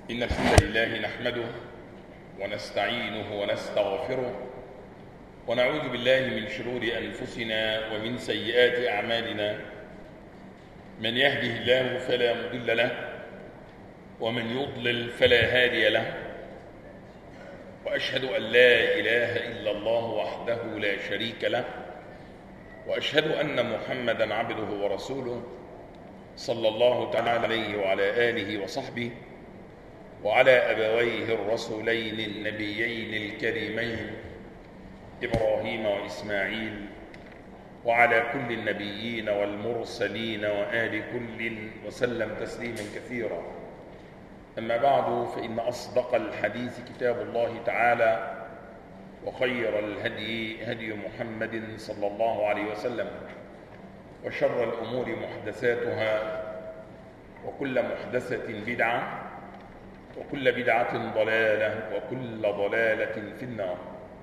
إن الحمد لله نحمده ونستعينه ونستغفره ونعوذ بالله من شرور أنفسنا ومن سيئات أعمالنا. من يهده الله فلا مضل له ومن يضلل فلا هادي له، وأشهد أن لا إله إلا الله وحده لا شريك له، وأشهد أن محمدا عبده ورسوله صلى الله تعالى عليه وعلى آله وصحبه وعلى أبويه الرسولين النبيين الكريمين إبراهيم وإسماعيل وعلى كل النبيين والمرسلين وآل كل وسلم تسليما كثيرا. أما بعد، فإن أصدق الحديث كتاب الله تعالى، وخير الهدي هدي محمد صلى الله عليه وسلم، وشر الأمور محدثاتها، وكل محدثة بدعة، وكل بدعة ضلالة، وكل ضلالة في النار.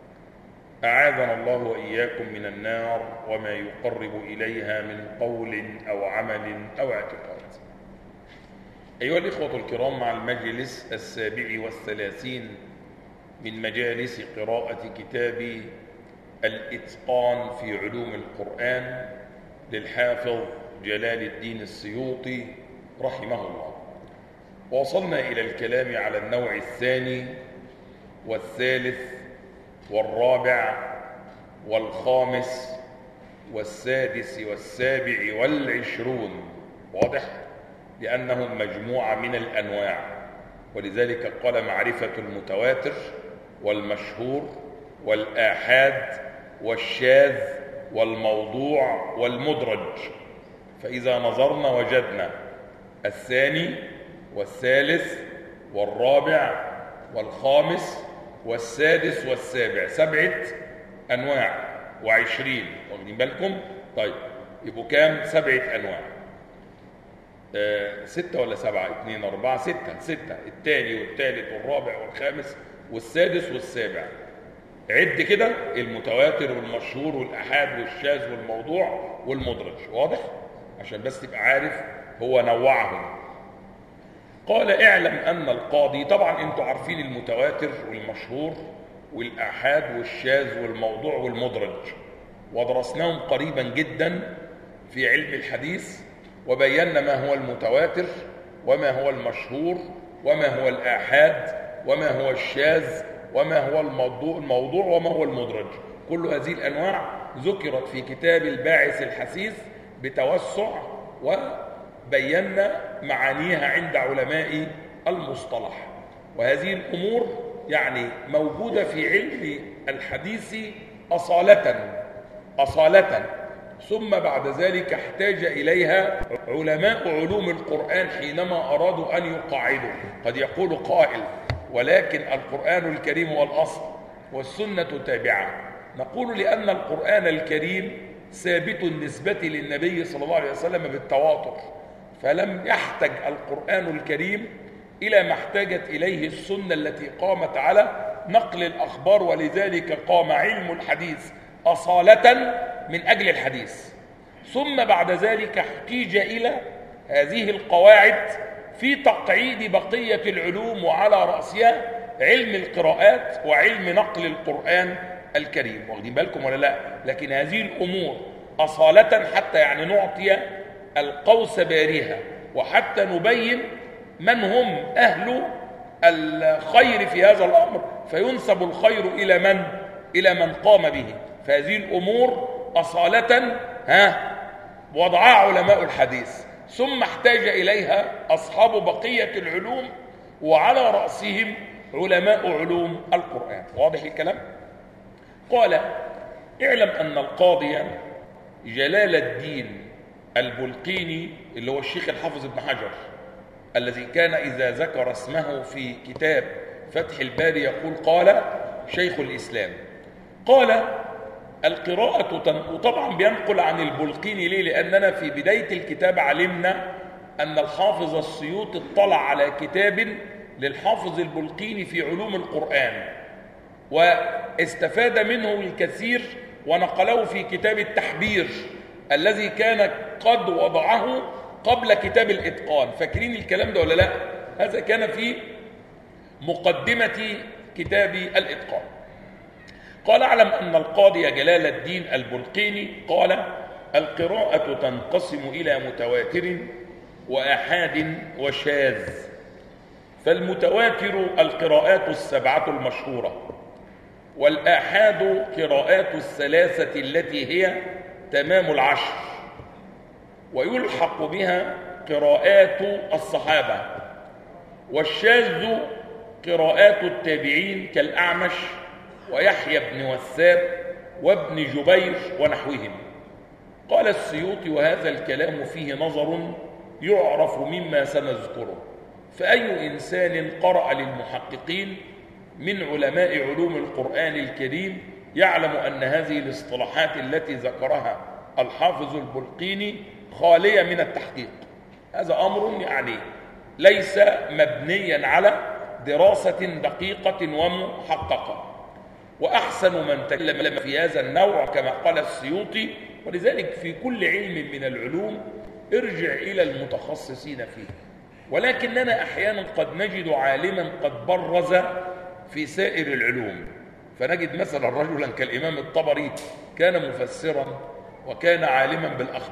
أعاذنا الله وإياكم من النار وما يقرب إليها من قول أو عمل أو اعتقاد. أيها الإخوة الكرام، مع المجلس 37 من مجالس قراءة كتاب الإتقان في علوم القرآن للحافظ جلال الدين السيوطي رحمه الله. وصلنا إلى الكلام على النوع الثاني والثالث والرابع والخامس والسادس والسابع والعشرون. واضح؟ لأنهم مجموعة من الأنواع، ولذلك قال معرفة المتواتر والمشهور والآحاد والشاذ والموضوع والمدرج. فإذا نظرنا وجدنا الثاني والثالث والرابع والخامس والسادس والسابع، 7 أنواع و20. واخدين بالكم؟ طيب، يبقوا كام؟ 7 أنواع. 6 ولا 7؟ 2 4 6. الثاني والثالث والرابع والخامس والسادس والسابع. عد كده: المتواتر والمشهور والأحاد والشاذ والموضوع والمدرج. واضح؟ عشان بس تبقى عارف هو نوعهم. قال: اعلم أن القاضي، طبعا انتوا عارفين المتواتر والمشهور والآحاد والشاذ والموضوع والمدرج، ودرسناهم قريبا جدا في علم الحديث، وبينا ما هو المتواتر وما هو المشهور وما هو الآحاد وما هو الشاذ وما هو الموضوع وما هو المدرج. كل هذه الأنواع ذكرت في كتاب الباعث الحثيث بتوسع، وبينا معانيها عند علماء المصطلح. وهذه الأمور يعني موجودة في علم الحديث أصالة، ثم بعد ذلك احتاج إليها علماء علوم القرآن حينما أرادوا أن يقاعدوا. قد يقول قائل: ولكن القرآن الكريم هو الأصل والسنة تابعة. نقول: لأن القرآن الكريم ثابت النسبة للنبي صلى الله عليه وسلم بالتواتر، فلم يحتج القرآن الكريم إلى ما احتاجت إليه السنة التي قامت على نقل الأخبار، ولذلك قام علم الحديث أصالة من أجل الحديث. ثم بعد ذلك احتيج إلى هذه القواعد في تقعيد بقية العلوم، وعلى رأسها علم القراءات وعلم نقل القرآن الكريم. واخدين بالكم ولا لا؟ لكن هذه الأمور أصالة حتى يعني نعطي القوس بارها، وحتى نبين من هم أهل الخير في هذا الأمر، فينسب الخير إلى من قام به. فهذه الأمور أصالة وضعها علماء الحديث، ثم احتاج إليها أصحاب بقية العلوم، وعلى رأسهم علماء علوم القرآن. واضح الكلام؟ قال: اعلم أن القاضي جلال الدين البلقيني، اللي هو الشيخ الحافظ ابن حجر، الذي كان إذا ذكر اسمه في كتاب فتح الباري يقول: قال شيخ الإسلام. قال: القراءة وطبعا بينقل عن البلقيني. ليه؟ لأننا في بداية الكتاب علمنا أن الحافظ السيوطي اطلع على كتاب للحافظ البلقيني في علوم القرآن، واستفاد منه الكثير، ونقله في كتاب التحبير الذي كان قد وضعه قبل كتاب الإتقان. فاكرين الكلام ده ولا لا؟ هذا كان في مقدمة كتاب الإتقان. قال: اعلم أن القاضي جلال الدين البلقيني قال: القراءة تنقسم إلى متواتر وآحاد وشاذ. فالمتواتر القراءات السبعة المشهورة، والآحاد قراءات الثلاثة التي هي تمام العشر، ويلحق بها قراءات الصحابة، والشاذ قراءات التابعين كالأعمش ويحيى بن وثاب وابن جبير ونحوهم. قال السيوطي: وهذا الكلام فيه نظر يعرف مما سنذكره، فأي إنسان قرأ للمحققين من علماء علوم القرآن الكريم يعلم أن هذه الاصطلاحات التي ذكرها الحافظ البلقيني خالية من التحقيق. هذا أمر يعني ليس مبنيا على دراسة دقيقة ومحققة. وأحسن من تكلم في هذا النوع كما قال السيوطي، ولذلك في كل علم من العلوم ارجع إلى المتخصصين فيه. ولكننا أحيانا قد نجد عالما قد برز في سائر العلوم، فنجد مثلا رجلا كالإمام الطبري كان مفسرا وكان عالما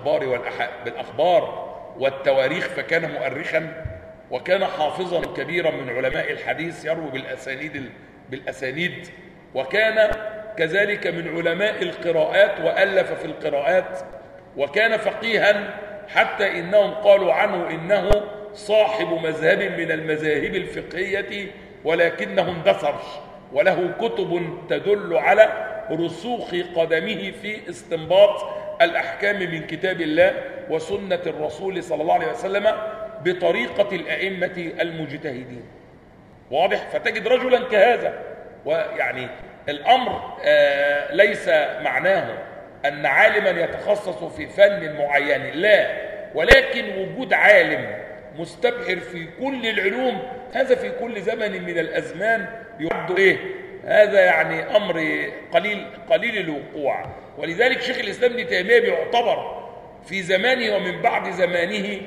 بالأخبار والتواريخ، فكان مؤرخا، وكان حافظا كبيرا من علماء الحديث يروي بالأسانيد، وكان كذلك من علماء القراءات وألف في القراءات، وكان فقيها حتى إنهم قالوا عنه إنه صاحب مذهب من المذاهب الفقهية ولكنه اندثر، وله كتب تدل على رسوخ قدمه في استنباط الأحكام من كتاب الله وسنة الرسول صلى الله عليه وسلم بطريقة الأئمة المجتهدين. واضح؟ فتجد رجلا كهذا. ويعني الأمر ليس معناه أن عالما يتخصص في فن معين، لا، ولكن وجود عالم مستبحر في كل العلوم، هذا في كل زمن من الأزمان يعد هذا يعني أمر قليل الوقوع. ولذلك شيخ الإسلام ابن تيمية بيعتبر في زمانه ومن بعد زمانه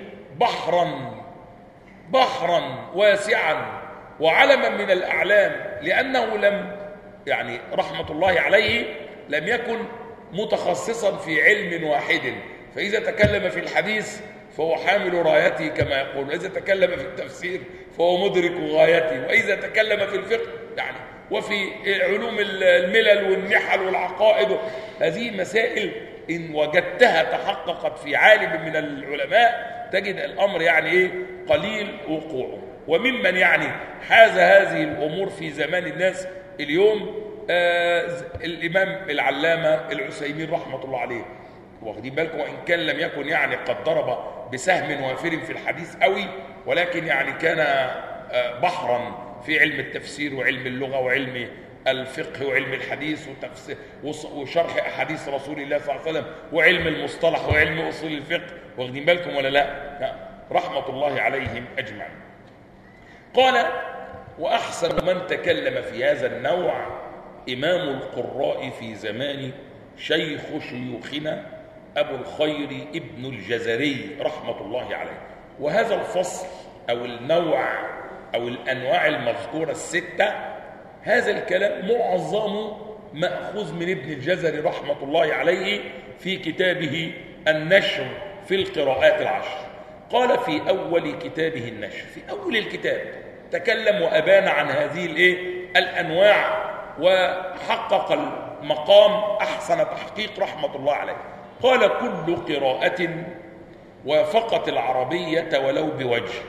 بحرا واسعا وعلما من الأعلام، لأنه لم يعني رحمة الله عليه لم يكن متخصصا في علم واحد، فإذا تكلم في الحديث فهو حامل رايته كما يقول، وإذا تكلم في التفسير فهو مدرك غايته، وإذا تكلم في الفقه يعني وفي علوم الملل والنحل والعقائد، هذه مسائل إن وجدتها تحققت في عالم من العلماء تجد الأمر يعني قليل وقوعه. وممن يعني حاز هذه الأمور في زمان الناس اليوم الإمام العلامة العثيمين رحمة الله عليه، واخدين بالكم، وإن كان لم يكن يعني قد ضرب بسهم وافر في الحديث قوي، ولكن يعني كان بحرا في علم التفسير وعلم اللغة وعلم الفقه وعلم الحديث وشرح أحاديث رسول الله صلى الله عليه وسلم وعلم المصطلح وعلم أصول الفقه، واخدين بالكم ولا لا؟ رحمة الله عليهم أجمعين. قال: وأحسن من تكلم في هذا النوع إمام القراء في زمان شيخ شيوخنا أبو الخير ابن الجزري رحمة الله عليه. وهذا الفصل أو النوع أو الأنواع المذكورة الستة، هذا الكلام معظم مأخوذ من ابن الجزري رحمة الله عليه في كتابه النشر في القراءات العشر. قال في أول كتابه النشر، في أول الكتاب تكلم وأبان عن هذه الأنواع وحقق المقام أحسن تحقيق رحمة الله عليه. قال: كل قراءة وافقت العربية ولو بوجه،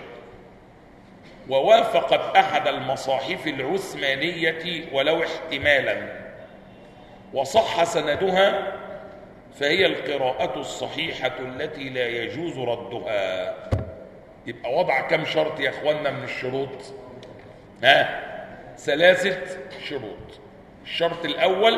ووافقت أحد المصاحف العثمانية ولو احتمالا، وصح سندها، فهي القراءة الصحيحة التي لا يجوز ردها. يبقى وضع كم شرط يا أخوانا من الشروط؟ 3 شروط. الشرط الأول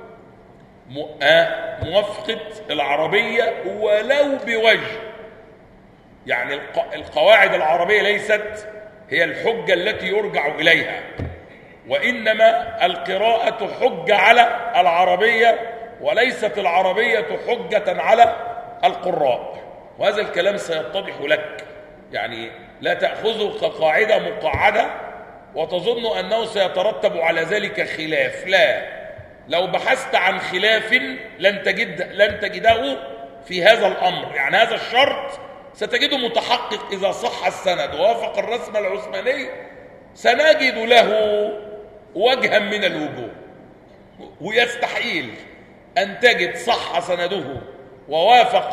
موافقة العربية ولو بوجه، يعني القواعد العربية ليست هي الحجة التي يرجع إليها، وإنما القراءة حجة على العربية وليست العربية حجة على القراء. وهذا الكلام سيتضح لك، يعني لا تأخذه كقاعدة مقعدة وتظن أنه سيترتب على ذلك خلاف. لا، لو بحثت عن خلاف لن تجده في هذا الأمر. يعني هذا الشرط ستجده متحقق إذا صح السند ووافق الرسم العثماني، سنجد له وجها من الوجوه. ويستحيل أن تجد صح سنده ووافق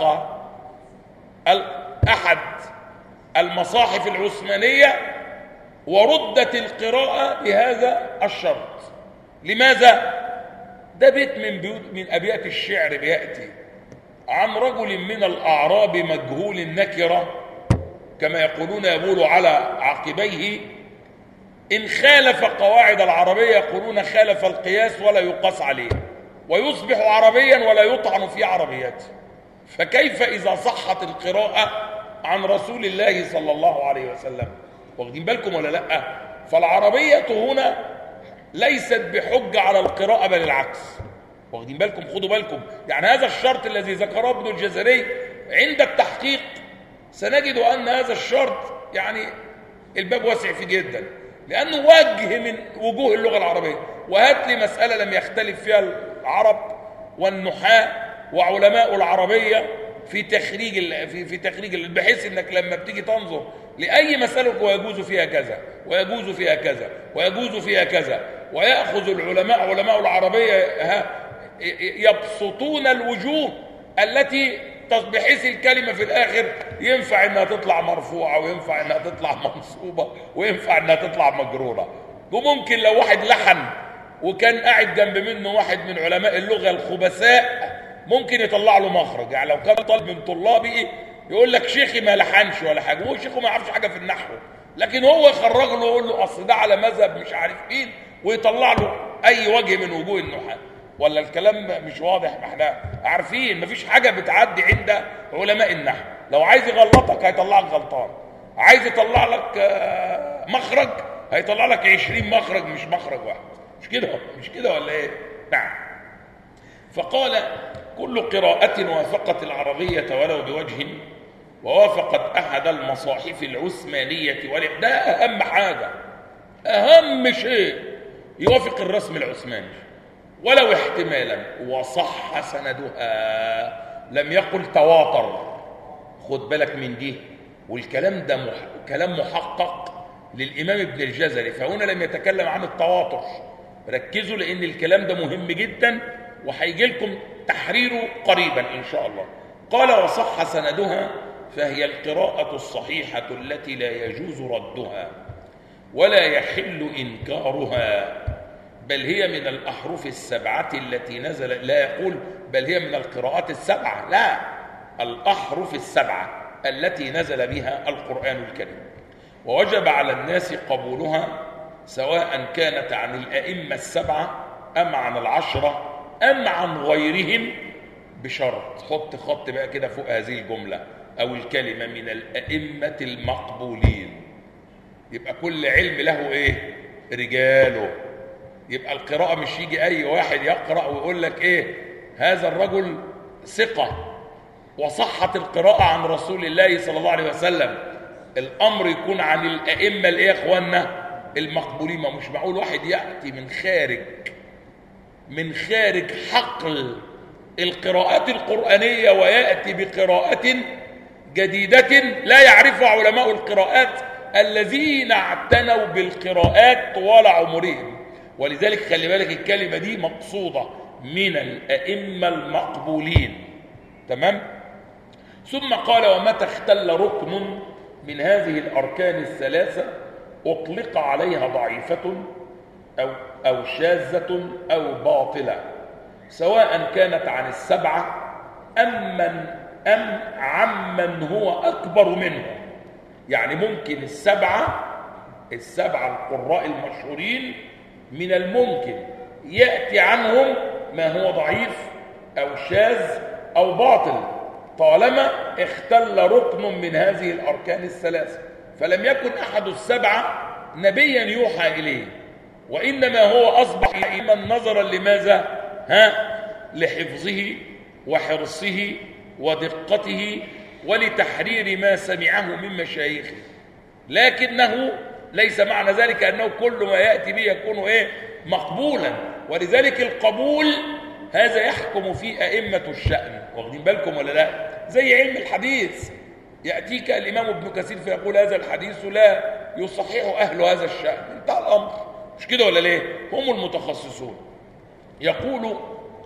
أحد المصاحف العثمانية وردت القراءة بهذا الشرط. لماذا؟ ده بيت من أبيات الشعر بيأتي عن رجل من الأعراب مجهول النكرة، كما يقولون يبول على عقبيه، إن خالف قواعد العربية يقولون خالف القياس ولا يقاس عليه، ويصبح عربيا ولا يطعن في عربيته. فكيف إذا صحت القراءة عن رسول الله صلى الله عليه وسلم؟ واخدين بالكم ولا لأ؟ فالعربية هنا ليست بحجة على القراءة، بل العكس. واخدين بالكم؟ خدوا بالكم. يعني هذا الشرط الذي ذكره ابن الجزري عند التحقيق سنجد أن هذا الشرط يعني الباب واسع فيه جدا، لأنه وجه من وجوه اللغة العربية. وهات لي مسألة لم يختلف فيها العرب والنحاة وعلماء العربية في تخريج بحيث انك لما بتيجي تنظر لأي مسألة ويجوز فيها كذا ويجوز فيها كذا ويجوز فيها كذا، ويأخذ علماء العربية يبسطون الوجوه التي بحيث الكلمة في الآخر ينفع إنها تطلع مرفوعة، وينفع إنها تطلع منصوبة، وينفع إنها تطلع مجرورة. وممكن لو واحد لحن وكان قاعد جنب منه واحد من علماء اللغة الخبثاء ممكن يطلع له مخرج. يعني لو كان طالب من طلابي يقول لك شيخي ما لحنش ولا حاجة، وهو شيخه ما يعرفش حاجة في النحو، لكن هو يخرج له ويقول له أصل ده على مذهب مش عارف مين، ويطلع له أي وجه من وجوه النحاة. ولا الكلام مش واضح؟ ما احنا عارفين مفيش حاجة بتعدي عند علماء النحو. لو عايز يغلطك هيطلعك غلطان، عايز يطلع لك مخرج هيطلع لك 20 مخرج مش مخرج واحد. مش كده ولا ايه؟ نعم. فقال كل قراءة وافقت العربية ولو بوجه ووافقت أحد المصاحف العثمانية ده أهم حاجة، أهم شيء يوافق الرسم العثماني ولو احتمالا وصح سندها. لم يقل تواتر، خد بالك من دي. والكلام ده كلام محقق للإمام ابن الجزري، فهنا لم يتكلم عن التواتر. ركزوا لأن الكلام ده مهم جدا وهيجي لكم تحريره قريبا إن شاء الله. قال وصح سندها فهي القراءة الصحيحة التي لا يجوز ردها ولا يحل إنكارها، بل هي من الأحرف السبعة التي نزل. لا يقول بل هي من القراءات السبعة، لا، الأحرف السبعة التي نزل بها القرآن الكريم. ووجب على الناس قبولها سواء كانت عن الأئمة السبعة أم عن العشرة أم عن غيرهم، بشرط حط خط بقى كده فوق هذه الجملة أو الكلمة من الأئمة المقبولين. يبقى كل علم له إيه؟ رجاله. يبقى القراءة مش يجي أي واحد يقرأ ويقول لك إيه هذا الرجل ثقة وصحت القراءة عن رسول الله صلى الله عليه وسلم. الأمر يكون عن الأئمة الإيه يا إخواننا؟ المقبولين. ما مش معقول واحد يأتي من خارج حقل القراءات القرآنية ويأتي بقراءة جديدة لا يعرفها علماء القراءات الذين اعتنوا بالقراءات طوال عمرهم. ولذلك خلي بالك الكلمة دي مقصودة من الأئمة المقبولين. تمام؟ ثم قال ومتى اختل ركن من هذه الأركان الثلاثة أطلق عليها ضعيفة أو شاذة أو باطلة، سواء كانت عن السبعة أم عمن هو أكبر منه. يعني ممكن السبعة القراء المشهورين من الممكن يأتي عنهم ما هو ضعيف أو شاذ أو باطل طالما اختل ركن من هذه الأركان الثلاثة. فلم يكن أحد السبعة نبيا يوحى إليه، وإنما هو أصبح إماما نظرا لماذا؟ لحفظه وحرصه ودقته ولتحرير ما سمعه من مشايخه، لكنه ليس معنى ذلك أنه كل ما يأتي به يكون مقبولا. ولذلك القبول هذا يحكم فيه أئمة الشأن، واخدين بالكم ولا لا؟ زي علم الحديث، يأتيك الإمام ابن كثير فيقول هذا الحديث لا يصححه أهل هذا الشأن، انتهى الأمر، مش كده ولا ليه؟ هم المتخصصون. يقول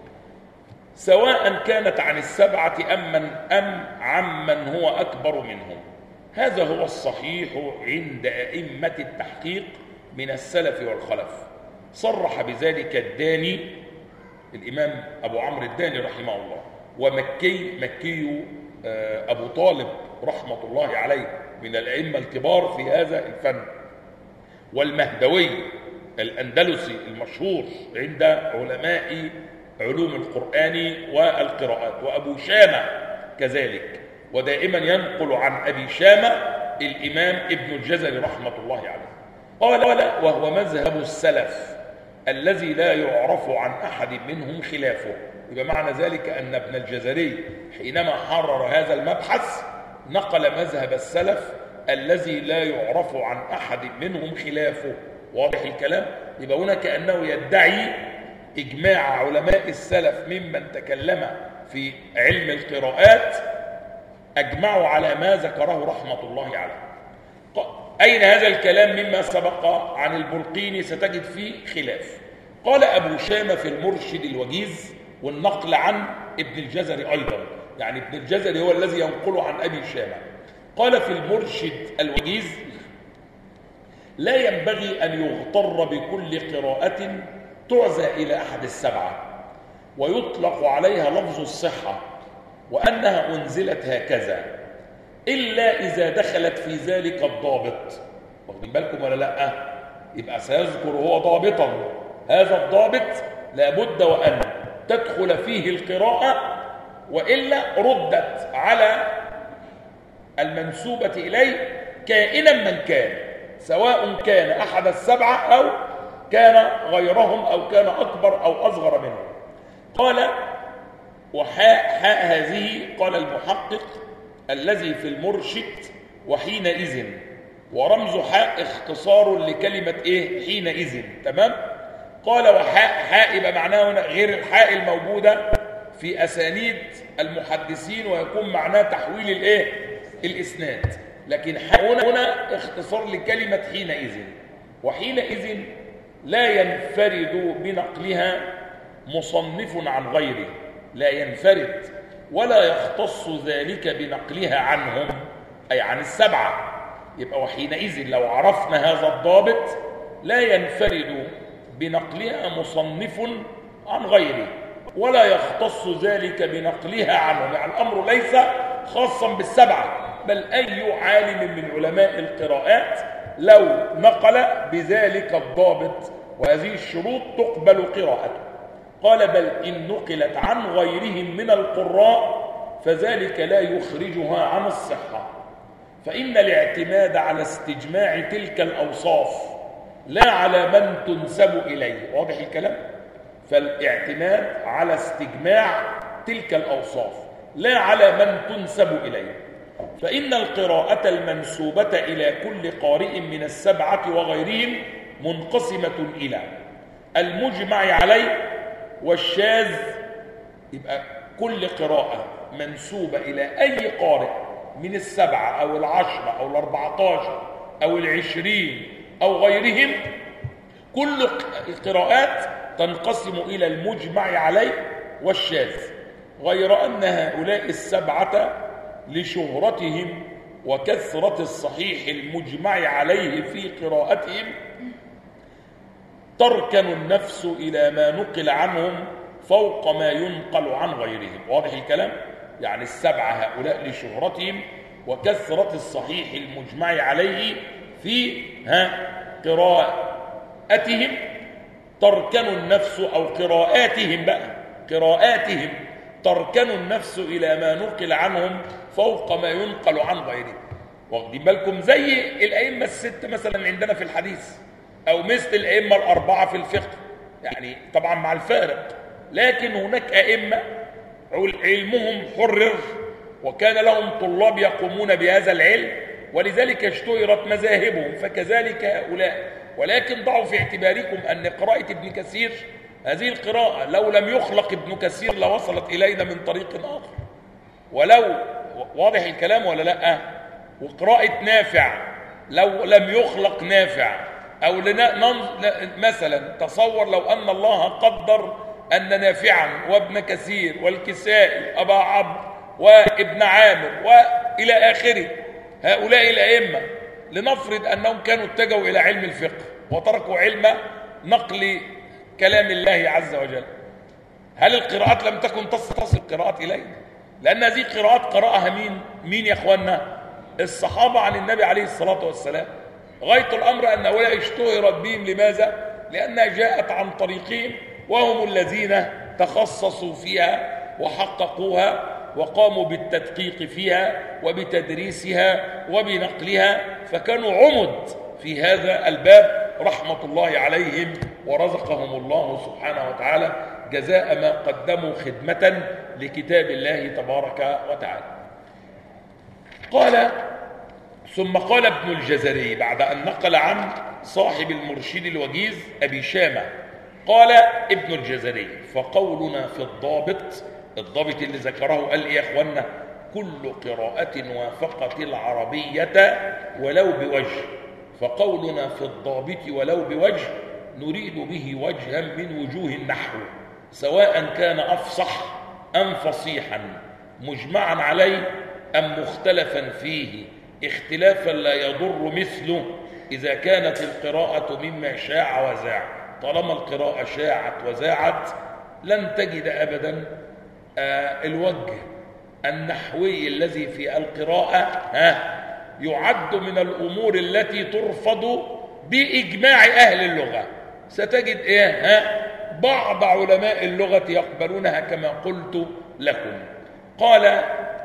سواء كانت عن السبعة أم عمن هو أكبر منهم. هذا هو الصحيح عند أئمة التحقيق من السلف والخلف. صرح بذلك الداني، الإمام أبو عمرو الداني رحمه الله، ومكي أبو طالب رحمة الله عليه من الأئمة الكبار في هذا الفن، والمهدوي الأندلسي المشهور عند علماء علوم القرآن والقراءات، وأبو شامة كذلك، ودائما ينقل عن أبي شامة الإمام ابن الجزري رحمة الله عليه. قال وهو مذهب السلف الذي لا يعرف عن أحد منهم خلافه. يبقى معنى ذلك أن ابن الجزري حينما حرر هذا المبحث نقل مذهب السلف الذي لا يعرف عن أحد منهم خلافه. واضح الكلام؟ يبقى هنا كأنه يدعي إجماع علماء السلف ممن تكلم في علم القراءات، أجمعوا على ما ذكره رحمة الله عليه. أين هذا الكلام مما سبق عن البلقيني؟ ستجد فيه خلاف. قال أبو شامة في المرشد الوجيز، والنقل عن ابن الجزري أيضا، يعني ابن الجزري هو الذي ينقل عن أبي شامة. قال في المرشد الوجيز لا ينبغي أن يغتر بكل قراءة تعزى إلى أحد السبعة ويطلق عليها لفظ الصحة وأنها أنزلت هكذا، إلا إذا دخلت في ذلك الضابط. واخدين بالكم ولا لأ؟ يبقى سيذكر هو ضابطا، هذا الضابط لابد وأن تدخل فيه القراءة، وإلا ردت على المنسوبة إليه كائنا من كان، سواء كان أحد السبعة أو كان غيرهم أو كان أكبر أو أصغر منهم. قال وحاء هذه، قال المحقق الذي في المرشد وحينئذ، ورمز حاء اختصار لكلمة حينئذ. تمام؟ قال وحاء يبقى معناه هنا غير الحاء الموجودة في أسانيد المحدثين، ويكون معناه تحويل الإسناد، لكن هنا اختصار لكلمة حينئذ. وحينئذ لا ينفرد بنقلها مصنف عن غيره، لا ينفرد ولا يختص ذلك بنقلها عنهم، أي عن السبعة. يبقى وحينئذ لو عرفنا هذا الضابط لا ينفرد بنقلها مصنف عن غيره ولا يختص ذلك بنقلها عنهم، يعني الأمر ليس خاصا بالسبعة، بل أي عالم من علماء القراءات لو نقل بذلك الضابط وهذه الشروط تقبل قراءته. قال بل إن نقلت عن غيرهم من القراء فذلك لا يخرجها عن الصحة، فإن الاعتماد على استجماع تلك الأوصاف لا على من تنسب إليه. واضح الكلام؟ فالاعتماد على استجماع تلك الأوصاف لا على من تنسب إليه، فإن القراءة المنسوبة إلى كل قارئ من السبعة وغيرهم منقسمة إلى المجمع عليه والشاذ. يبقى كل قراءة منسوبة إلى أي قارئ من السبعة أو العشرة أو الأربعتاشر أو العشرين أو غيرهم، كل القراءات تنقسم إلى المجمع عليه والشاذ، غير أن هؤلاء السبعة لشهرتهم وكثرة الصحيح المجمع عليه في قراءتهم تركن النفس إلى ما نقل عنهم فوق ما ينقل عن غيرهم. واضح الكلام؟ يعني السبعة هؤلاء لشهرتهم وكثرة الصحيح المجمع عليه في قراءتهم تركن النفس، أو قراءاتهم بقى، قراءاتهم تركن النفس إلى ما نقل عنهم فوق ما ينقل عن غيرهم. واخدين بالكم؟ زي الأئمة الستة مثلا عندنا في الحديث، أو مثل الأئمة الأربعة في الفقه، يعني طبعا مع الفارق، لكن هناك أئمة علمهم حرر وكان لهم طلاب يقومون بهذا العلم، ولذلك اشتهرت مذاهبهم، فكذلك هؤلاء. ولكن ضعوا في اعتباركم أن قراءة ابن كثير هذه القراءة لو لم يخلق ابن كثير لوصلت إلينا من طريق آخر، ولو واضح الكلام ولا لأ؟ وقراءة نافع لو لم يخلق نافع، أو مثلا تصور لو أن الله قدر أن نافعا وابن كثير والكسائي أبا عمرو وابن عامر وإلى آخره هؤلاء الأئمة، لنفرض أنهم كانوا اتجهوا إلى علم الفقه وتركوا علم نقل كلام الله عز وجل، هل القراءات لم تكن تصل القراءات إلينا؟ لأن هذه قراءات قرأها مين يا أخوانا؟ الصحابة عن النبي عليه الصلاة والسلام. غاية الأمر أن هؤلاء اشتهرت بهم، لماذا؟ لأنها جاءت عن طريقهم، وهم الذين تخصصوا فيها وحققوها وقاموا بالتدقيق فيها وبتدريسها وبنقلها، فكانوا عمد في هذا الباب رحمة الله عليهم، ورزقهم الله سبحانه وتعالى جزاء ما قدموا خدمة لكتاب الله تبارك وتعالى. قال: ثم قال ابن الجزري بعد أن نقل عن صاحب المرشد الوجيز أبي شامة، قال ابن الجزري: فقولنا في الضابط اللي ذكره قال إيه يا أخوانا؟ كل قراءة وافقت العربية ولو بوجه. فقولنا في الضابط ولو بوجه نريد به وجها من وجوه النحو، سواء كان أفصح أم فصيحا، مجمعا عليه أم مختلفا فيه، اختلافا لا يضر مثله إذا كانت القراءة مما شاع وزاع. طالما القراءة شاعت وزاعت لن تجد أبدا الوجه النحوي الذي في القراءة يعد من الأمور التي ترفض بإجماع أهل اللغة. ستجد بعض علماء اللغة يقبلونها كما قلت لكم. قال: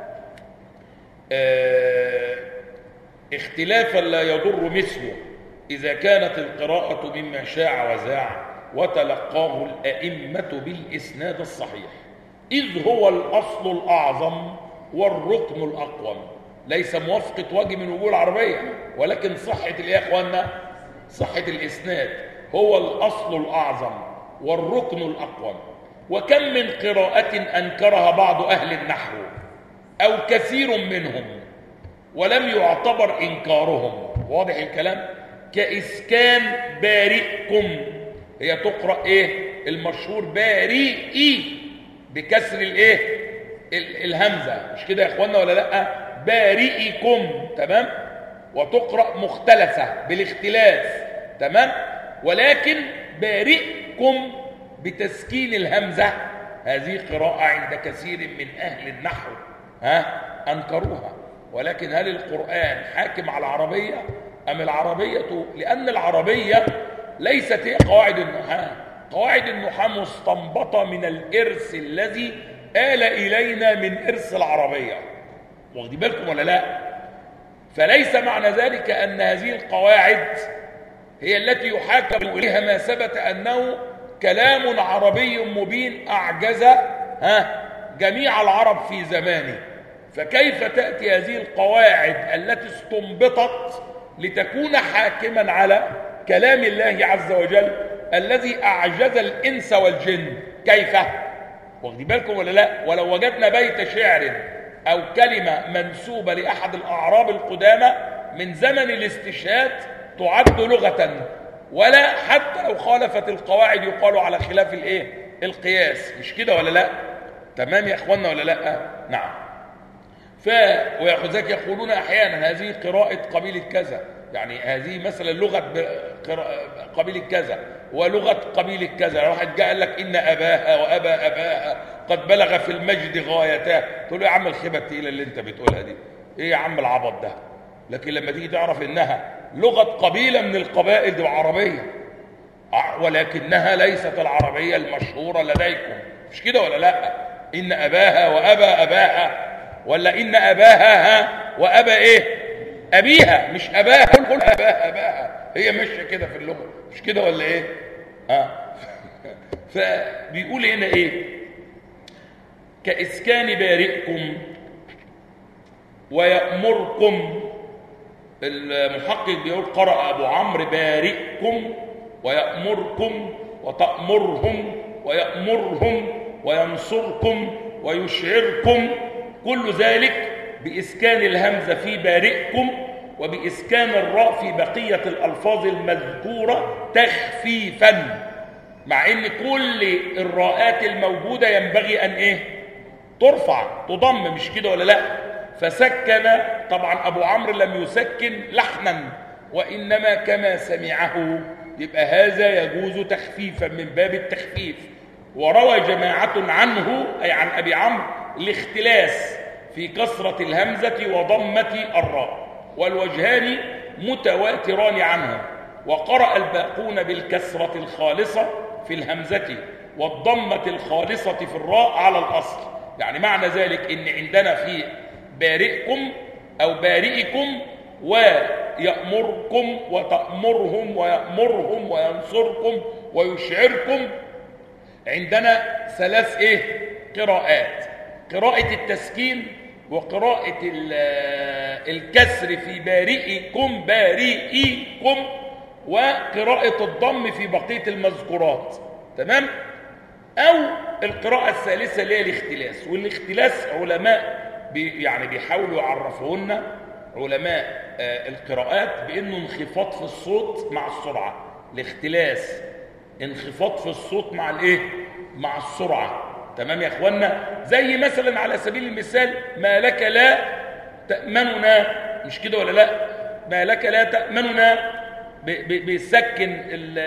اختلافا لا يضر مثله إذا كانت القراءة مما شاع وزاع، وتلقاه الأئمة بالإسناد الصحيح، إذ هو الأصل الأعظم والركن الأقوم. ليس موافقة وجه من وجوه العربية، ولكن صحة يا إخواننا صحة الإسناد هو الأصل الأعظم والركن الأقوم. وكم من قراءة أنكرها بعض أهل النحو أو كثير منهم ولم يعتبر إنكارهم. واضح الكلام؟ كإسكان بارئكم، هي تقرأ المشهور بارئي بكسر الهمزة، مش كده يا إخوانا ولا لأ؟ بارئكم، تمام؟ وتقرأ مختلفة بالاختلاف، تمام؟ ولكن بارئكم بتسكين الهمزة، هذه قراءة عند كثير من أهل النحو أنكروها. ولكن هل القرآن حاكم على العربية أم العربية؟ لأن العربية ليست هي قواعد النحاة. قواعد النحاة مستنبطة من الإرث الذي آل إلينا من إرث العربية، واخدين بالكم ولا لا؟ فليس معنى ذلك أن هذه القواعد هي التي يحاكم إليها ما ثبت أنه كلام عربي مبين أعجز جميع العرب في زمانه. فكيف تأتي هذه القواعد التي استنبطت لتكون حاكما على كلام الله عز وجل الذي أعجز الإنس والجن؟ كيف؟ واخدين بالكم ولا لا؟ ولو وجدنا بيت شعر أو كلمة منسوبة لأحد الأعراب القدامى من زمن الاستشهاد تعد لغة، ولا حتى لو خالفت القواعد يقال على خلاف القياس، مش كده ولا لا؟ تمام يا اخوانا ولا لا؟ نعم. وذلك يقولون احيانا هذه قراءة قبيلة كذا، يعني هذه مثلا لغة قبيلة كذا ولغة قبيلة كذا. واحد جاء قال لك ان اباها وابا اباها قد بلغ في المجد غايته، تقول له يا عم الخيبة التقيلة اللي انت بتقولها دي ايه يا عم العبط ده؟ لكن لما تيجي تعرف انها لغة قبيلة من القبائل دي عربية، ولكنها ليست العربية المشهورة لديكم، مش كده ولا لا؟ إن أباها وأبا أباها، ولا إن أباها وأبا أبيها، مش أباها. قل أباها أباها، هي ماشية كده في اللغة، مش كده ولا فبيقول هنا كإسكان بارئكم ويأمركم المحقق بيقول قرأ أبو عمرو بارئكم ويأمركم وتأمرهم ويأمرهم وينصركم ويشعركم، كل ذلك بإسكان الهمزة في بارئكم وبإسكان الراء في بقية الألفاظ المذكورة تخفيفا، مع ان كل الراءات الموجودة ينبغي ان ترفع تضم، مش كده ولا لا؟ فسكن، طبعا ابو عمرو لم يسكن لحنا وانما كما سمعه، يبقى هذا يجوز تخفيفا من باب التخفيف. وروى جماعة عنه أي عن أبي عمرو الاختلاس في كسرة الهمزة وضمة الراء، والوجهان متواتران عنه. وقرأ الباقون بالكسرة الخالصة في الهمزة والضمة الخالصة في الراء على الأصل. يعني معنى ذلك إن عندنا في بارئكم أو بارئكم ويأمركم وتأمرهم ويأمرهم وينصركم ويشعركم عندنا ثلاث قراءات: قراءة التسكين وقراءة الكسر في بارئكم بارئكم وقراءة الضم في بقية المذكورات، تمام؟ أو القراءة الثالثة اللي هي الاختلاس. والاختلاس علماء يعني بيحاولوا يعرفونا علماء القراءات بأنه انخفاض في الصوت مع السرعة. الاختلاس انخفاض في الصوت مع مع السرعة، تمام يا اخوانا؟ زي مثلا على سبيل المثال ما لك لا تأمننا، مش كده ولا لا؟ ما لك لا تأمننا بيسكن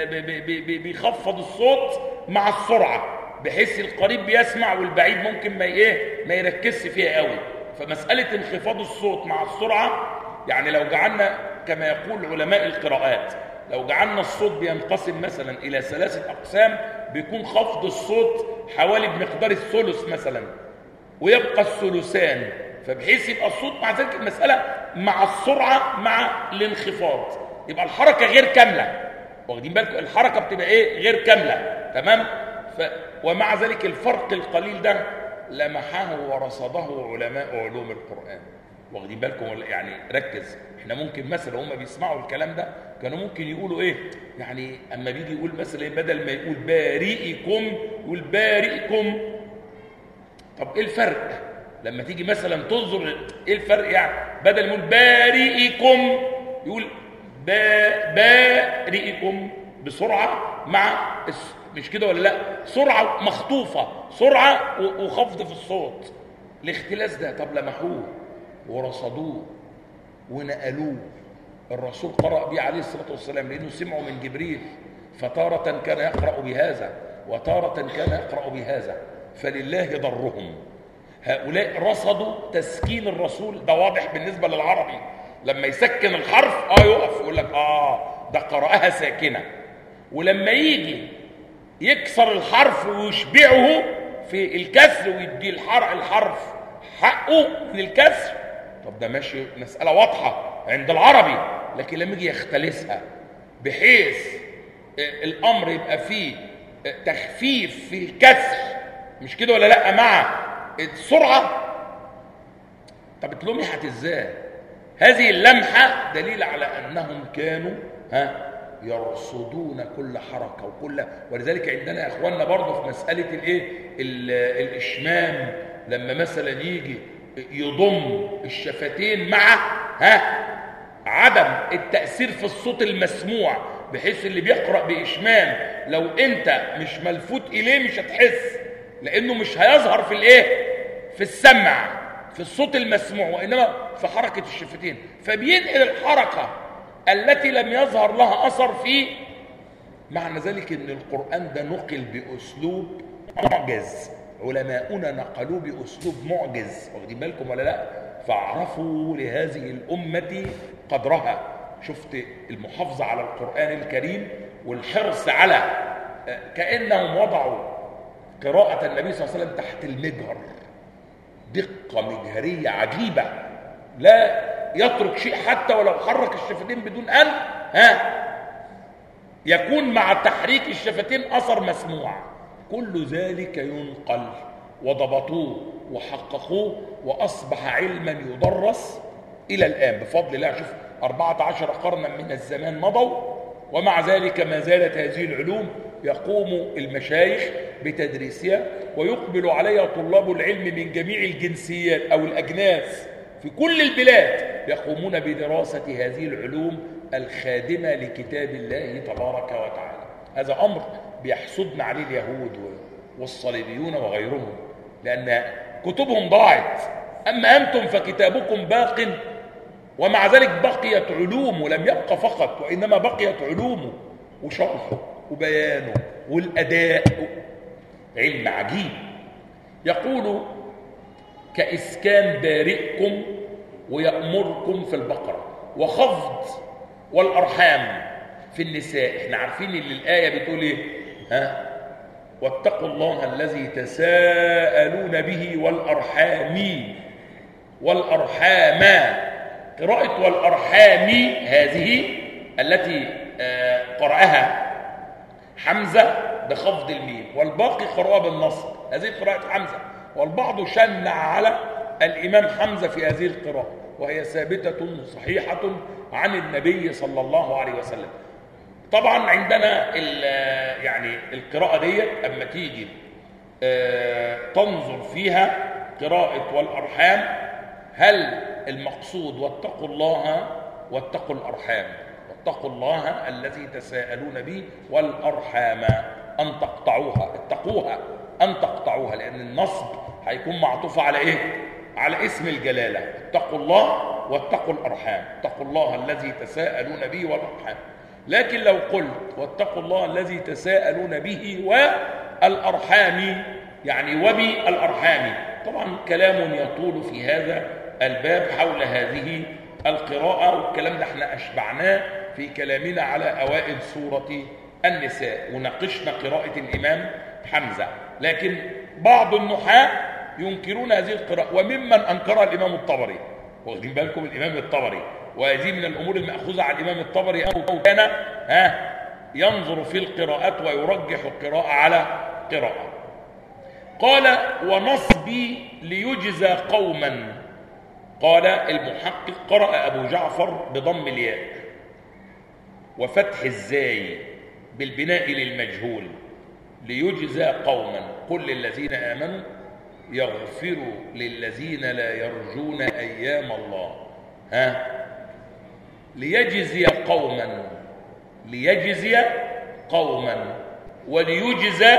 بيخفض الصوت مع السرعة بحيث القريب بيسمع والبعيد ممكن ما يركزش فيها قوي. فمسألة انخفاض الصوت مع السرعة، يعني لو جعلنا كما يقول علماء القراءات، لو جعلنا الصوت بينقسم مثلا إلى 3 أقسام، بيكون خفض الصوت حوالي بمقدار الثلث مثلا ويبقى الثلثان، فبحيث يبقى الصوت مع ذلك المسألة مع السرعة مع الانخفاض يبقى الحركة غير كاملة. واخدين بالكم؟ الحركة بتبقى غير كاملة، تمام؟ ومع ذلك الفرق القليل ده لمحه ورصده علماء علوم القرآن. واخدين بالكم؟ يعني ركز، احنا ممكن مثلا هم بيسمعوا الكلام ده كانوا ممكن يقولوا يعني اما بيجي يقول مثلا بدل ما يقول بارئكم يقول بارئكم. طب ايه الفرق لما تيجي مثلا تنظر ايه الفرق؟ يعني بدل ما يقول بارئكم يقول بارئكم بسرعة مع مش كده ولا لا؟ سرعة مخطوفة، سرعة وخفض في الصوت. الاختلاس ده طب لمحوه ورصدوه ونقلوه. الرسول قرأ به عليه الصلاة والسلام لأنه سمعوا من جبريل، فتارة كان يقرأ بهذا وتارة كان يقرأ بهذا، فلله ضرهم. هؤلاء رصدوا تسكين الرسول، ده واضح بالنسبة للعربي لما يسكن الحرف يقف يقول لك ده قرأها ساكنة، ولما يجي يكسر الحرف ويشبعه في الكسر ويدي الحرف حقه من الكسر، طب ده ماشي، مسألة واضحة عند العربي. لكن لما يجي يختلسها بحيث الأمر يبقى فيه تخفيف في الكسر، مش كده ولا لا؟ مع السرعة، طب اتلمحت ازاي؟ هذه اللمحة دليل على أنهم كانوا يرصدون كل حركة وكل. ولذلك عندنا يا اخواننا برضه في مسألة الإشمام، لما مثلا يجي يضم الشفتين مع عدم التأثير في الصوت المسموع، بحيث اللي بيقرأ بإشمام لو انت مش ملفوت إليه مش هتحس، لأنه مش هيظهر في السمع في الصوت المسموع، وإنما في حركة الشفتين، فبينقل الحركة التي لم يظهر لها أثر فيه. معنى ذلك أن القرآن ده نقل بأسلوب معجز، علماؤنا نقلوه بأسلوب معجز. واخدين بالكم ولا لا؟ فاعرفوا لهذه الأمة قدرها. شفت المحافظة على القرآن الكريم والحرص على كأنهم وضعوا قراءة النبي صلى الله عليه وسلم تحت المجهر، دقة مجهرية عجيبة، لا يترك شيء حتى ولو حرك الشفتين بدون أن يكون مع تحريك الشفتين أثر مسموع. كل ذلك ينقل وضبطوه وحققوه وأصبح علما يدرس إلى الآن بفضل الله. شوف 14 قرنا من الزمان مضوا، ومع ذلك ما زالت هذه العلوم يقوم المشايخ بتدريسها، ويقبل عليها طلاب العلم من جميع الجنسيات أو الأجناس في كل البلاد يقومون بدراسة هذه العلوم الخادمة لكتاب الله تبارك وتعالى. هذا أمر بيحسدنا عليه اليهود والصليبيون وغيرهم، لأن كتبهم ضاعت، أما أنتم فكتابكم باق، ومع ذلك بقيت علومه، لم يبقى فقط وإنما بقيت علومه وشرحه وبيانه والأداء، علم عجيب. يقول كإسكان بارئكم ويأمركم في البقرة، وخفض والأرحام في النساء. احنا عارفين اللي الآية بتقول ايه؟ واتقوا الله الذي تساءلون به والأرحام. قراءة والأرحام هذه التي قرأها حمزة بخفض الميم، والباقي قرأها بالنصب، هذه قراءة حمزة، والبعض شنع على الإمام حمزة في هذه القراءة، وهي ثابتة صحيحة عن النبي صلى الله عليه وسلم. طبعا عندنا يعني القراءة ديت أما تيجي تنظر فيها قراءة والأرحام، هل المقصود واتقوا الله واتقوا الأرحام، واتقوا الله الذي تساءلون به والأرحام أن تقطعوها، اتقوها أن تقطعوها، لأن النصب هيكون معطوف على إيه؟ على اسم الجلالة، اتقوا الله واتقوا الأرحام، اتقوا الله الذي تساءلون به والأرحام. لكن لو قلت واتقوا الله الذي تساءلون به والأرحام، يعني وبالأرحام، طبعا كلام يطول في هذا الباب حول هذه القراءة، والكلام ده احنا أشبعناه في كلامنا على أوائل سورة النساء، وناقشنا قراءة الإمام حمزة. لكن بعض النحاة ينكرون هذه القراءة، وممن أنكرها الإمام الطبري، واخدين بالكم الإمام الطبري، وهذه من الأمور المأخوذة على الإمام الطبري، أو كان ينظر في القراءات ويرجح القراءة على قراءة. قال ونصبي ليجزى قوما. قال المحقق قرأ أبو جعفر بضم الياء وفتح الزاي بالبناء للمجهول، ليجزى قوما، قل للذين آمنوا يغفروا للذين لا يرجون أيام الله، ليجزي قوما، ليجزي قوما، وليجزى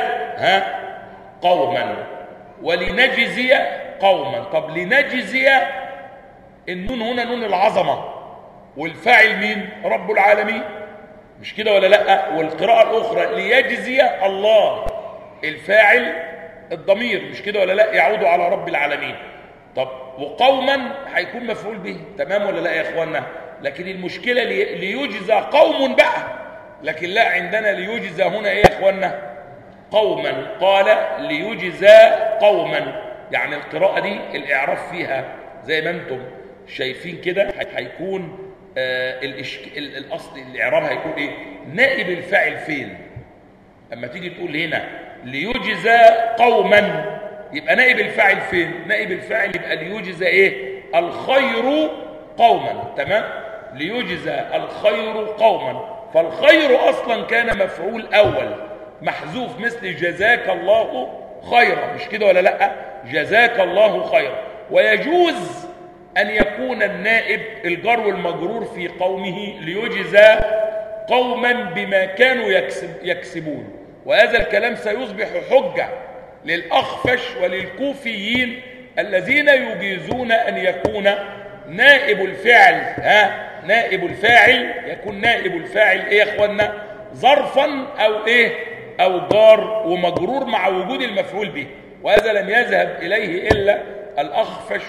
قوما، ولنجزي قوما. طب لنجزي، النون هنا نون العظمة، والفاعل مين؟ رب العالمين، مش كده ولا لا؟ والقراءة الأخرى ليجزي الله، الفاعل الضمير، مش كده ولا لا؟ يعود على رب العالمين. طب وقوما هيكون مفعول به، تمام ولا لا يا اخوانا؟ لكن المشكلة ليجزى قوم بقى، لكن لا، عندنا ليجزى هنا ايه يا اخوانا؟ قوما. قال ليجزى قوما، يعني القراءة دي الإعراب فيها زي ما انتم شايفين كده هيكون الأصل الإعراب هيكون ايه؟ نائب الفاعل فين؟ اما تيجي تقول هنا ليجزى قوما، يبقى نائب الفاعل فين؟ نائب الفاعل يبقى ليجزى ايه؟ الخير قوما، تمام؟ ليجزى الخير قوما، فالخير اصلا كان مفعول اول محذوف، مثل جزاك الله خيرا، مش كده ولا لا؟ جزاك الله خيرا. ويجوز ان يكون النائب الجر والمجرور في قومه ليجزى قوما بما كانوا يكسبون، وهذا الكلام سيصبح حجة للأخفش وللكوفيين الذين يجيزون أن يكون نائب الفعل نائب الفاعل، يكون نائب الفاعل ايه يا اخوانا؟ ظرفا او ايه؟ او جار ومجرور مع وجود المفعول به، وهذا لم يذهب اليه الا الأخفش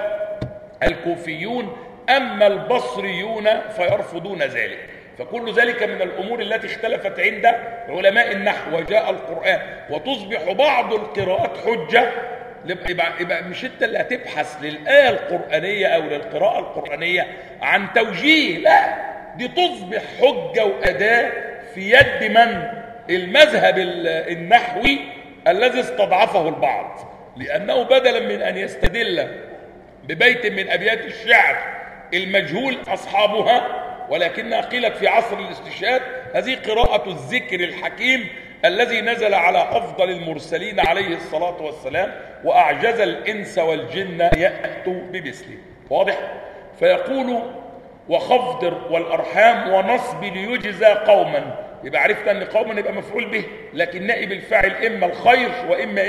والكوفيون، اما البصريون فيرفضون ذلك. فكل ذلك من الأمور التي اختلفت عند علماء النحو، وجاء القرآن وتصبح بعض القراءات حجة. يبقى مش انت اللي هتبحث للآية القرآنية أو للقراءة القرآنية عن توجيه، لا، دي تصبح حجة وأداة في يد من؟ المذهب النحوي الذي استضعفه البعض، لأنه بدلا من أن يستدل ببيت من أبيات الشعر المجهول أصحابها، ولكنها قيلت في عصر الاستشهاد. هذه قراءة الذكر الحكيم الذي نزل على أفضل المرسلين عليه الصلاة والسلام، وأعجز الإنس والجن يأتوا بمثله. واضح؟ فيقول وخفض والأرحام ونصب ليجزى قوما. يبقى عرفت أن قوما يبقى مفعول به، لكن نائب الفاعل إما الخير وإما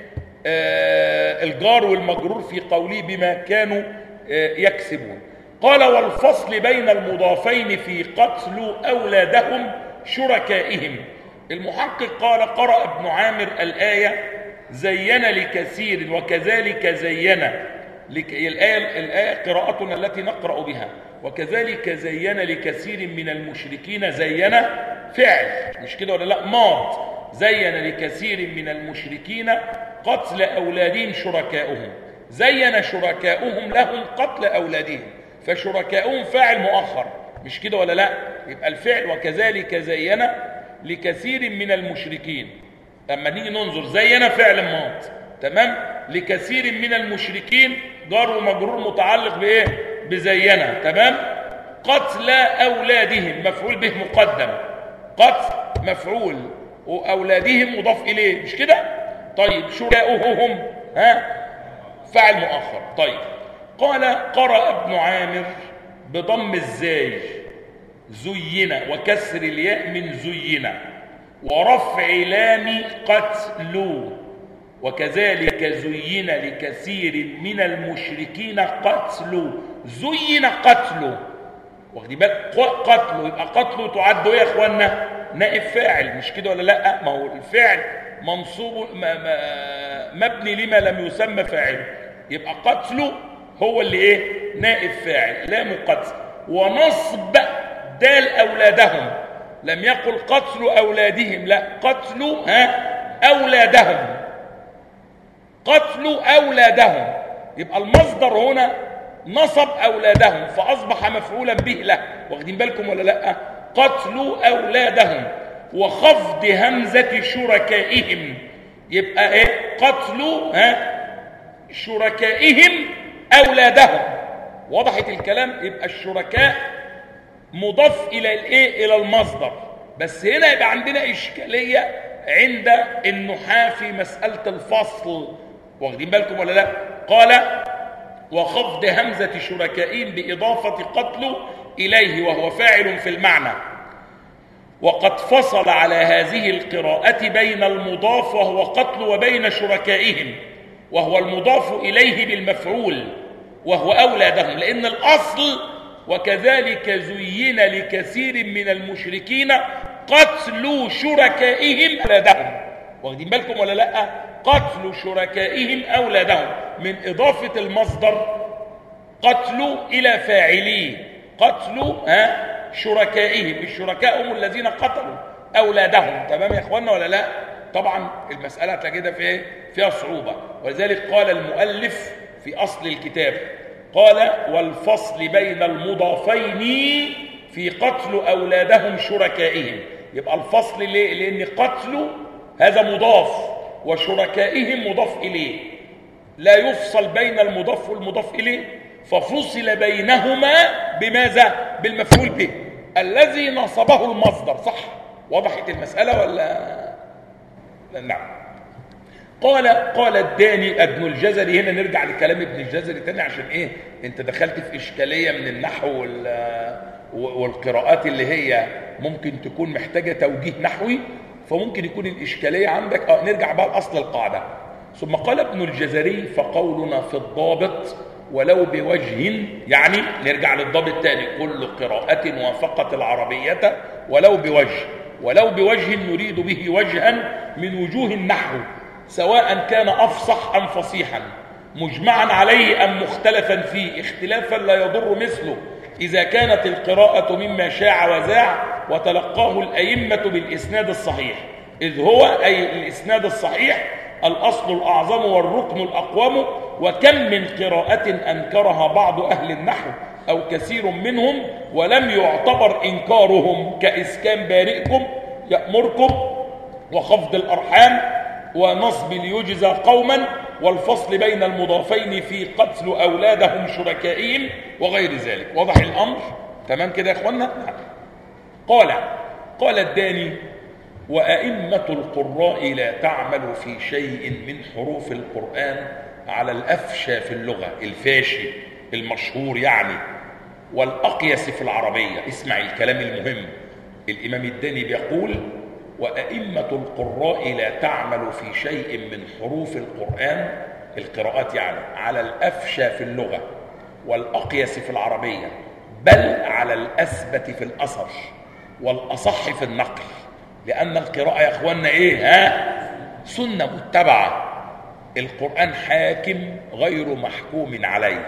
الجار والمجرور في قوله بما كانوا يكسبون. قال والفصل بين المضافين في قتل أولادهم شركائهم. المحقق قال قرأ ابن عامر الآية زين لكثير وكذلك زين الآية قراءتنا التي نقرأ بها، وكذلك زين لكثير من المشركين. زين فعل مش كده ولا لا؟ ماض. زين لكثير من المشركين قتل أولادهم شركاؤهم. زين شركاؤهم لهم قتل أولادهم، فشركاؤهم فاعل مؤخر مش كده ولا لا؟ يبقى الفعل وكذلك زين لكثير من المشركين. اما نيجي ننظر زين فعل ماض تمام، لكثير من المشركين جار ومجرور متعلق بايه؟ بزينه تمام. قتل اولادهم مفعول به مقدم، قتل مفعول واولادهم مضاف اليه مش كده؟ طيب شركاؤهم فعل مؤخر. طيب قال قرأ ابن عامر بضم الزاي زين وكسر الياء من زين ورفع لام قتلوا، وكذلك زين لكثير من المشركين قتلوا. زين قتلوا، واخدين بالك؟ قتلوا، يبقى قتلوا تعد ايه يا اخوانا؟ نائب فاعل مش كده ولا لا؟ ما هو الفعل منصوب مبني لما لم يسمى فاعله، يبقى قتلوا هو اللي ايه؟ نائب فاعل لام قتل. ونصب دال أولادهم، لم يقل قتل أولادهم، لا قتلوا أولادهم، قتلوا أولادهم. يبقى المصدر هنا نصب أولادهم فأصبح مفعولا به له، واخدين بالكم ولا لا؟ قتلوا أولادهم. وخفض همزة شركائهم، يبقى ايه؟ قتلوا شركائهم أولادهم. وضحت الكلام؟ يبقى الشركاء مضاف الى الايه؟ الى المصدر. بس هنا يبقى عندنا اشكاليه عند النحاة في مساله الفصل، واخدين بالكم ولا لا؟ قال وخفض همزه شركائهم باضافه قتل اليه وهو فاعل في المعنى. وقد فصل على هذه القراءه بين المضاف وهو قتل وبين شركائهم، وهو المضاف اليه بالمفعول وهو اولادهم، لان الاصل وكذلك زين لكثير من المشركين قتلوا شركائهم أولادهم، واخدين بالكم ولا لا؟ قتلوا شركائهم أولادهم من إضافة المصدر قتلوا إلى فاعليه. قتلوا شركائهم، الشركاء هم الذين قتلوا أولادهم. تمام يا إخواننا ولا لا؟ طبعا المسألة هتلاقيها فيها صعوبة، ولذلك قال المؤلف في أصل الكتاب قال والفصل بين المضافين في قتل أولادهم شركائهم. يبقى الفصل ليه؟ لأن قتل هذا مضاف وشركائهم مضاف إليه، لا يفصل بين المضاف والمضاف إليه، ففصل بينهما بماذا؟ بالمفعول به الذي نصبه المصدر. صح؟ وضحت المسألة ولا؟ نعم. قال الداني ابن الجزري. هنا نرجع لكلام ابن الجزري تاني، عشان ايه؟ انت دخلت في اشكاليه من النحو والقراءات اللي هي ممكن تكون محتاجه توجيه نحوي، فممكن يكون الاشكاليه عندك. نرجع بقى لاصل القاعده. ثم قال ابن الجزري فقولنا في الضابط ولو بوجه، يعني نرجع للضابط تاني، كل قراءه وافقت العربيه ولو بوجه. ولو بوجه نريد به وجها من وجوه النحو، سواء كان أفصح أم فصيحا، مجمعا عليه أم مختلفا فيه، اختلافا لا يضر مثله، إذا كانت القراءة مما شاع وزاع وتلقاه الأئمة بالإسناد الصحيح، إذ هو أي الإسناد الصحيح الأصل الأعظم والركن الأقوم. وكم من قراءة أنكرها بعض أهل النحو أو كثير منهم ولم يعتبر إنكارهم، كإسكان بارئكم يأمركم وخفض الأرحام ونصب ليجزى قوما، والفصل بين المضافين في قتل أولادهم شركائهم وغير ذلك. واضح الأمر؟ تمام كده يا إخوانا؟ قال الداني: وأئمة القراء لا تعمل في شيء من حروف القرآن على الأفشى في اللغة، الفاشي المشهور يعني، والأقيس في العربية. اسمع الكلام المهم، الإمام الداني بيقول: وأئمة القراء لا تعمل في شيء من حروف القرآن، القراءات يعني، على الأفشى في اللغة والأقيس في العربية، بل على الأثبت في الأثر والأصح في النقل. لأن القراءة يا أخوانا سنة متبعة. القرآن حاكم غير محكوم عليه.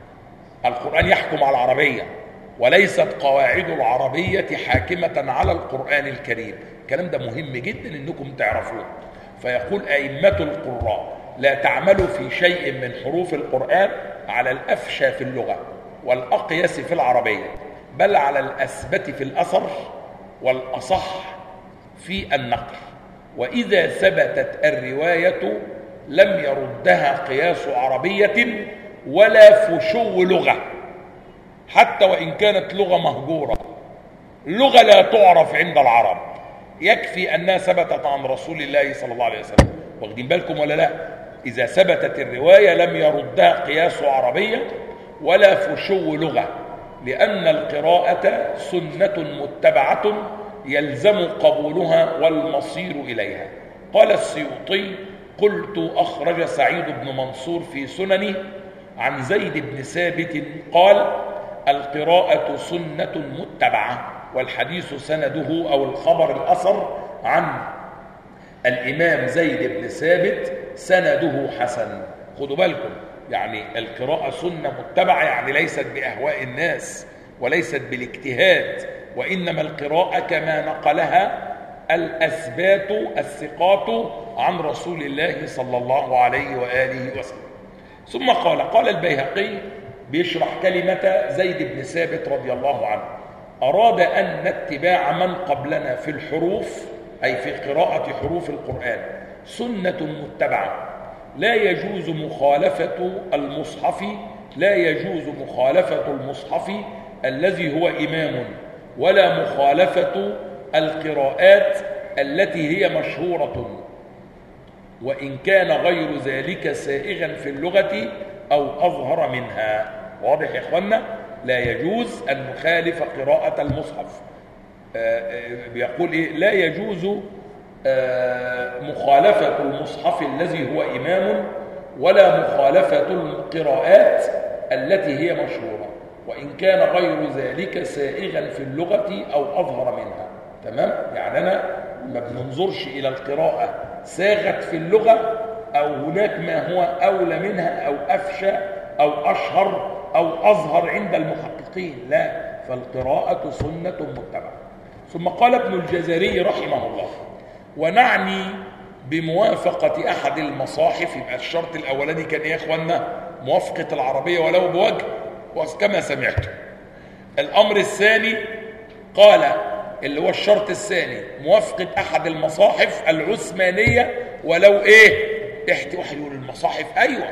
القرآن يحكم على العربية، وليست قواعد العربية حاكمة على القرآن الكريم. الكلام ده مهم جدا انكم تعرفوه. فيقول: أئمة القراء لا تعملوا في شيء من حروف القرآن على الأفشى في اللغة والأقيس في العربية، بل على الأثبت في الأثر والأصح في النقل. وإذا ثبتت الرواية لم يردها قياس عربية ولا فشو لغة، حتى وإن كانت لغة مهجورة، لغة لا تعرف عند العرب، يكفي أنها ثبتت عن رسول الله صلى الله عليه وسلم. واخدين بالكم ولا لا؟ إذا ثبتت الرواية لم يردها قياس عربية ولا فشو لغة، لأن القراءة سنة متبعة يلزم قبولها والمصير إليها. قال السيوطي: قلت: أخرج سعيد بن منصور في سننه عن زيد بن ثابت قال: القراءة سنة متبعة. والحديث سنده أو الخبر الأثر عن الإمام زيد بن ثابت سنده حسن. خدوا بالكم، يعني القراءة سنة متبعة، يعني ليست بأهواء الناس وليست بالاجتهاد، وإنما القراءة كما نقلها الأثبات الثقات عن رسول الله صلى الله عليه وآله وسلم. ثم قال البيهقي بيشرح كلمة زيد بن ثابت رضي الله عنه: أراد أن اتباع من قبلنا في الحروف، أي في قراءة حروف القرآن، سنة متبعة، لا يجوز مخالفة المصحف، لا يجوز مخالفة المصحف الذي هو إمام، ولا مخالفة القراءات التي هي مشهورة، وإن كان غير ذلك سائغا في اللغة أو أظهر منها. واضح يا إخوانا؟ لا يجوز أن نخالف قراءة المصحف. بيقول إيه؟ لا يجوز مخالفة المصحف الذي هو إمام، ولا مخالفة القراءات التي هي مشهورة، وإن كان غير ذلك سائغا في اللغة أو أظهر منها. تمام؟ يعني أنا ما بننظرش إلى القراءة ساغت في اللغة أو هناك ما هو أولى منها أو أفشى أو أشهر أو أظهر عند المحققين، لا، فالقراءة سنة متبعة. ثم قال ابن الجزري رحمه الله: ونعني بموافقة أحد المصاحف. يبقى الشرط الأولاني كان يا إخوانا موافقة العربية ولو بوجه، وكما سمعتم. الأمر الثاني قال اللي هو الشرط الثاني موافقة أحد المصاحف العثمانية ولو واحد يقول المصاحف، أيوة،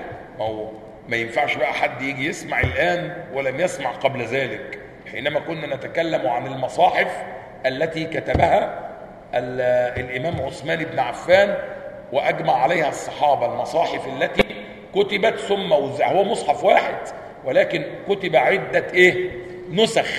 ما ينفعش بقى حد يجي يسمع الآن ولم يسمع قبل ذلك. حينما كنا نتكلم عن المصاحف التي كتبها الإمام عثمان بن عفان وأجمع عليها الصحابة، المصاحف التي كتبت ثم وزع، هو مصحف واحد ولكن كتب عدة نسخ،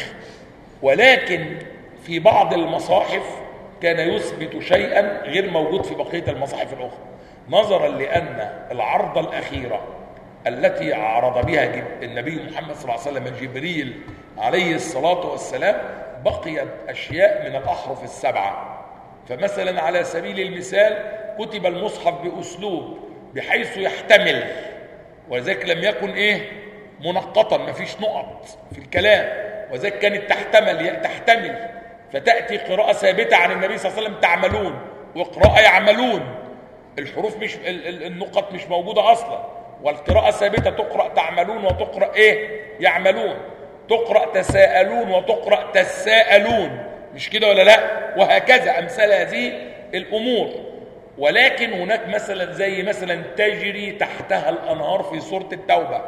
ولكن في بعض المصاحف كان يثبت شيئا غير موجود في بقية المصاحف الأخرى، نظرا لأن العرضة الأخيرة التي عرض بها النبي محمد صلى الله عليه وسلم جبريل عليه الصلاة والسلام بقيت أشياء من الأحرف السبعة. فمثلا على سبيل المثال كتب المصحف بأسلوب بحيث يحتمل، وذلك لم يكن منقطا، ما فيش نقط في الكلام، وذلك كانت تحتمل، فتأتي قراءة ثابتة عن النبي صلى الله عليه وسلم تعملون، وقراءة يعملون، الحروف مش النقط مش موجودة أصلا، والقراءة ثابتة تقرأ تعملون وتقرأ يعملون، تقرأ تساءلون وتقرأ تساءلون، مش كده ولا لا؟ وهكذا أمثال هذه الأمور. ولكن هناك مثلا زي مثلا تجري تحتها الأنهار في سورة التوبة،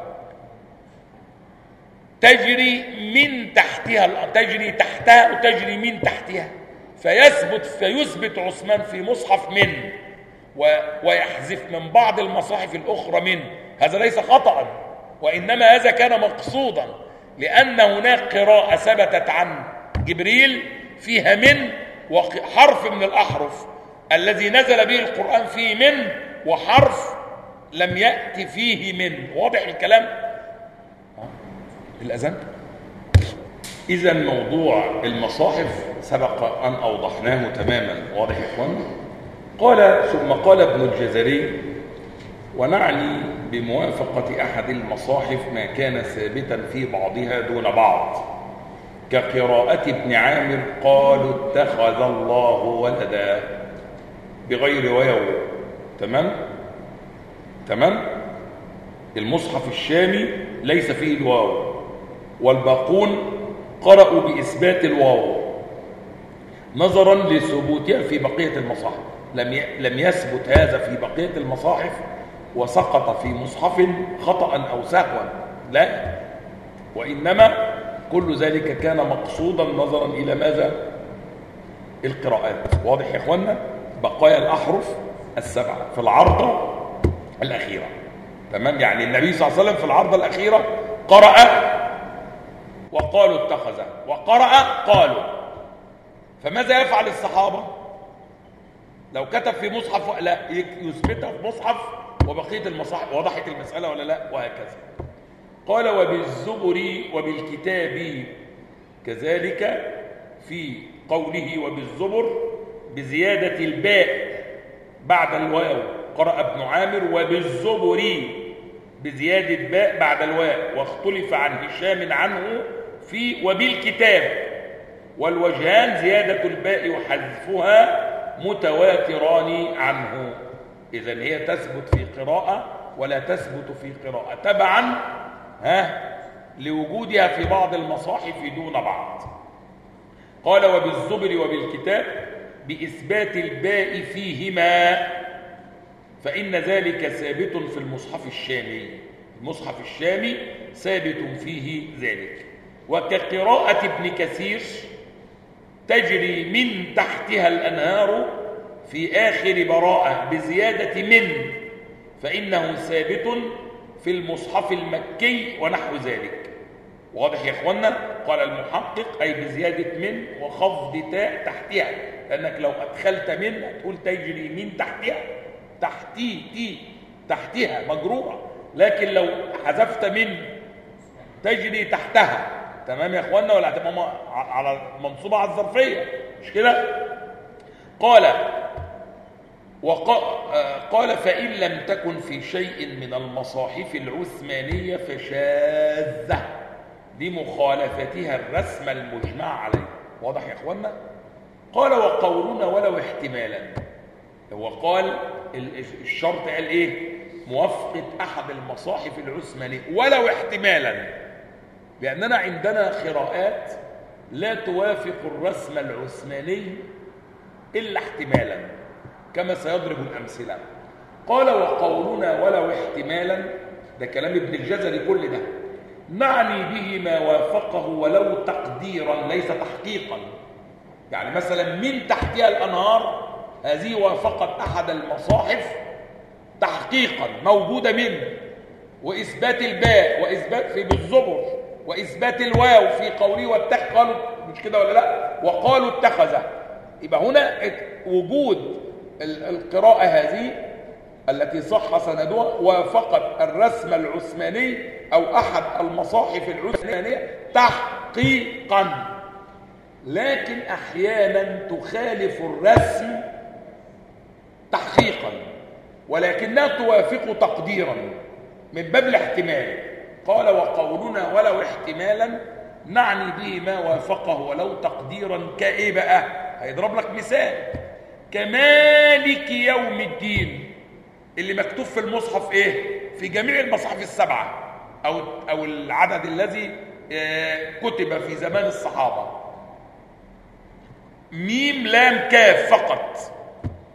تجري من تحتها، تجري تحتها وتجري من تحتها، فيثبت عثمان في مصحف من ويحذف من بعض المصاحف الأخرى من. هذا ليس خطأ، وإنما هذا كان مقصودا، لأن هناك قراءة ثبتت عن جبريل فيها من، وحرف من الأحرف الذي نزل به القرآن فيه من، وحرف لم يأتي فيه من. واضح الكلام؟ الأذان. إذا موضوع المصاحف سبق أن أوضحناه تماما. واضح يا إخوان؟ قال ثم قال ابن الجزري: ونعني بموافقة أحد المصاحف ما كان ثابتا في بعضها دون بعض، كقراءة ابن عامر قالوا اتخذ الله ولدا بغير واو. تمام. المصحف الشامي ليس فيه الواو، والباقون قرأوا بإثبات الواو نظرا لثبوتها في بقية المصاحف. لم يثبت هذا في بقية المصاحف وسقط في مصحف خطأ أو سهوا، لا، وإنما كل ذلك كان مقصودا نظرا إلى ماذا؟ القراءات. واضح يا إخوانا؟ بقايا الأحرف السبعة في العرضة الأخيرة. تمام؟ يعني النبي صلى الله عليه وسلم في العرضة الأخيرة قرأ وقالوا اتخذ، وقرأ قالوا. فماذا يفعل الصحابة؟ لو كتب في مصحف لا يثبتها في مصحف وبقية المصاحف. وضحت المسألة ولا لا؟ وهكذا. قال: وبالزبر وبالكتاب كذلك في قوله وبالزبر بزيادة الباء بعد الواو، قرأ ابن عامر وبالزبر بزيادة باء بعد الواو، واختلف عن هشام عنه في وبالكتاب، والوجهان زيادة الباء وحذفها متواتران عنه. إذن هي تثبت في قراءة ولا تثبت في قراءة تبعا لوجودها في بعض المصاحف دون بعض. قال: وبالزبر وبالكتاب بإثبات الباء فيهما، فإن ذلك ثابت في المصحف الشامي. المصحف الشامي ثابت فيه ذلك. وكقراءة ابن كثير تجري من تحتها الأنهار في آخر براءة بزيادة من، فإنه ثابت في المصحف المكي ونحو ذلك. واضح يا إخوانا؟ قال المحقق: أي بزيادة من وخفض تاء تحتها، لأنك لو أدخلت من هتقول تجري من تحتها، تحتها مجروءة، لكن لو حذفت من تجري تحتها. تمام يا إخوانا؟ ولا هتبقى على منصوبة على الظرفية، مش كده؟ قال: فإن لم تكن في شيء من المصاحف العثمانية فشاذة لمخالفتها الرسم المجمع عليه. واضح يا إخوانا؟ قال: وقولنا ولو احتمالا. هو قال الشرط قال إيه؟ موافقة أحد المصاحف العثمانية ولو احتمالا، لأننا عندنا قراءات لا توافق الرسم العثماني إلا احتمالا، كما سيضرب الأمثلة. قال: وقولنا ولو احتمالا، ده كلام ابن الجزري كل ده، نعني به ما وافقه ولو تقديرا ليس تحقيقا. يعني مثلا من تحتها الأنهار هذه وافقت أحد المصاحف تحقيقا، موجودة من، وإثبات الباء، وإثبات في بالزبر، وإثبات الواو في قوله واتخذ، قالوا مش كده ولا لا؟ وقالوا اتخذ. يبقى هنا وجود القراءة هذه التي صح سندها وافقت الرسم العثماني أو أحد المصاحف العثمانية تحقيقا، لكن أحيانا تخالف الرسم تحقيقا ولكنها توافق تقديرا من باب الاحتمال. قال: وقولنا ولو احتمالا نعني به ما وافقه ولو تقديرا كإيه بقى؟ هيضرب لك مثال: كمالك يوم الدين، اللي مكتوب في المصحف ايه؟ في جميع المصاحف السبعة او العدد الذي كتب في زمان الصحابة، ميم لام كاف فقط،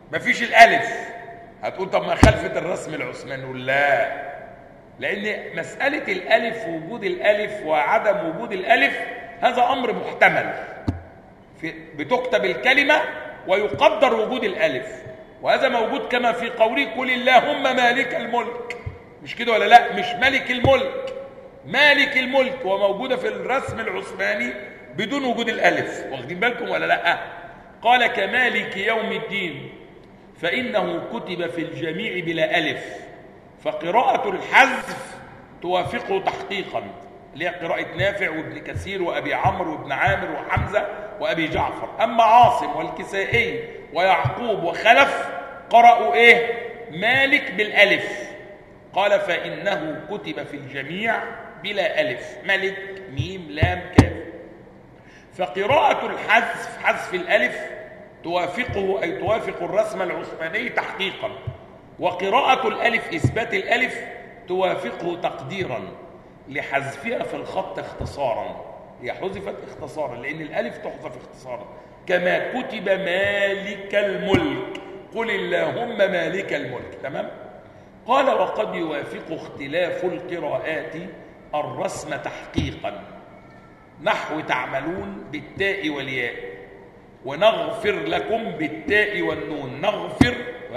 مفيش الالف. هتقول طب ما خلفت الرسم العثماني، نقول لا، لان مساله الالف، وجود الالف وعدم وجود الالف، هذا امر محتمل. بتكتب الكلمه ويقدر وجود الالف، وهذا موجود كما في قوله قل اللهم مالك الملك، مش كده ولا لا؟ مش ملك الملك، مالك الملك، وموجوده في الرسم العثماني بدون وجود الالف. واخدين بالكم ولا لا؟ قال كمالك يوم الدين فانه كتب في الجميع بلا الف، فقراءه الحذف توافقه تحقيقا، اللي هي قراءه نافع وابن كثير وابي عمرو وابن عامر وحمزه وابي جعفر. اما عاصم والكسائي ويعقوب وخلف قرأوا ايه؟ مالك بالالف. قال فانه كتب في الجميع بلا الف، ملك ميم لام كاف. فقراءة الحذف، حذف الالف، توافقه أي توافق الرسم العثماني تحقيقا، وقراءة الالف، اثبات الالف، توافقه تقديرا لحذفها في الخط اختصارا. هي حذفت اختصارا لان الالف تحذف اختصارا، كما كتب مالك الملك قل اللهم مالك الملك. تمام؟ قال وقد يوافق اختلاف القراءات الرسم تحقيقا، نحو تعملون بالتاء والياء، ونغفر لكم بالتاء والنون، نغفر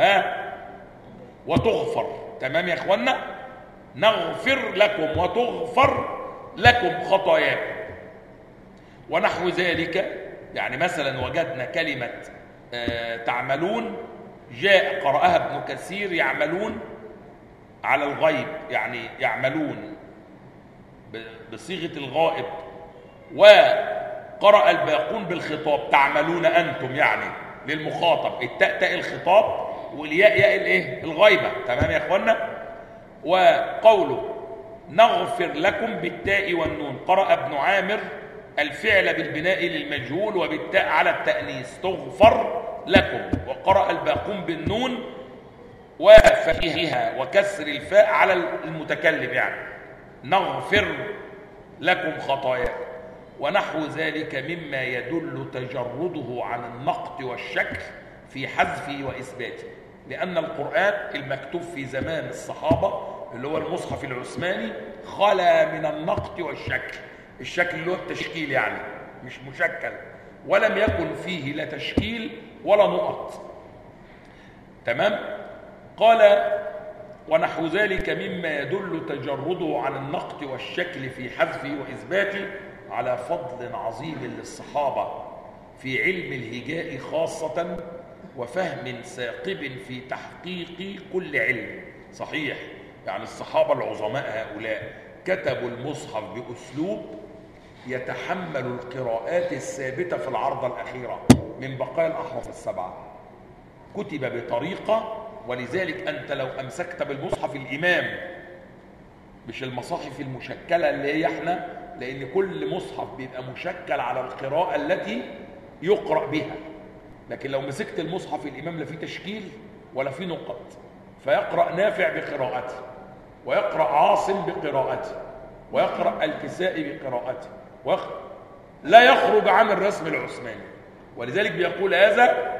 وتغفر. تمام يا اخوانا؟ نغفر لكم وتغفر لكم خطاياكم ونحو ذلك. يعني مثلا وجدنا كلمة تعملون جاء قرأها ابن كثير يعملون على الغيب، يعني يعملون بصيغة الغائب، وقرأ الباقون بالخطاب تعملون أنتم، يعني للمخاطب، التاء تاء الخطاب والياء ياء الايه؟ الغيبة. تمام يا اخوانا؟ وقوله نغفر لكم بالتاء والنون، قرأ ابن عامر الفعل بالبناء للمجهول وبالتاء على التأنيث تغفر لكم، وقرأ الباقون بالنون وفتحها وكسر الفاء على المتكلم، يعني نغفر لكم خطاياكم ونحو ذلك مما يدل تجرده عن النقط والشكل في حذفه وإثباته. لأن القرآن المكتوب في زمان الصحابة اللي هو المصحف العثماني خلا من النقط والشكل. الشكل اللي هو التشكيل، يعني مش مشكل، ولم يكن فيه لا تشكيل ولا نقط. تمام؟ قال ونحو ذلك مما يدل تجرده عن النقط والشكل في حذفه وإثباته على فضل عظيم للصحابة في علم الهجاء خاصة، وفهم ثاقب في تحقيق كل علم. صحيح، يعني الصحابة العظماء هؤلاء كتبوا المصحف بأسلوب يتحمل القراءات الثابتة في العرضة الأخيرة من بقايا الأحرف السبعة، كتب بطريقة، ولذلك أنت لو أمسكت بالمصحف الإمام، مش المصاحف المشكلة اللي هي احنا، لأن كل مصحف بيبقى مشكل على القراءة التي يقرأ بها، لكن لو مسكت المصحف الإمام لا فيه تشكيل ولا فيه نقط، فيقرأ نافع بقراءته، ويقرأ عاصم بقراءته، ويقرأ الكسائي بقراءته، لا يخرج عن الرسم العثماني. ولذلك بيقول هذا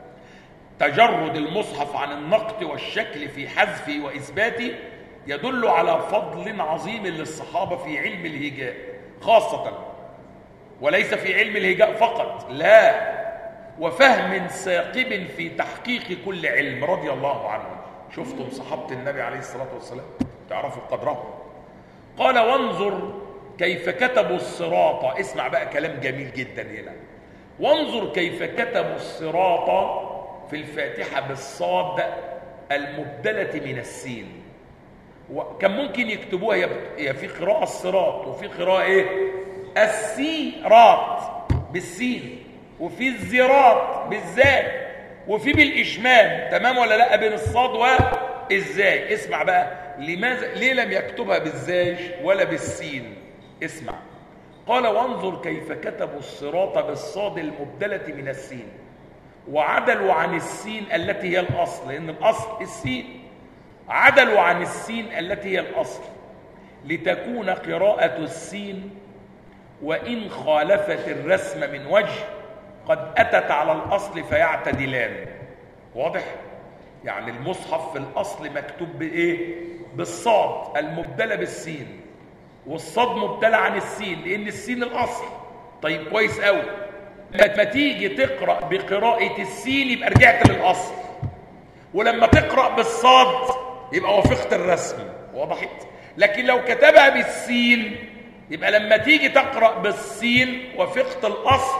تجرد المصحف عن النقط والشكل في حذفه وإثباته يدل على فضل عظيم للصحابة في علم الهجاء خاصة، وليس في علم الهجاء فقط، لا، وفهم ثاقب في تحقيق كل علم رضي الله عنهم. شفتم صحابة النبي عليه الصلاة والسلام، تعرفوا قدرهم. قال وانظر كيف كتبوا الصراط، اسمع بقى كلام جميل جدا هنا، وانظر كيف كتبوا الصراط في الفاتحة بالصاد المبدلة من السين. وكان ممكن يكتبوها هي في قراءة الصراط وفي قراءة ايه؟ السيرات بالسين، وفي الزراط بالزاي، وفي بالإشمام. تمام ولا لا؟ بين الصاد والزاي. اسمع بقى لماذا ليه لم يكتبها بالزاي ولا بالسين؟ اسمع. قال وانظر كيف كتبوا الصراط بالصاد المبدلة من السين، وعدلوا عن السين التي هي الأصل، لأن الأصل السين، عدلوا عن السين التي هي الأصل لتكون قراءة السين وإن خالفت الرسم من وجه قد أتت على الأصل فيعتدلان. واضح؟ يعني المصحف في الأصل مكتوب بإيه؟ بالصاد المبدلة بالسين، والصاد مبدلة عن السين لأن السين الأصل. طيب كويس قوي. لما تيجي تقرأ بقراءة السين يبقى رجعت للأصل، ولما تقرأ بالصاد يبقى وفقت الرسم. وضحت؟ لكن لو كتبها بالسين يبقى لما تيجي تقرأ بالسين وفقت الأصل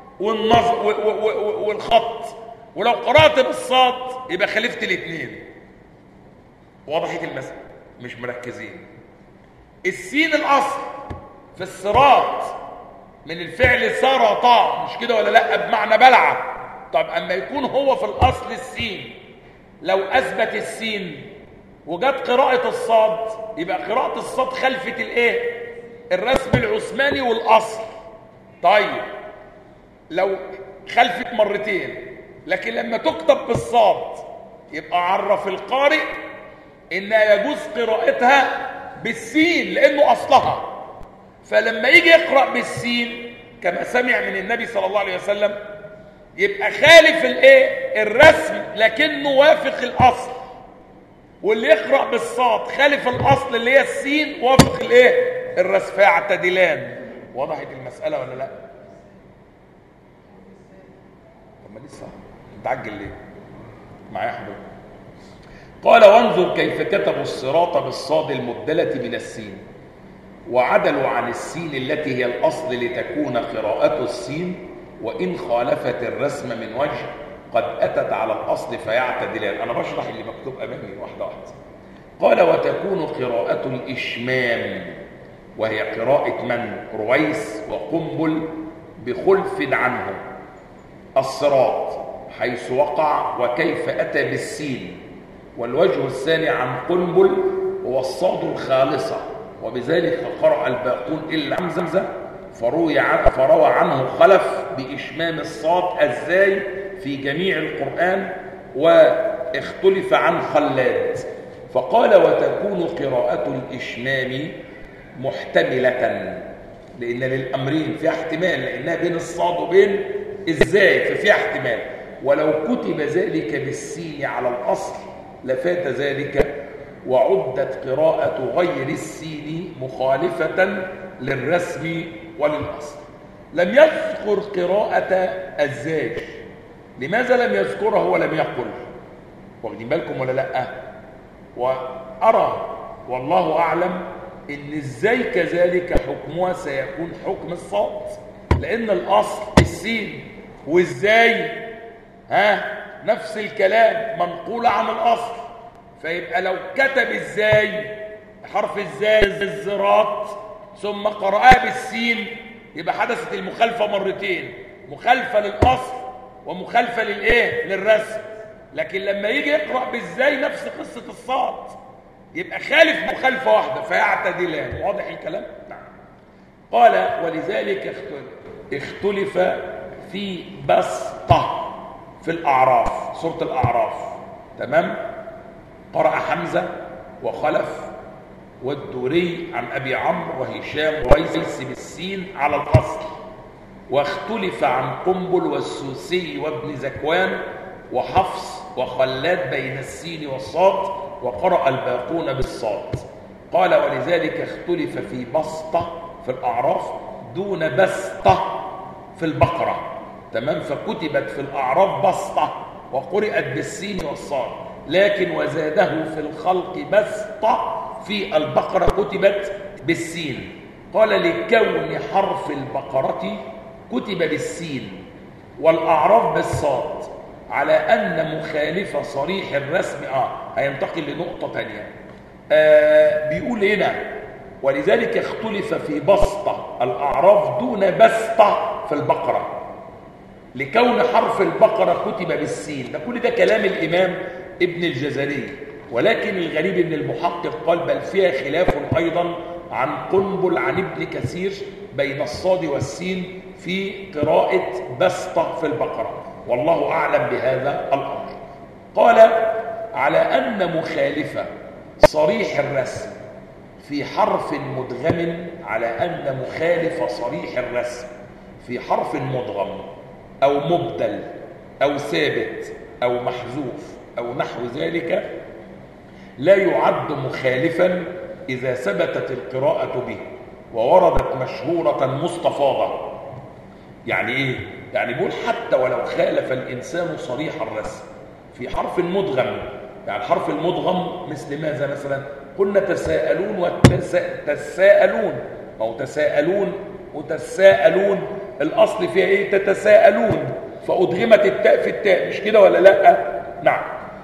والخط، ولو قرأت بالصاد يبقى خالفت الاثنين. وضحت المسألة؟ مش مركزين. السين الأصل في الصراط من الفعل سرطا، مش كده ولا لا؟ بمعنى بلعة. طب اما يكون هو في الأصل السين، لو أثبت السين وجت قراءة الصاد يبقى قراءة الصاد خلفت الايه؟ الرسم العثماني والأصل. طيب لو خلفت مرتين، لكن لما تكتب بالصاد يبقى عرف القارئ إنها يجوز قراءتها بالسين لأنه أصلها. فلما يجي يقرأ بالسين كما سمع من النبي صلى الله عليه وسلم يبقى خالف الايه؟ الرسم لكنه وافق الأصل. واللي يقرأ بالصاد خالف الأصل اللي هي السين وافق الايه؟ الرسم، فيعتدلان. وضحت المسألة ولا لا؟ طب ما لسه متعجل ليه؟ معايا حضرتك؟ قال وانظر كيف كتبوا الصراط بالصاد المبدلة من السين، وعدلوا عن السين التي هي الأصل لتكون قراءة السين، وإن خالفت الرسم من وجه قد أتت على الأصل فيعتدلان. أنا بشرح اللي مكتوب أمامي واحدة واحدة. قال وتكون قراءة الإشمام، وهي قراءة من؟ رويس وقنبل بخلف عنه الصراط حيث وقع وكيف أتى بالسين. والوجه الثاني عن قنبل هو الصاد الخالصة، وبذلك قرأ الباقون إلا حمزة فروى عنه خلف بإشمام الصاد الزاي في جميع القرآن، واختلف عن خلاد. فقال وتكون قراءة الإشمام محتملة، لأن للأمرين فيها احتمال، لأنها بين الصاد وبين الزاي ففيها احتمال. ولو كتب ذلك بالسين على الأصل لفات ذلك، وعدت قراءة غير السين مخالفة للرسم وللأصل. لم يذكر قراءة الزاي. لماذا لم يذكرها ولم يقل؟ واخدين بالكم ولا لا؟ وأرى والله أعلم إن الزاي كذلك حكمها سيكون حكم الصاد، لأن الأصل السين، والزاي نفس الكلام منقول عن الأصل. فيبقى لو كتب الزاي حرف الزاي الزراط ثم قرأها بالسين يبقى حدثت المخالفة مرتين، مخالفة للأصل ومخالفة للإيه؟ للرسم. لكن لما يجي يقرأ بالزاي نفس قصة الصاد يبقى خالف مخالفة واحدة فيعتدلان. واضح الكلام؟ نعم. قال ولذلك اختلف في بسطة في الأعراف، سورة الأعراف. تمام؟ قرأ حمزة وخلف والدوري عن أبي عمرو وهشام وويس بالسين على الأصل، واختلف عن قنبل والسوسي وابن زكوان وحفص وخلاد بين السين والصاد، وقرأ الباقون بالصاد. قال ولذلك اختلف في بسطة في الأعراف دون بسطة في البقرة. تمام؟ فكتبت في الأعراف بسطة وقرأت بالسين والصاد، لكن وزاده في الخلق بسطة في البقرة كتبت بالسين. قال لكون حرف البقرة كتب بالسين والأعراف بالصاد على أن مخالف صريح الرسم هينتقل لنقطة تانية. بيقول هنا ولذلك اختلف في بسطة الأعراف دون بسطة في البقرة لكون حرف البقرة كتب بالسين. ده كل ده كلام الإمام ابن الجزري، ولكن الغريب ان المحقق قال بل فيها خلاف أيضا عن قنبل عن ابن كثير بين الصاد والسين في قراءة بسطة في البقرة، والله أعلم بهذا الأمر. قال على أن مخالفة صريح الرسم في حرف مدغم، على أن مخالف صريح الرسم في حرف مدغم أو مبدل أو ثابت أو محذوف أو نحو ذلك لا يعد مخالفا إذا ثبتت القراءة به ووردت مشهورة مستفاضة. يعني إيه؟ يعني بيقول حتى ولو خالف الإنسان صريح الرسم في حرف مدغم، يعني الحرف المدغم مثل ماذا مثلا؟ قلنا تساءلون وتساءلون، أو تساءلون وتساءلون، الأصل فيها إيه؟ تتساءلون، فأدغمت التاء في التاء، مش كده ولا لأ؟ نعم.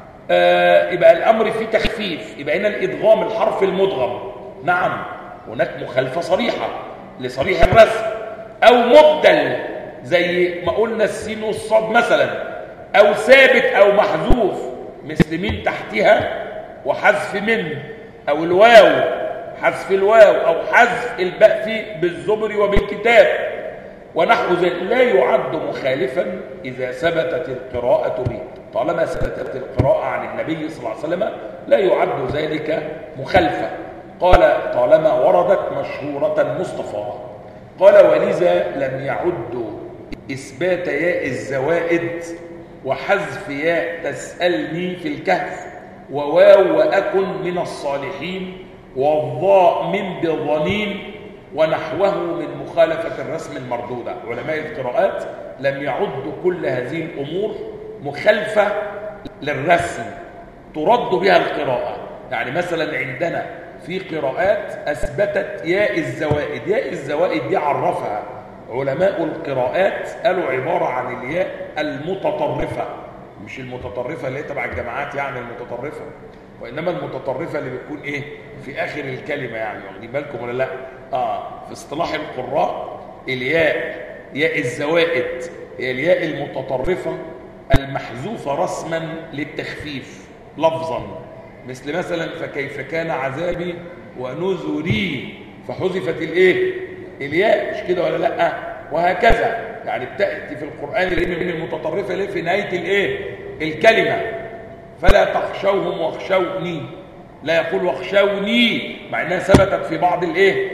يبقى الأمر فيه تخفيف، يبقى هنا الإدغام الحرف المدغم، نعم هناك مخالفة صريحة لصريح الرسم، أو مبدل زي ما قلنا السين والصاد مثلا، أو ثابت أو محذوف مثل من تحتها وحذف من، أو الواو حذف الواو، أو حذف الباء في بالزبر وبالكتاب ونحو ذلك، لا يعد مخالفا إذا ثبتت القراءة به. طالما ثبتت القراءة عن النبي صلى الله عليه وسلم لا يعد ذلك مخالفة. قال طالما وردت مشهورة مستفاضة. قال ولذا لم يعد إثبات ياء الزوائد وحذف ياء تسألني في الكهف وواو وأكن من الصالحين والضاء من بظنين ونحوه من مخالفة الرسم المردودة. علماء القراءات لم يعدوا كل هذه الأمور مخالفة للرسم ترد بها القراءة. يعني مثلا عندنا في قراءات أثبتت ياء الزوائد، ياء الزوائد دي عرفها علماء القراءات قالوا عبارة عن الياء المتطرفة، مش المتطرفة اللي هي تبع الجماعات يعني المتطرفة، وإنما المتطرفة اللي بتكون إيه في آخر الكلمة، يعني واخدين بالكم ولا لا؟ في اصطلاح القراء الياء ياء الزوائد هي الياء المتطرفة المحذوفة رسما للتخفيف لفظا، مثلا فكيف كان عذابي ونذري فحذفت الايه الياء، مش كده ولا لا؟ وهكذا يعني بتأتي في القرآن الكريم المتطرفة اللي في نهاية الايه الكلمة، فلا تخشوهم واخشوني، لا يقول واخشوني مع انها ثبتت في بعض الايه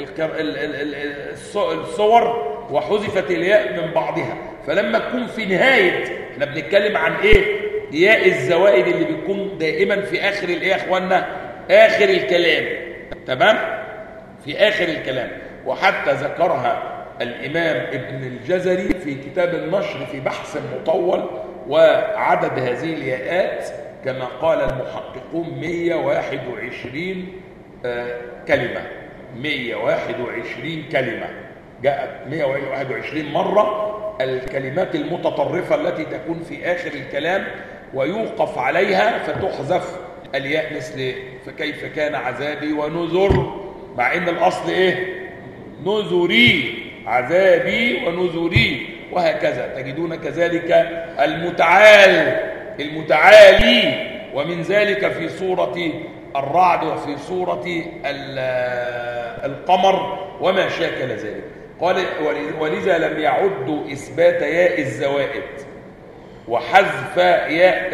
الصور وحذفت الياء من بعضها. فلما تكون في نهاية، احنا بنتكلم عن ايه؟ ياء الزوائد اللي بتكون دائما في اخر الايه يا اخوانا؟ اخر الكلام، تمام؟ في اخر الكلام. وحتى ذكرها الامام ابن الجزري في كتاب النشر في بحث مطول، وعدد هذه الياءات كما قال المحققون 121 كلمة، 121 كلمة جاءت 121 مرة الكلمات المتطرفة التي تكون في آخر الكلام ويوقف عليها فتحذف الياء، مثل فكيف كان عذابي ونذر، مع ان الاصل ايه؟ نذري، عذابي ونذري، وهكذا. تجدون كذلك المتعالي، ومن ذلك في سورة الرعد وفي سورة القمر وما شاكل ذلك. قال ولذا لم يعدوا إثبات ياء الزوائد وحذف ياء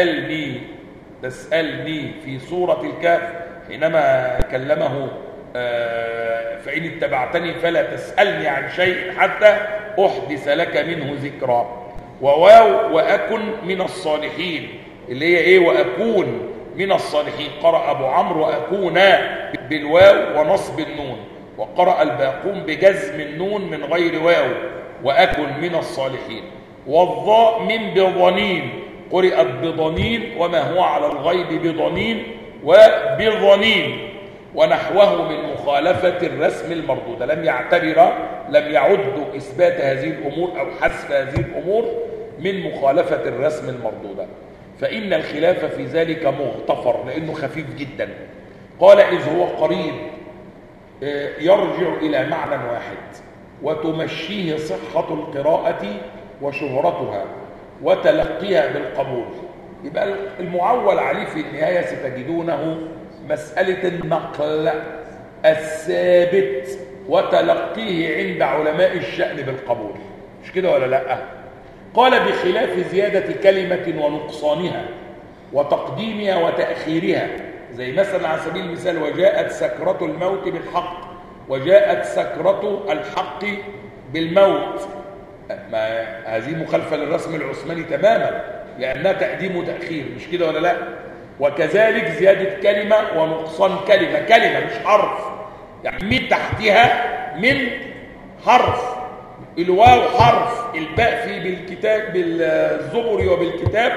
تسألني في سورة الكهف حينما كلمه فإن اتبعتني فلا تسألني عن شيء حتى أحدث لك منه ذكرا، وواو وأكن من الصالحين اللي هي إيه؟ وأكون من الصالحين. قرأ أبو عمرو وأكون بالواو ونصب النون، وقرأ الباقون بجزم النون من غير واو وأكن من الصالحين. والضاء من بضنين، قرأت بضنين وما هو على الغيب بضنين وبضنين، ونحوه من مخالفة الرسم المردودة. لم يعد إثبات هذه الأمور أو حذف هذه الأمور من مخالفة الرسم المردودة، فإن الخلاف في ذلك مغتفر لأنه خفيف جدا. قال إذ هو قريب يرجع إلى معنى واحد وتمشيه صحة القراءة وشهرتها وتلقيها بالقبول. يبقى المعول عليه في النهاية ستجدونه مسألة النقل الثابت وتلقيه عند علماء الشأن بالقبول، مش كده ولا لا؟ قال بخلاف زيادة كلمة ونقصانها وتقديمها وتأخيرها، زي مثلا على سبيل المثال وجاءت سكرة الموت بالحق، وجاءت سكرة الحق بالموت، ما هذه مخالفة للرسم العثماني تماما، لأنها تقديم وتأخير، مش كده ولا لا؟ وكذلك زيادة كلمة ونقصان كلمة، كلمة مش حرف، يعني من تحتها من حرف، الواو حرف، الباء في بالكتاب بالزبر وبالكتاب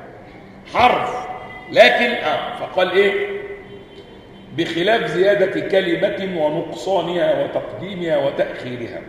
حرف، لكن فقال ايه؟ بخلاف زيادة كلمة ونقصانها وتقديمها وتأخيرها،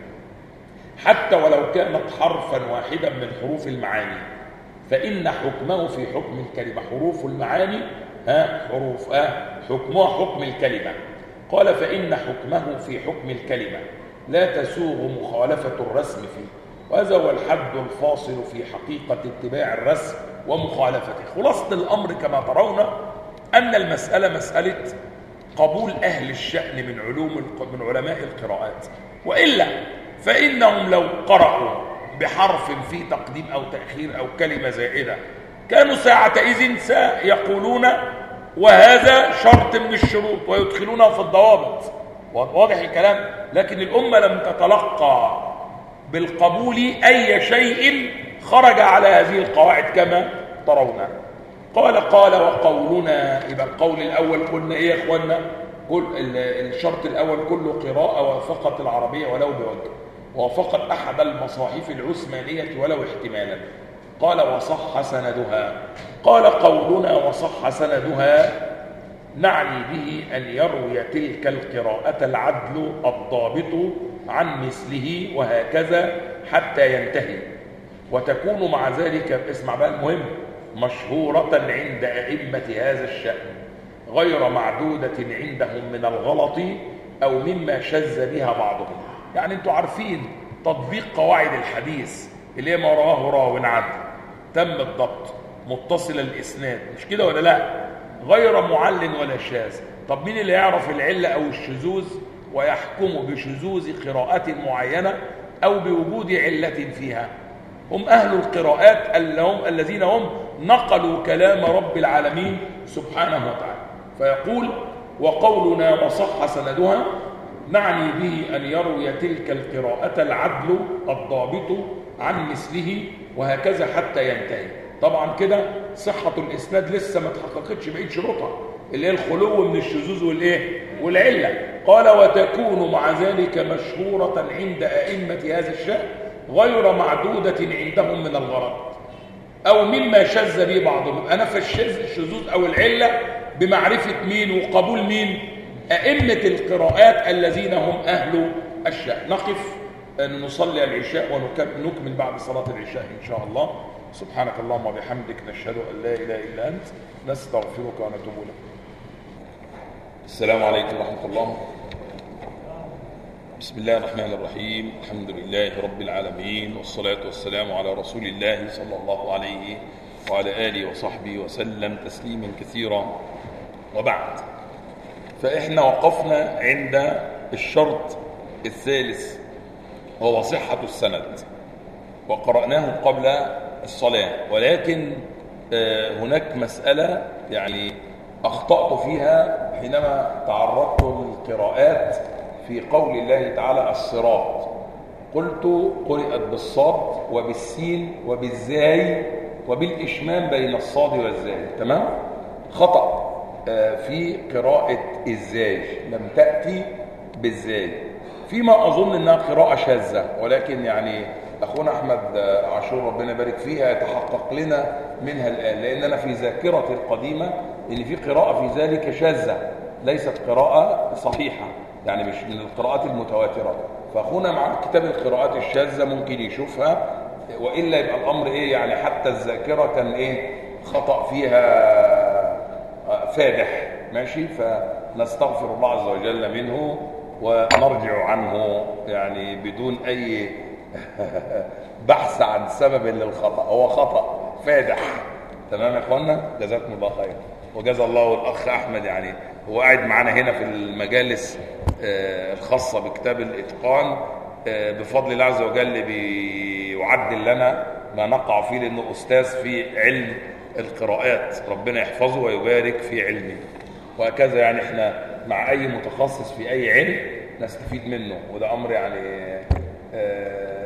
حتى ولو كانت حرفا واحدا من حروف المعاني، فإن حكمه في حكم الكلمة. حروف المعاني حروف حكمها حكم الكلمة. قال فإن حكمه في حكم الكلمة لا تسوغ مخالفة الرسم فيه، وهذا هو الحد الفاصل في حقيقة اتباع الرسم ومخالفته. خلاصة الأمر كما ترون أن المسألة مسألة قبول أهل الشأن من علماء القراءات، وإلا فإنهم لو قرأوا بحرف فيه تقديم أو تأخير أو كلمة زائدة كانوا ساعتئذ سيقولون وهذا شرط من الشروط ويدخلونه في الضوابط. واضح الكلام؟ لكن الأمة لم تتلقى بالقبول أي شيء خرج على هذه القواعد كما ترون. قال وقولنا، يبقى القول الأول قلنا إيه يا إخوانا؟ الشرط الأول كل قراءة وافقت العربية ولو بوجه، وافقت أحد المصاحف العثمانية ولو احتمالا. قال وصح سندها. قال قولنا وصح سندها نعني به أن يروي تلك القراءة العدل الضابط عن مثله وهكذا حتى ينتهي، وتكون مع ذلك، اسمع بقى المهم، مشهورة عند أئمة هذا الشأن غير معدودة عندهم من الغلط أو مما شذ بها بعضهم. يعني انتوا عارفين تطبيق قواعد الحديث اللي هي ما رواه راو عدل تم الضبط متصل الإسناد، مش كده ولا لا؟ غير معل ولا شاذ. طب مين اللي يعرف العلة أو الشذوذ ويحكم بشذوذ قراءة معينة أو بوجود علة فيها؟ هم أهل القراءات الذين هم نقلوا كلام رب العالمين سبحانه وتعالى. فيقول وقولنا وصح سندها نعني به أن يروي تلك القراءة العدل الضابط عن مثله وهكذا حتى ينتهي. طبعا كده صحة الإسناد لسه ما تحققتش بقية شروطها اللي هي الخلو من الشذوذ والعلة. قال وتكون مع ذلك مشهورة عند أئمة هذا الشأن غير معدودة عندهم من الغرض أو مما شذ به بعضهم. أنا في الشذوذ أو العلة بمعرفة مين وقبول مين؟ أئمة القراءات الذين هم أهل الشأن. نقف نصلي العشاء ونكمل بعد صلاة العشاء إن شاء الله. سبحانك اللهم وبحمدك نشهد أن لا إله إلا أنت نستغفرك ونتوب إليك. السلام عليكم ورحمة الله. بسم الله الرحمن الرحيم. الحمد لله رب العالمين، والصلاة والسلام على رسول الله صلى الله عليه وعلى آله وصحبه وسلم تسليما كثيرا، وبعد. فإحنا وقفنا عند الشرط الثالث وهو صحة السند، وقرأناه قبل الصلاة، ولكن هناك مسألة يعني أخطأت فيها حينما تعرضت للقراءات في قول الله تعالى الصراط. قلت قرأت بالصاد وبالسين وبالزاي وبالإشمام بين الصاد والزاي، تمام؟ خطأ في قراءة الزاي، لم تأتي بالزاي، فيما أظن أنها قراءة شاذة، ولكن يعني أخونا أحمد عاشور ربنا يبارك فيها يتحقق لنا منها الآن، لأننا في ذاكرة القديمة إن في قراءة في ذلك شاذة ليست قراءة صحيحة، يعني مش من القراءات المتواترة. فأخونا مع كتاب القراءات الشاذة ممكن يشوفها، وإلا يبقى الأمر إيه يعني حتى الذاكرة كان إيه خطأ فيها فادح، ماشي؟ فنستغفر الله عز وجل منه ونرجع عنه يعني بدون أي بحث عن سبب للخطأ، هو خطأ فادح. تمام يا اخوانا؟ جزاكم الله خير، وجزا الله الأخ أحمد، يعني هو قاعد معنا هنا في المجالس الخاصة بكتاب الإتقان بفضل الله عز وجل بيعدل لنا ما نقع فيه، لأنه أستاذ في علم القراءات، ربنا يحفظه ويبارك في علمه. وهكذا يعني احنا مع أي متخصص في أي علم نستفيد منه، وده أمر يعني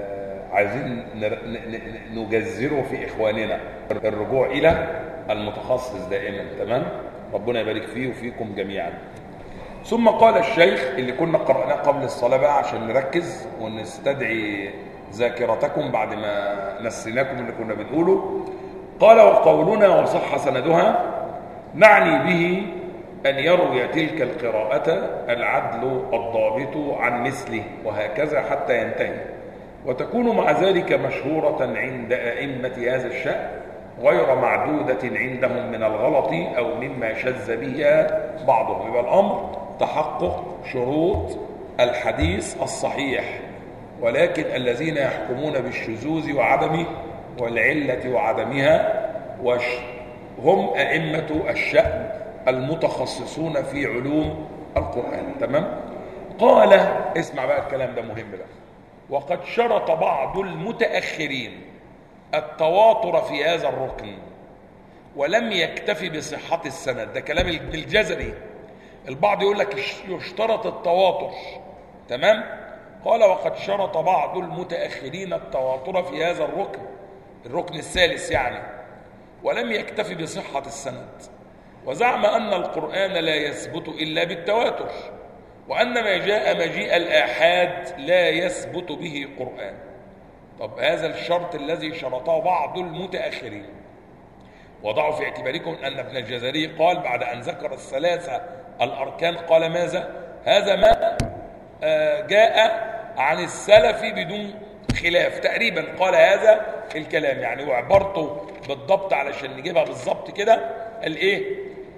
عايزين نجذره في إخواننا الرجوع إلى المتخصص دائما. تمام؟ ربنا يبارك فيه وفيكم جميعا. ثم قال الشيخ اللي كنا قرأناه قبل الصلاة بقى عشان نركز ونستدعي ذاكرتكم بعد ما نسيناكم اللي كنا بنقوله. قال وقولنا وصح سندها نعني به أن يروي تلك القراءة العدل الضابط عن مثله وهكذا حتى ينتهي، وتكون مع ذلك مشهورة عند أئمة هذا الشأن غير معدودة عندهم من الغلط أو مما شذ بها بعضهم. يبقى الأمر تحقق شروط الحديث الصحيح، ولكن الذين يحكمون بالشذوذ وعدمه والعلة وعدمها هم أئمة الشأن المتخصصون في علوم القرآن. تمام؟ قال اسمع بقى الكلام ده مهم بقى. وقد شرط بعض المتأخرين التواتر في هذا الركن ولم يكتفي بصحة السند. ده كلام الجزري. البعض يقول لك يشترط التواتر. تمام؟ قال وقد شرط بعض المتأخرين التواتر في هذا الركن الثالث يعني، ولم يكتفي بصحة السند، وزعم أن القرآن لا يثبت إلا بالتواتر، وأن ما جاء مجيء الآحاد لا يثبت به قرآن. طب هذا الشرط الذي شرطه بعض المتأخرين وضعوا في اعتباركم أن ابن الجزري قال بعد أن ذكر الثلاثة الأركان قال ماذا؟ هذا ما جاء عن السلف بدون خلاف. تقريبا قال هذا الكلام يعني، وعبرته بالضبط علشان نجيبها بالضبط كده الايه،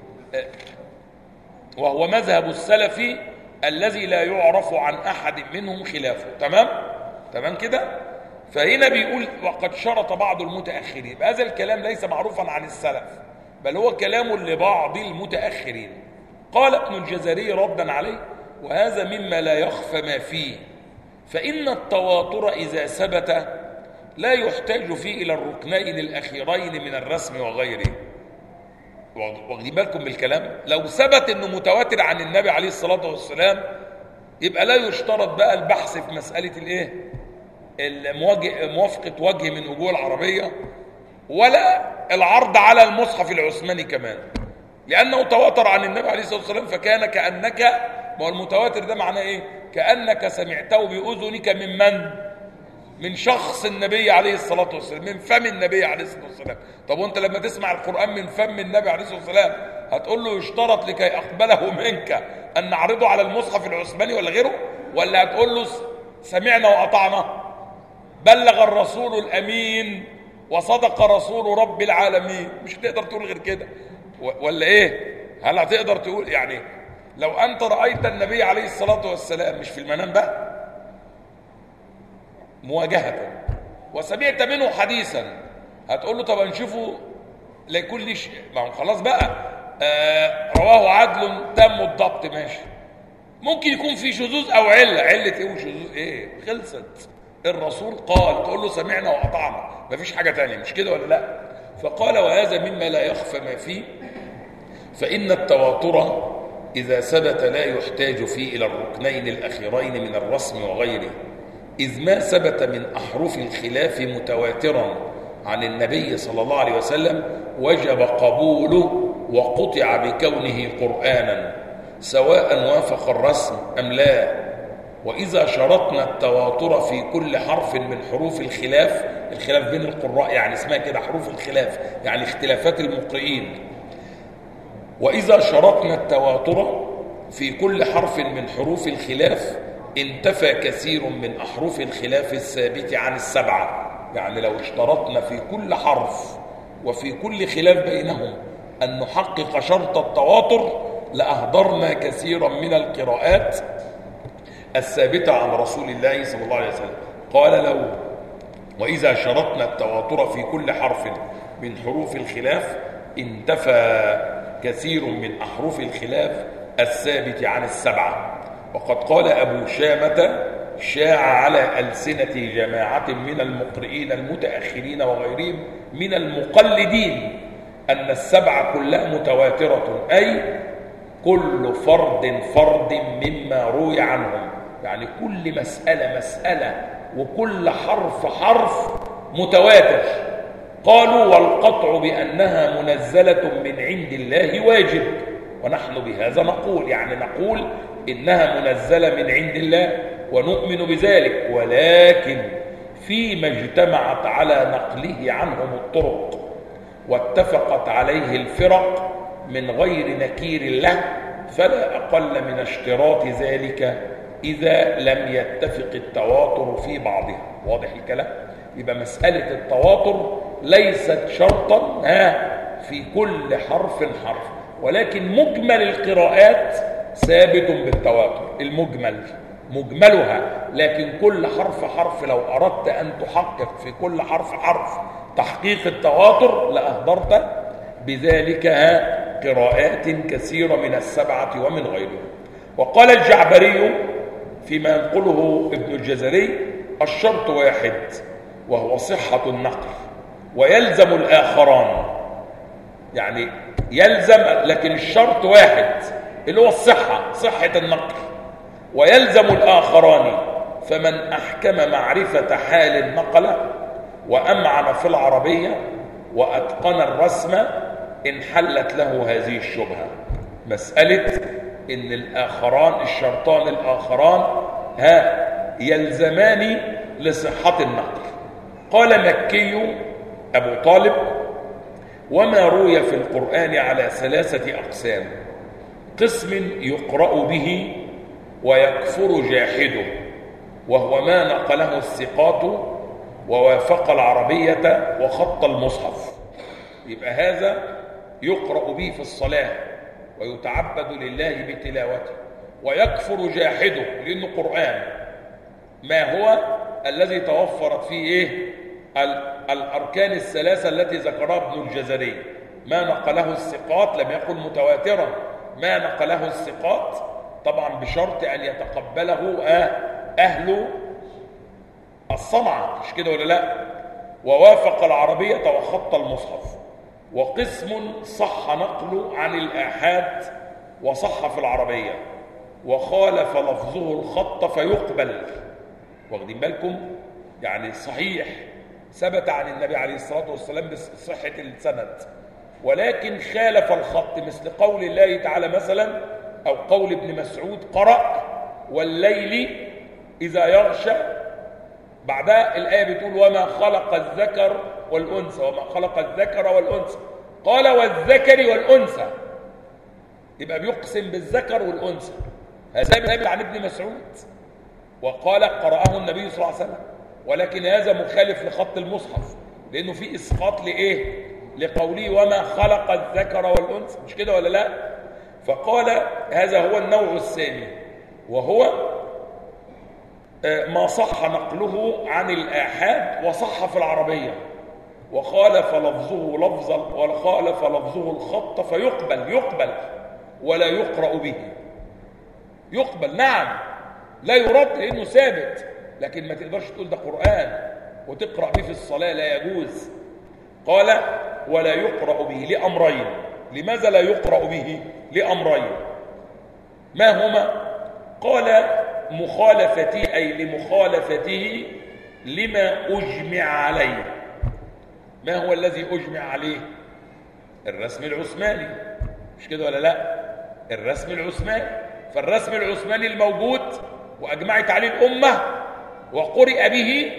وهو مذهب السلف الذي لا يعرف عن أحد منهم خلافه. تمام كده. فهنا بيقول وقد شرط بعض المتأخرين. هذا الكلام ليس معروفا عن السلف، بل هو كلام لبعض المتأخرين. قال ابن الجزري ردا عليه وهذا مما لا يخفى ما فيه، فإن التواتر إذا ثبت لا يحتاج فيه إلى الركنين الأخيرين من الرسم وغيره. واخدين بالكم بالكلام؟ لو ثبت انه متواتر عن النبي عليه الصلاة والسلام يبقى لا يشترط بقى البحث في مسألة الايه، موافقة وجه من وجوه العربية، ولا العرض على المصحف العثماني كمان، لأنه تواتر عن النبي عليه الصلاة والسلام. فكان كأنك، ما هو المتواتر ده معناه ايه؟ كأنك سمعته بأذنك من شخص النبي عليه الصلاة والسلام، من فم النبي عليه الصلاة والسلام. طب وانت لما تسمع القرآن من فم النبي عليه الصلاة والسلام هتقول له يشترط لكي أقبله منك أن نعرضه على المصحف العثماني ولا غيره، ولا هتقول له سمعنا وأطعنا بلغ الرسول الأمين وصدق رسول رب العالمين؟ مش هتقدر تقول غير كده ولا ايه؟ هل هتقدر تقول يعني لو أنت رأيت النبي عليه الصلاة والسلام مش في المنام بقى مواجهة وسمعت منه حديثا هتقول له طب نشوفه لكل شيء، ما هو خلاص بقى رواه عدل تم الضبط ماشي، ممكن يكون في شذوذ او علة ايه وشذوذ ايه، خلصت. الرسول قال تقول له سمعنا واطعنا، مفيش حاجة تانية، مش كده ولا لا؟ فقال وهذا مما لا يخفى ما فيه، فإن التواتر إذا ثبت لا يحتاج فيه إلى الركنين الأخيرين من الرسم وغيره، إذ ما ثبت من أحرف الخلاف متواترا عن النبي صلى الله عليه وسلم وجب قبوله وقطع بكونه قرآنا سواء وافق الرسم أم لا. وإذا شرطنا التواتر في كل حرف من حروف الخلاف بين القراء يعني اسمها كده حروف الخلاف يعني اختلافات المقرئين، وإذا شرطنا التواتر في كل حرف من حروف الخلاف انتفى كثير من أحرف الخلاف الثابت عن السبعة. يعني لو اشترطنا في كل حرف وفي كل خلاف بينهم أن نحقق شرط التواتر لأهدرنا كثيرا من القراءات الثابتة عن رسول الله صلى الله عليه وسلم. قال لو وإذا شرطنا التواتر في كل حرف من حروف الخلاف انتفى كثير من أحرف الخلاف الثابت عن السبعة. وقد قال أبو شامة شاع على ألسنة جماعة من المقرئين المتأخرين وغيرهم من المقلدين أن السبعة كلها متواترة، أي كل فرد مما روي عنهم، يعني كل مسألة وكل حرف متواتر. قالوا والقطع بأنها منزلة من عند الله واجب، ونحن بهذا نقول، يعني نقول إنها منزلة من عند الله ونؤمن بذلك، ولكن فيما اجتمعت على نقله عنهم الطرق واتفقت عليه الفرق من غير نكير له، فلا أقل من اشتراط ذلك إذا لم يتفق التواتر في بعضها. واضح الكلام؟ يبقى مسألة التواتر ليست شرطا في كل حرف، ولكن مجمل القراءات ثابت بالتواتر، المجمل مجملها، لكن كل حرف لو أردت أن تحقق في كل حرف تحقيق التواتر لأهدرت بذلك قراءات كثيرة من السبعة ومن غيرها. وقال الجعبري فيما ينقله ابن الجزري: الشرط واحد وهو صحة النقل، ويلزم الآخران، يعني يلزم لكن الشرط واحد اللي هو صحة النقل، ويلزم الآخران، فمن أحكم معرفة حال النقل وأمعن في العربية وأتقن الرسم انحلت له هذه الشبهة. مسألة إن الشرطان الآخران يلزمان لصحة النقل. قال مكي أبو طالب: وما روي في القرآن على 3 أقسام: قسم يقرأ به ويكفر جاحده، وهو ما نقله الثقات ووافق العربية وخط المصحف. يبقى هذا يقرأ به في الصلاة ويتعبد لله بتلاوته، ويكفر جاحده لأنه قرآن. ما هو الذي توفرت فيه الأركان الثلاثة التي ذكرها ابن الجزري؟ ما نقله الثقات، لم يقل متواترا، ما نقله الثقات طبعا بشرط أن يتقبله أهل الصنعة، مش كده ولا لا؟ ووافق العربية وخط المصحف. وقسم صح نقله عن الآحاد وصح في العربية وخالف لفظه الخط فيقبل. واخدين بالكم؟ يعني صحيح ثبت عن النبي عليه الصلاة والسلام بصحة السند، ولكن خالف الخط، مثل قول الله تعالى مثلا، أو قول ابن مسعود: قرأ والليل إذا يغشى. بعدها الآية بتقول: وما خلق الذكر والأنثى، وما خلق الذكر والأنثى. قال: والذكر والأنثى، يبقى بيقسم بالذكر والأنثى. هذا ثابت عن ابن مسعود، وقال قرأه النبي صلى الله عليه وسلم، ولكن هذا مخالف لخط المصحف، لأنه في إسقاط لإيه؟ لقوله وما خلق الذكر والأنثى، مش كده ولا لا؟ فقال هذا هو النوع الثاني، وهو ما صح نقله عن الآحاد وصح في العربية وخالف لفظه الخط فيقبل ولا يقرأ به. يقبل نعم، لا يرد لأنه ثابت، لكن ما تقدرش تقول ده قرآن وتقرأ به في الصلاة، لا يجوز. قال: ولا يقرأ به لأمرين. لماذا لا يقرأ به؟ لأمرين. ما هما؟ قال: مخالفتي، أي لمخالفته لما أجمع عليه. ما هو الذي أجمع عليه؟ الرسم العثماني، مش كده ولا لا؟ الرسم العثماني. فالرسم العثماني الموجود وأجمعت عليه الأمة وقرئ به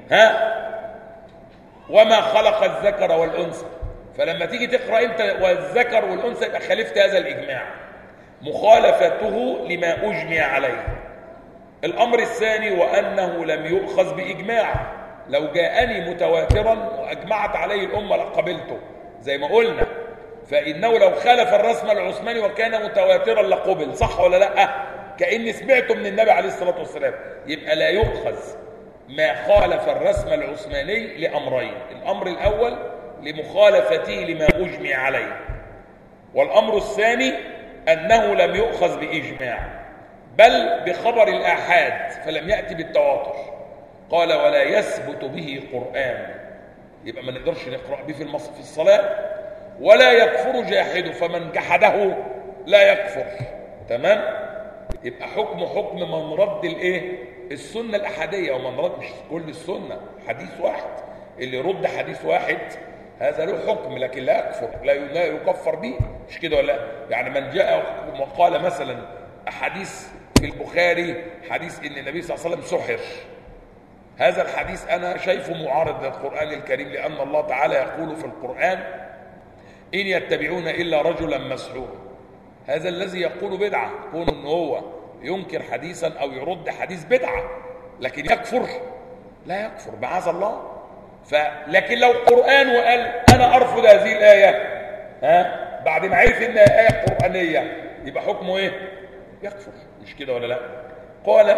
وما خلق الذكر والأنثى. فلما تيجي تقرأ أنت والذكر والأنثى يبقى خالفت هذا الإجماع، مخالفته لما أجمع عليه. الأمر الثاني: وأنه لم يؤخذ بإجماع. لو جاءني متواترا وأجمعت عليه الأمة لقبلته، زي ما قلنا، فإنه لو خالف الرسم العثماني وكان متواترا لقبل، صح ولا لا؟ كأني سمعته من النبي عليه الصلاة والسلام. يبقى لا يؤخذ ما خالف الرسم العثماني لأمرين: الأمر الأول لمخالفته لما أجمع عليه، والأمر الثاني أنه لم يؤخذ بإجماع بل بخبر الآحاد فلم يأتي بالتواتر. قال: ولا يثبت به قرآن، يبقى ما نقدرش نقرأ به في الصلاة. ولا يكفر جاحده، فمن جحده لا يكفر. تمام؟ يبقى حكم من رد الايه؟ السنه الاحاديه، ومن رد مش كل السنه، حديث واحد، اللي يرد حديث واحد هذا له حكم، لكن لا يكفر، لا يكفر به، مش كده ولا؟ يعني من جاء وقال مثلا حديث في البخاري، حديث ان النبي صلى الله عليه وسلم سحر، هذا الحديث انا شايفه معارض للقران الكريم، لان الله تعالى يقول في القران ان يتبعون الا رجلا مسحورا. هذا الذي يقول بدعه، كون ان هو ينكر حديثا او يرد حديث بدعه، لكن يكفر؟ لا يكفر معاذ الله. لكن لو قرآن وقال أنا أرفض هذه الآية، بعد ما عرف إنها آية قرآنية، يبقى حكمه إيه؟ يكفر، مش كده ولا لا؟ قال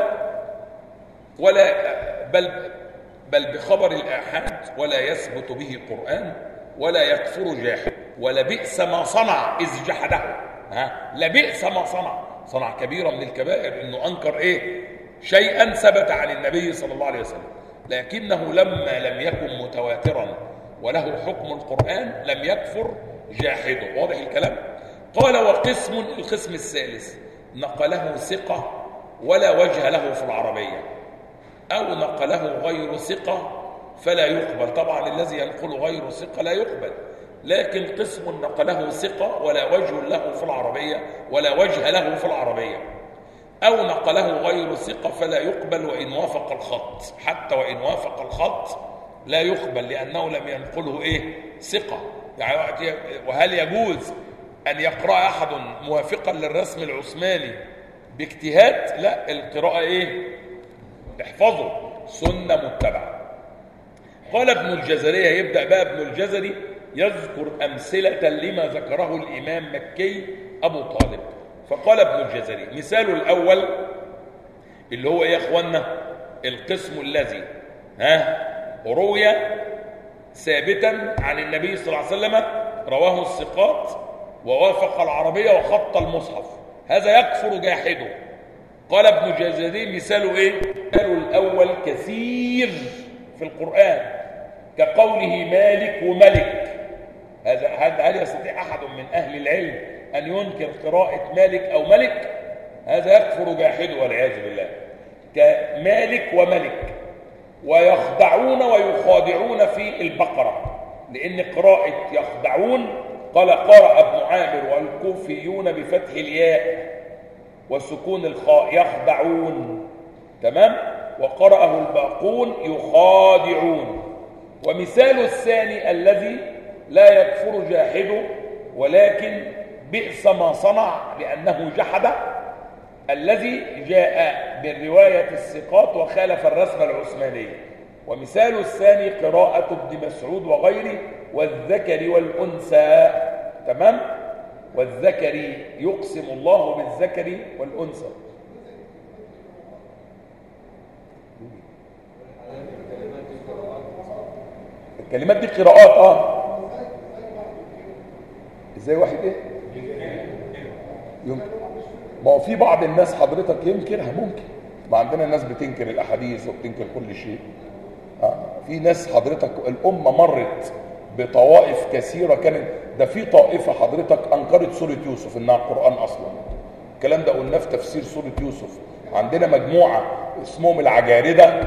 ولا بل بخبر الآحاد ولا يثبت به قرآن ولا يكفر جاحد، ولا بئس ما صنع إذ جحده. لبئس ما صنع كبيرة من الكبائر، إنه أنكر إيه؟ شيئا ثبت عن النبي صلى الله عليه وسلم، لكنه لما لم يكن متواترا وله حكم القرآن لم يكفر جاحده. واضح الكلام؟ قال القسم الثالث نقله ثقة ولا وجه له في العربية، أو نقله غير ثقة فلا يقبل. طبعا الذي ينقل غير ثقة لا يقبل، لكن قسم نقله ثقة ولا وجه له في العربية، ولا وجه له في العربية، أو نقله غير ثقة فلا يقبل وإن وافق الخط، حتى وإن وافق الخط لا يقبل، لأنه لم ينقله إيه؟ ثقة. يعني وهل يجوز أن يقرأ أحد موافقا للرسم العثماني باجتهاد؟ لا، القراءة إيه؟ احفظوا سنة متبعة. قال ابن الجزري، يبدأ بقى ابن الجزري يذكر أمثلة لما ذكره الإمام مكي أبو طالب. فقال ابن الجزري مثال الأول اللي هو إيه يا أخوانا؟ القسم الذي روي ثابتا عن النبي صلى الله عليه وسلم، رواه الثقات ووافق العربية وخط المصحف، هذا يكفر جاحده. قال ابن الجزري مثاله إيه؟ قالوا الأول كثير في القرآن، كقوله مالك وملك. هل يستطيع أحد من أهل العلم أن ينكر قراءة مالك أو ملك؟ هذا يكفر جاحده والعياذ بالله. كمالك وملك، ويخدعون ويخادعون في البقرة، لأن قراءة يخدعون قال قرأ ابن عامر والكوفيون بفتح الياء وسكون الخاء يخدعون، تمام؟ وقرأه الباقون يخادعون. ومثال الثاني الذي لا يكفر جاحده ولكن بئس ما صنع لأنه جحد، الذي جاء بالرواية الثقات وخالف الرسم العثماني. ومثال الثاني قراءة ابن مسعود وغيره والذكر والأنثى، تمام؟ والذكر يقسم الله بالذكر والأنثى. الكلمات دي قراءات ازاي واحد ايه يمكن؟ ما هو في بعض الناس حضرتك ينكرها، ممكن، ما عندنا ناس بتنكر الاحاديث وبتنكر كل شيء. في ناس حضرتك الامه مرت بطوائف كثيره، كانت ده في طائفه حضرتك انكرت سوره يوسف انها قران اصلا. الكلام ده قلناه في تفسير سوره يوسف. عندنا مجموعه اسمهم العجارده.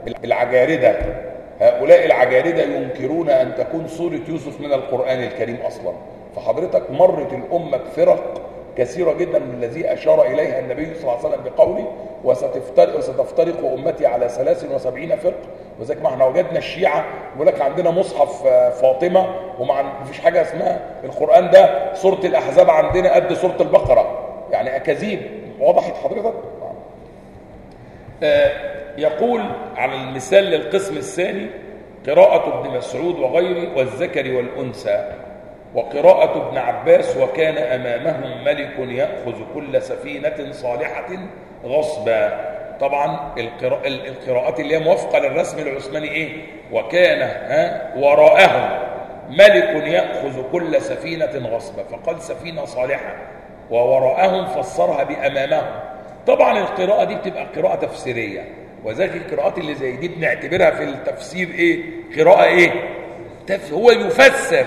هؤلاء العجارده ينكرون ان تكون سوره يوسف من القران الكريم اصلا. فحضرتك مرت الامه بفرق كثيره جدا من الذي اشار اليها النبي صلى الله عليه وسلم بقوله وستفترق امتي على 73 فرقه. وذلك ما احنا وجدنا الشيعه يقول لك عندنا مصحف فاطمه وما فيش حاجه اسمها القران ده سوره الاحزاب عندنا قد سوره البقره، يعني اكاذيب. وضحت حضرتك؟ يقول على المثال للقسم الثاني قراءة ابن مسعود وغيره والذكر والأنثى، وقراءة ابن عباس وكان أمامهم ملك يأخذ كل سفينة صالحة غصبا. طبعا القراءات اللي هي موافقة للرسم العثماني ايه؟ وكان وراءهم ملك يأخذ كل سفينة غصبا، فقال سفينة صالحة، ووراءهم فسرها بأمامهم. طبعا القراءة دي بتبقى قراءة تفسيرية، وذلك القراءات اللي زي دي بنعتبرها في التفسير ايه؟ قراءة ايه؟ هو يفسر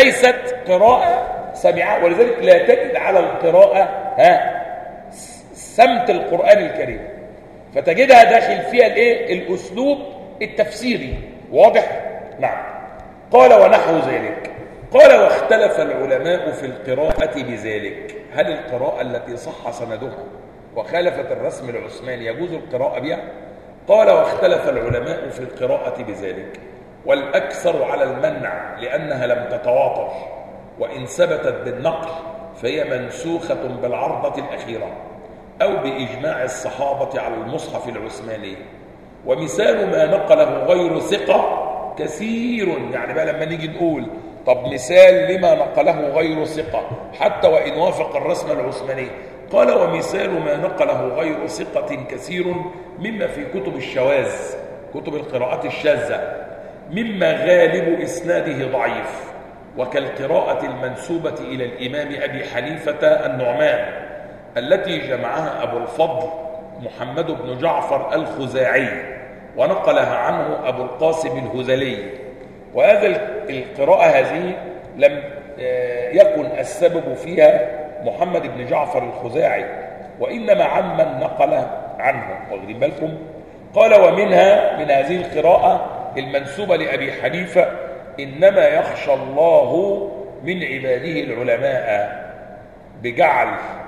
وليست قراءة سمعاء. ولذلك لا تجد على القراءة سمت القرآن الكريم، فتجدها داخل فيها الايه؟ الأسلوب التفسيري. واضح؟ نعم. قال ونحو ذلك. قال واختلف العلماء في القراءة بذلك. هل القراءة التي صح سندها وخالفت الرسم العثماني يجوز القراءة بها؟ قال واختلف العلماء في القراءة بذلك، والأكثر على المنع لأنها لم تتواتر، وإن ثبتت بالنقل فهي منسوخة بالعرضة الأخيرة أو بإجماع الصحابة على المصحف العثماني. ومثال ما نقله غير ثقة كثير. يعني بقى لما نيجي نقول طب مثال لما نقله غير ثقة حتى وإن وافق الرسم العثماني، قال ومثال ما نقله غير ثقة كثير مما في كتب الشواذ، كتب القراءات الشاذة، مما غالب إسناده ضعيف، وكالقراءة المنسوبة إلى الإمام أبي حنيفة النعمان التي جمعها أبو الفضل محمد بن جعفر الخزاعي ونقلها عنه أبو القاسم الهذلي. وهذا القراءة هذه لم يكن السبب فيها محمد بن جعفر الخزاعي، وإنما عمن نقل عنه. واخدين بالكم؟ قال ومنها من هذه القراءة المنسوبة لأبي حنيفة إنما يخشى الله من عباده العلماء، بجعل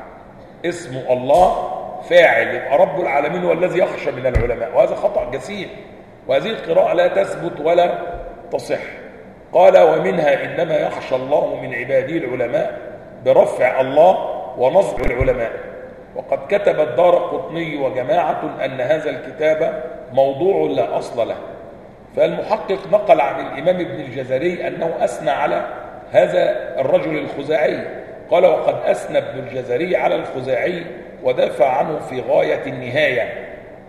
اسم الله فاعل، يبقى رب العالمين هو الذي يخشى من العلماء، وهذا خطأ جسيم، وهذه القراءة لا تثبت ولا تصح. قال ومنها إنما يخشى الله من عباده العلماء برفع الله ونصب العلماء. وقد كتب الدارقطني وجماعة أن هذا الكتاب موضوع لا أصل له. فالمحقق نقل عن الإمام ابن الجزري أنه أثنى على هذا الرجل الخزاعي. قال وقد أثنى ابن الجزري على الخزاعي ودافع عنه في غاية النهاية،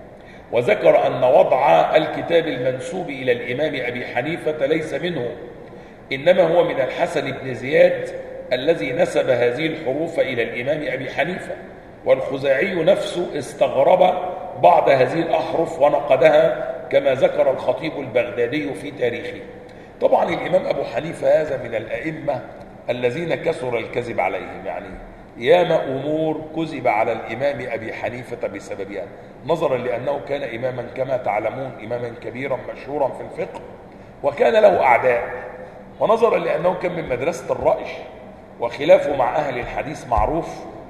وذكر أن وضع الكتاب المنسوب إلى الإمام أبي حنيفة ليس منه، إنما هو من الحسن بن زياد الذي نسب هذه الحروف إلى الإمام أبي حنيفة. والخزاعي نفسه استغرب بعض هذه الأحرف ونقدها كما ذكر الخطيب البغدادي في تاريخه. طبعا الإمام أبو حنيفة هذا من الأئمة الذين كثر الكذب عليهم، يعني ياما أمور كذب على الإمام أبي حنيفة بسببها، نظرا لأنه كان إماما كما تعلمون إماما كبيرا مشهورا في الفقه وكان له أعداء، ونظرا لأنه كان من مدرسة الرأي وخلافه مع أهل الحديث معروف.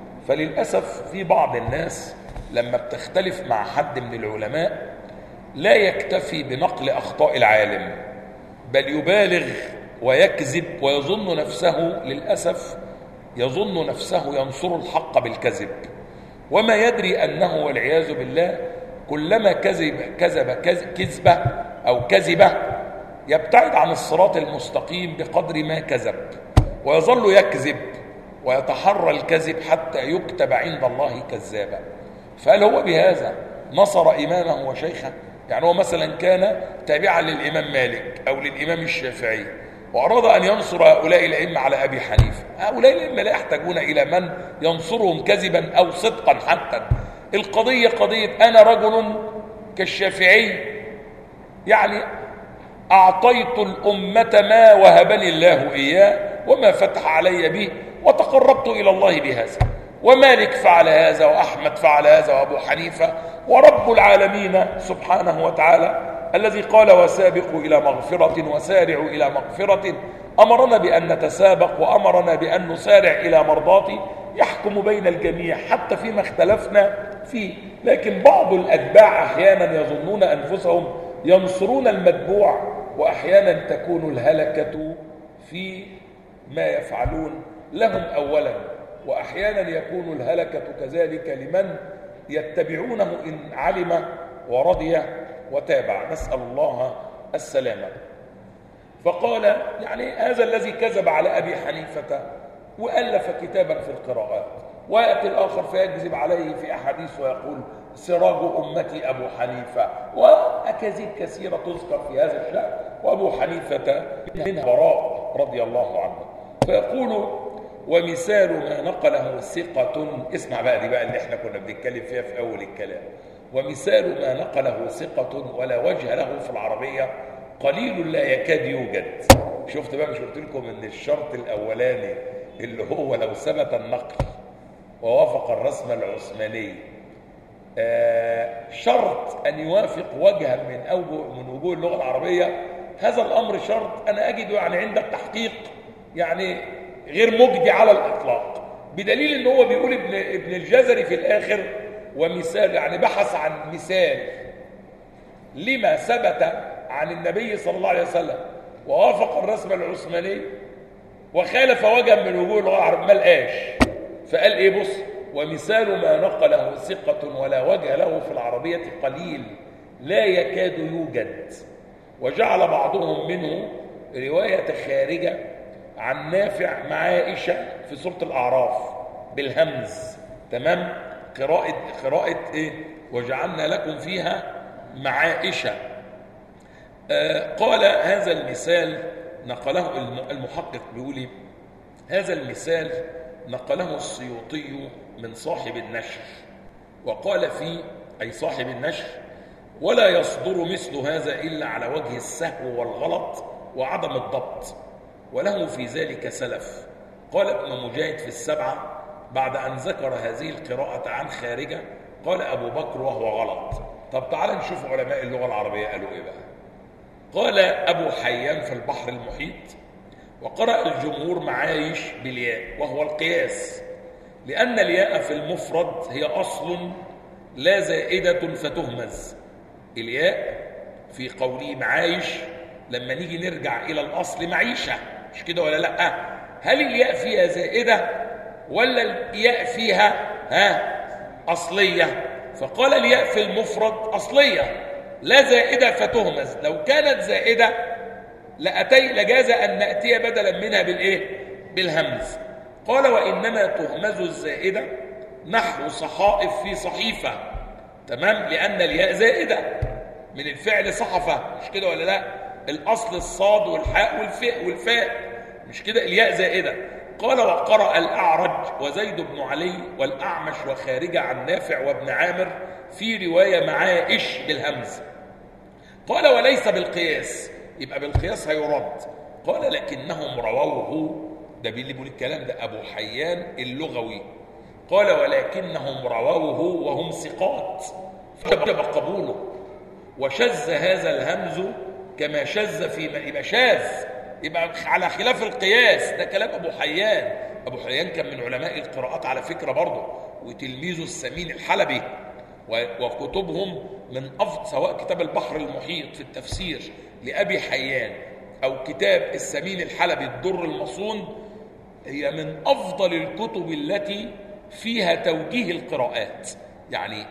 فللأسف في بعض الناس لما بتختلف مع حد من العلماء لا يكتفي بنقل أخطاء العالم، بل يبالغ ويكذب ويظن نفسه، للأسف يظن نفسه ينصر الحق بالكذب، وما يدري أنه والعياذ بالله كلما كذب كذبة أو كذبة يبتعد عن الصراط المستقيم بقدر ما كذب، ويظل يكذب ويتحرى الكذب حتى يكتب عند الله كذابا. فهل هو بهذا نصر إمامه وشيخه؟ يعني هو مثلا كان تابعا للإمام مالك أو للإمام الشافعي وأراد أن ينصر هؤلاء الأئمة على أبي حنيفة. هؤلاء الأئمة لا يحتاجون إلى من ينصرهم كذبا أو صدقا حتى. القضية قضية أنا رجل كالشافعي، يعني أعطيت الأمة ما وهبني الله إياه وما فتح علي به وتقربت إلى الله بهذا، ومالك فعل هذا وأحمد فعل هذا وأبو حنيفة، ورب العالمين سبحانه وتعالى الذي قال وسابقوا إلى مغفرة وسارعوا إلى مغفرة أمرنا بأن نتسابق وأمرنا بأن نسارع إلى مرضاته، يحكم بين الجميع حتى فيما اختلفنا فيه. لكن بعض الأتباع أحيانا يظنون أنفسهم ينصرون المتبوع، وأحيانا تكون الهلكة في ما يفعلون لهم أولا، وأحيانا يكون الهلكة كذلك لمن يتبعونه إن علم ورضي وتابع، نسأل الله السلامة. فقال يعني هذا الذي كذب على أبي حنيفة وألف كتابا في القراءات، ويأتي الآخر فيكذب عليه في أحاديث ويقول سراج أمتي أبو حنيفة، وأكاذيب كثيرة تذكر في هذا الشأن، وأبو حنيفة منها براء رضي الله عنه. فيقول ومثال ما نقله ثقة، اسمع بقى دي بقى اللي احنا كنا بنتكلم فيها في أول الكلام، ومثال ما نقله ثقة ولا وجه له في العربية قليل لا يكاد يوجد. شفت بقى، مش قلت لكم ان الشرط الأولاني اللي هو لو ثبت النقل ووافق الرسم العثماني شرط أن يوافق وجها من وجوه اللغة العربية، هذا الأمر شرط أنا أجده يعني عند التحقيق يعني غير مجدي على الإطلاق، بدليل أنه هو بيقول ابن الجزري في الآخر ومثال، يعني بحث عن مثال لما ثبت عن النبي صلى الله عليه وسلم ووافق الرسم العثماني وخالف وجها من وجوه اللغة العربية، ما لقاش، فقال إيه؟ بص: ومثال ما نقله ثقة ولا وجه له في العربية قليل لا يكاد يوجد. وجعل بعضهم منه رواية خارجة عن نافع مع عائشة في سورة الأعراف بالهمز، تمام؟ قراءة إيه؟ وجعلنا لكم فيها معائشة. قال هذا المثال نقله المحقق بيقول هذا المثال نقله السيوطي من صاحب النشر، وقال فيه أي صاحب النشر: ولا يصدر مثل هذا إلا على وجه السهو والغلط وعدم الضبط، وله في ذلك سلف. قال ابن مجاهد في السبعة بعد أن ذكر هذه القراءة عن خارجة قال أبو بكر وهو غلط. طب تعال نشوف علماء اللغة العربية قالوا إيه بقى. قال أبو حيان في البحر المحيط: وقرأ الجمهور معايش بالياء وهو القياس، لأن الياء في المفرد هي أصل لا زائدة فتهمز. الياء في قوله معايش لما نيجي نرجع إلى الأصل معيشة، مش كده ولا لأ؟ هل الياء فيها زائدة ولا الياء فيها أصلية؟ فقال الياء في المفرد أصلية لا زائدة فتهمز. لو كانت زائدة لجاز أن نأتي بدلا منها بالإيه؟ بالهمز. قال: وإنما تهمز الزائدة نحو صحائف في صحيفة، تمام؟ لأن الياء زائدة من الفعل صحفة، مش كده ولا لا؟ الأصل الصاد والحاء والفاء، مش كده؟ الياء زائدة. قال: وقرأ الأعرج وزيد بن علي والأعمش وخارجة عن نافع وابن عامر في رواية معائش بالهمز. قال: وليس بالقياس، يبقى بالقياس هيرد. قال: لكنهم رووه، ده اللي بيقول الكلام ده أبو حيان اللغوي. قال: ولكنهم رووه وهم ثقات فوجب قبوله، وشذ هذا الهمز كما شذ يبقى شاذ، يبقى على خلاف القياس. ده كلام أبو حيان. أبو حيان كان من علماء القراءات على فكرة برضه، وتلميذه السمين الحلبي، وكتبهم من أفضل، سواء كتاب البحر المحيط في التفسير لأبي حيان أو كتاب السمين الحلبي الدر المصون، هي من أفضل الكتب التي فيها توجيه القراءات. يعني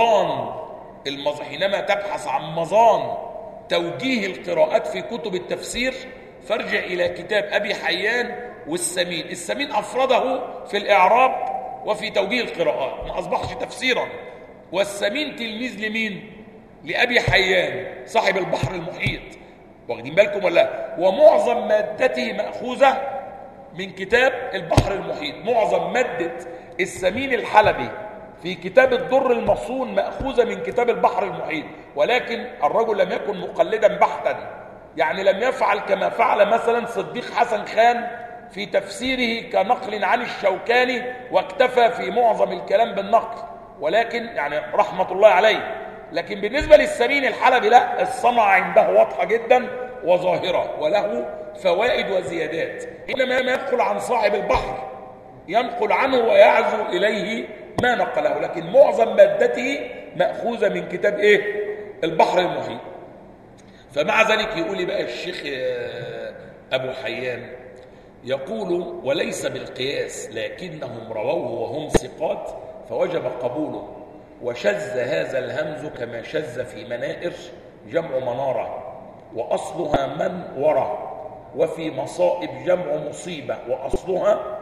حينما تبحث عن مظان توجيه القراءات في كتب التفسير فارجع إلى كتاب أبي حيان والسمين. السمين أفرده في الإعراب وفي توجيه القراءات، ما أصبحش تفسيرا. والسمين تلميذ لمين؟ لأبي حيان صاحب البحر المحيط، واخدين بالكم ولا؟ ومعظم مادته مأخوذة من كتاب البحر المحيط. معظم مادة السمين الحلبي في كتاب الدر المصون مأخوذة من كتاب البحر المحيط، ولكن الرجل لم يكن مقلدا بحتا، يعني لم يفعل كما فعل مثلا صديق حسن خان في تفسيره كنقل عن الشوكاني، واكتفى في معظم الكلام بالنقل، ولكن يعني رحمة الله عليه. لكن بالنسبة للسمين الحلبي لا، الصنعة عنده واضحة جدا وظاهرة، وله فوائد وزيادات. إنما ما ينقل عن صاحب البحر ينقل عنه ويعزو إليه ما نقله، لكن معظم مادته مأخوذة من كتاب إيه؟ البحر المحيط. فمع ذلك يقول بقى الشيخ أبو حيان، يقول: وليس بالقياس، لكنهم رووه وهم ثقات فوجب قبوله، وشذ هذا الهمز كما شذ في منائر جمع منارة وأصلها منورة، وفي مصائب جمع مصيبة وأصلها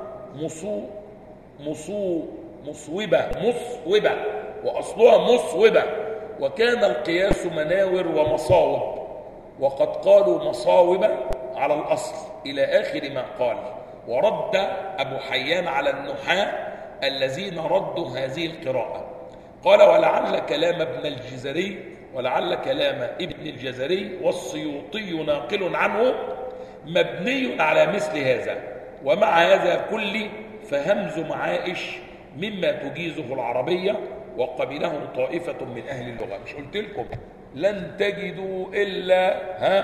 مصوبة وأصلها مصوبة، وكان القياس مناور ومصاوب، وقد قالوا مصاوب على الأصل إلى آخر ما قال. ورد أبو حيان على النحاة الذين ردوا هذه القراءة. قال: ولعل كلام ابن الجزري والسيوطي ناقل عنه مبني على مثل هذا، ومع هذا كله فهمز معائش مما تجيزه العربية، وقبله طائفة من أهل اللغة. مش قلت لكم لن تجدوا إلا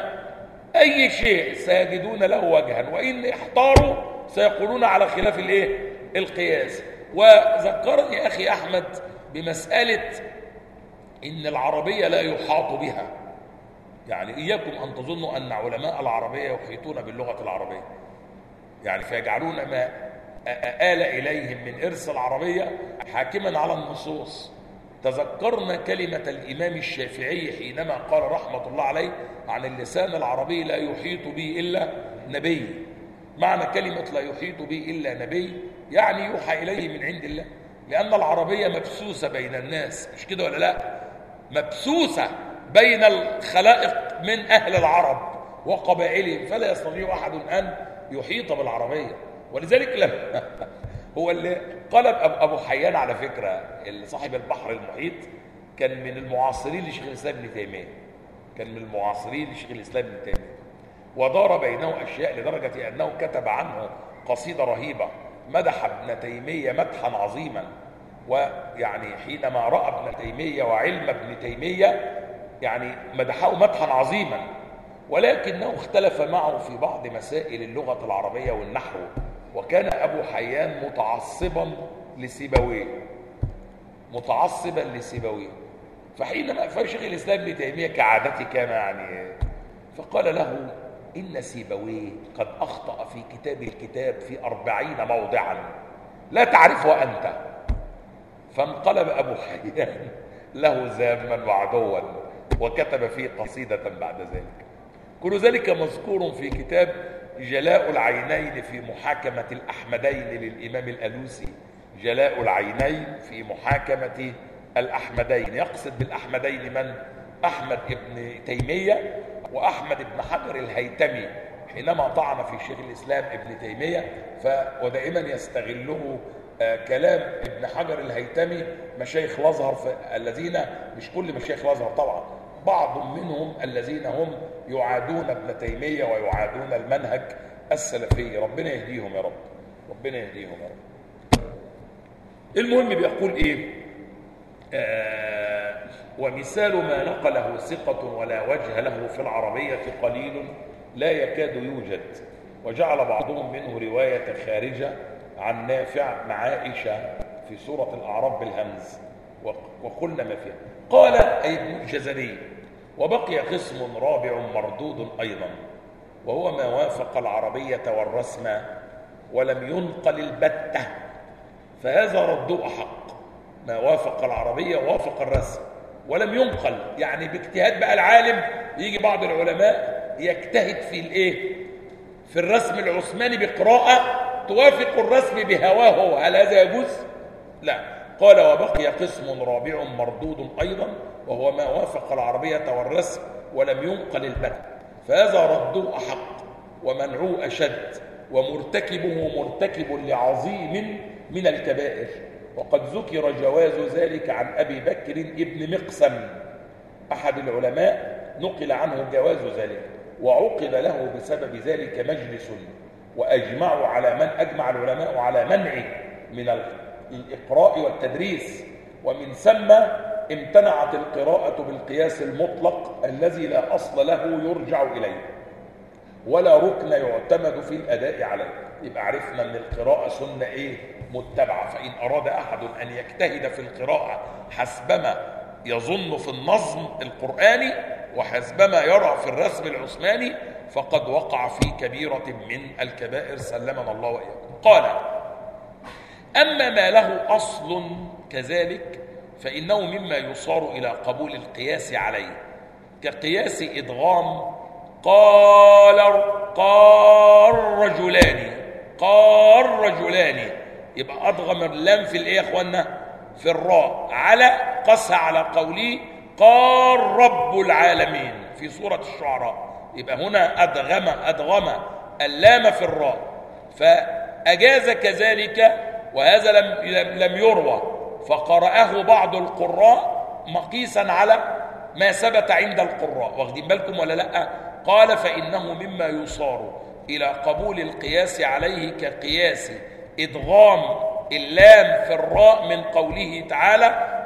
أي شيء سيجدون له وجها، وإن احتاروا سيقولون على خلاف القياس. وذكرني أخي أحمد بمسألة إن العربية لا يحاط بها. يعني إياكم أن تظنوا أن علماء العربية يحيطون باللغة العربية، يعني فيجعلون ما آل إليهم من إرث العربية حاكما على النصوص. تذكرنا كلمة الإمام الشافعي حينما قال رحمة الله عليه عن اللسان العربي لا يحيط به إلا نبي. معنى كلمة لا يحيط به إلا نبي يعني يوحى إليه من عند الله، لأن العربية مبثوثة بين الناس، مش كده ولا لا؟ مبثوثة بين الخلائق من أهل العرب وقبائلهم، فلا يستطيع أحد أن يحيط بالعربية. ولذلك لما هو اللي قلب أبو حيان على فكرة صاحب البحر المحيط كان من المعاصرين لشيخ الإسلام ابن تيمية، كان من المعاصرين لشيخ الإسلام ابن تيمية، ودار بينه أشياء لدرجة أنه كتب عنه قصيدة رهيبة مدح ابن تيمية مدحا عظيما. ويعني حينما رأى ابن تيمية وعلم ابن تيمية يعني مدحه مدحا عظيما، ولكنه اختلف معه في بعض مسائل اللغة العربية والنحو. وكان أبو حيان متعصبا لسيبويه، متعصبا لسيبويه. فحينما فشيخ الإسلام ابن تيمية كعادته كان يعني فقال له إن سيبويه قد أخطأ في كتاب الكتاب في 40 موضعا لا تعرفه أنت. فانقلب أبو حيان له ذاما وعدوا وكتب فيه قصيدة بعد ذلك. كل ذلك مذكور في كتاب جلاء العينين في محاكمة الأحمدين للإمام الألوسي. جلاء العينين في محاكمة الأحمدين، يقصد بالأحمدين من؟ أحمد ابن تيمية وأحمد ابن حجر الهيتمي حينما طعن في شيخ الإسلام ابن تيمية. ودائما يستغله كلام ابن حجر الهيتمي مشايخ الأزهر الذين مش كل مشايخ الأزهر طبعا، بعض منهم الذين هم يعادون ابن تيمية ويعادون المنهج السلفي. ربنا يهديهم يا رب، ربنا يهديهم يا رب. المهم بيقول ومثال ما نقله ثقة ولا وجه له في العربية قليل لا يكاد يوجد. وجعل بعضهم منه رواية خارجة عن نافع مع عائشة في سورة الأعراف بالهمز وقلنا ما فيها. قال أي ابن الجزري وبقي قسم رابع مردود أيضا، وهو ما وافق العربية والرسم ولم ينقل البتة، فهذا رد أحق. ما وافق العربية ووافق الرسم ولم ينقل، يعني باجتهاد بقى العالم. يجي بعض العلماء يجتهد في الرسم العثماني بقراءة توافق الرسم بهواه، هل هذا يجوز؟ لا. قال وبقي قسم رابع مردود أيضا، وهو ما وافق العربية والرسم ولم ينقل البتة، فهذا رد أحق ومنعه أشد، ومرتكبه مرتكب لعظيم من الكبائر. وقد ذكر جواز ذلك عن أبي بكر ابن مقسم أحد العلماء، نقل عنه جواز ذلك، وعقد له بسبب ذلك مجلس، وأجمع العلماء على منعه من الإقراء والتدريس. ومن ثم امتنعت القراءة بالقياس المطلق الذي لا أصل له يرجع إليه ولا ركن يعتمد في الأداء عليه. يبقى عرفنا أن القراءة سنة متبعة. فإن أراد أحد أن يجتهد في القراءة حسبما يظن في النظم القرآني وحسبما يرى في الرسم العثماني فقد وقع في كبيرة من الكبائر، سلمنا الله وإياكم. قال أما ما له أصل كذلك فإنه مما يصار إلى قبول القياس عليه، كقياس إدغام قال رجلان، يبقى أدغم اللام في الإيه يا أخوانا؟ في الراء، على قسى على قوله قال رب العالمين في سورة الشعراء. يبقى هنا أدغم اللام في الراء، فأجاز كذلك، وهذا لم يروى، فقرأه بعض القراء مقيسا على ما ثبت عند القراء. واخدين بالكم ولا لا؟ قال فإنه مما يصار إلى قبول القياس عليه كقياس إدغام اللام في الراء من قوله تعالى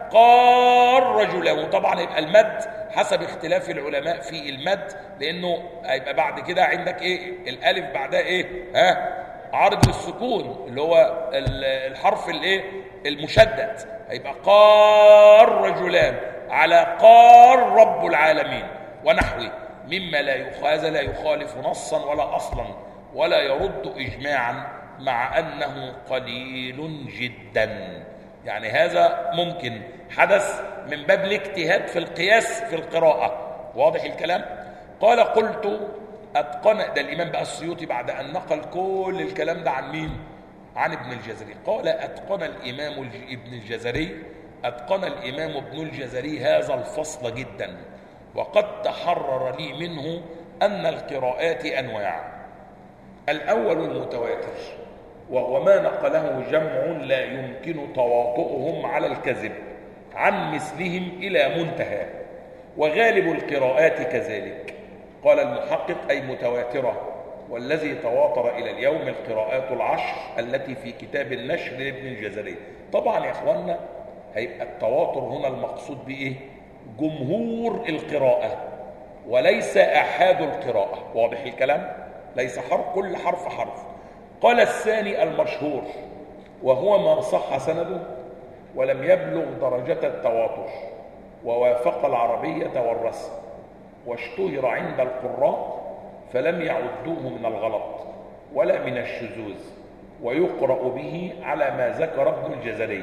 قال رجلان. وطبعا يبقى المد حسب اختلاف العلماء في المد، لانه هيبقى بعد كده عندك ايه الالف بعدها ايه عرض للسكون اللي هو الحرف الايه المشدد، هيبقى قال رجلان على قال رب العالمين ونحوه مما لا يخالف نصا ولا اصلا ولا يرد اجماعا مع انه قليل جدا. يعني هذا ممكن حدث من باب الاجتهاد في القياس في القراءة. واضح الكلام؟ قال قلت أتقن، ده الإمام بقى السيوطي بعد أن نقل كل الكلام ده عن مين؟ عن ابن الجزري. قال أتقن الإمام ابن الجزري، أتقن الإمام ابن الجزري هذا الفصل جدا، وقد تحرر لي منه أن القراءات أنواع. الأول المتواتر، وهو ما نقله جمع لا يمكن تواطؤهم على الكذب عن مثلهم إلى منتهى، وغالب القراءات كذلك. قال المحقق أي متواترة، والذي تواتر إلى اليوم القراءات العشر التي في كتاب النشر لابن الجزري. طبعا يا إخواننا هيبقى التواتر هنا المقصود بإيه؟ جمهور القراءة وليس أحاد القراءة. واضح الكلام؟ ليس كل حرف حرف. قال الثاني المشهور، وهو ما صح سنده ولم يبلغ درجة التواتر ووافق العربية والرسم واشتهر عند القراء فلم يعدوه من الغلط ولا من الشذوذ، ويقرأ به على ما ذكر ابن الجزري،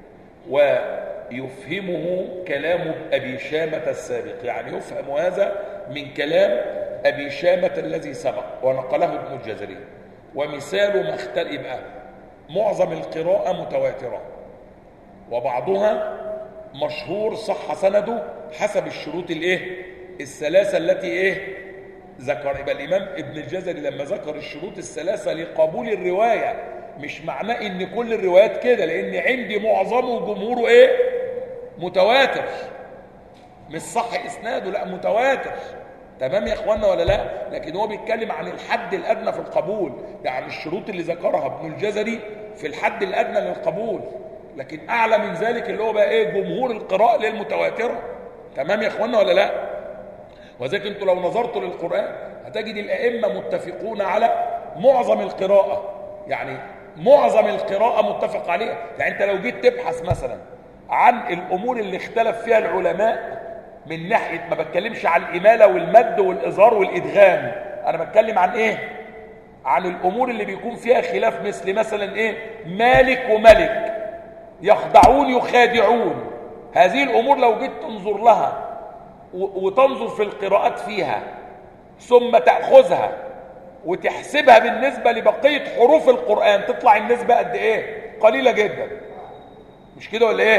ويفهمه كلام أبي شامة السابق. يعني يفهم هذا من كلام أبي شامة الذي سبق ونقله ابن الجزري. ومثال ما اختلف، يبقى معظم القراءة متواترة وبعضها مشهور صح سنده حسب الشروط الثلاثة التي ذكر. يبقى الإمام ابن الجزري لما ذكر الشروط الثلاثة لقبول الرواية مش معناه ان كل الروايات كده، لان عندي معظمه جمهوره متواتر، مش صح اسناده، لا متواتر. تمام يا اخوانا ولا لا؟ لكن هو بيتكلم عن الحد الادنى في القبول، يعني الشروط اللي ذكرها ابن الجزري في الحد الادنى للقبول، لكن اعلى من ذلك اللي هو بقى جمهور القراءة للمتواترة. تمام يا اخوانا ولا لا؟ وذلك انتوا لو نظرتوا للقرآن هتجد الائمة متفقون على معظم القراءة، يعني معظم القراءة متفق عليها. يعني انت لو جيت تبحث مثلا عن الامور اللي اختلف فيها العلماء من ناحية، ما بتكلمش عن الإمالة والمد والإظهار والإدغام، أنا بتكلم عن عن الأمور اللي بيكون فيها خلاف، مثلا مالك وملك، يخدعون يخادعون. هذه الأمور لو جيت تنظر لها وتنظر في القراءات فيها ثم تأخذها وتحسبها بالنسبة لبقية حروف القرآن، تطلع النسبة قد قليلة جدا. مش كده ولا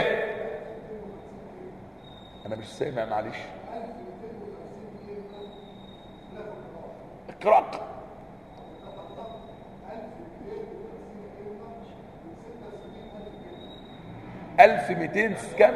أنا مش سامع معلش. اقرأ. 1200 كم؟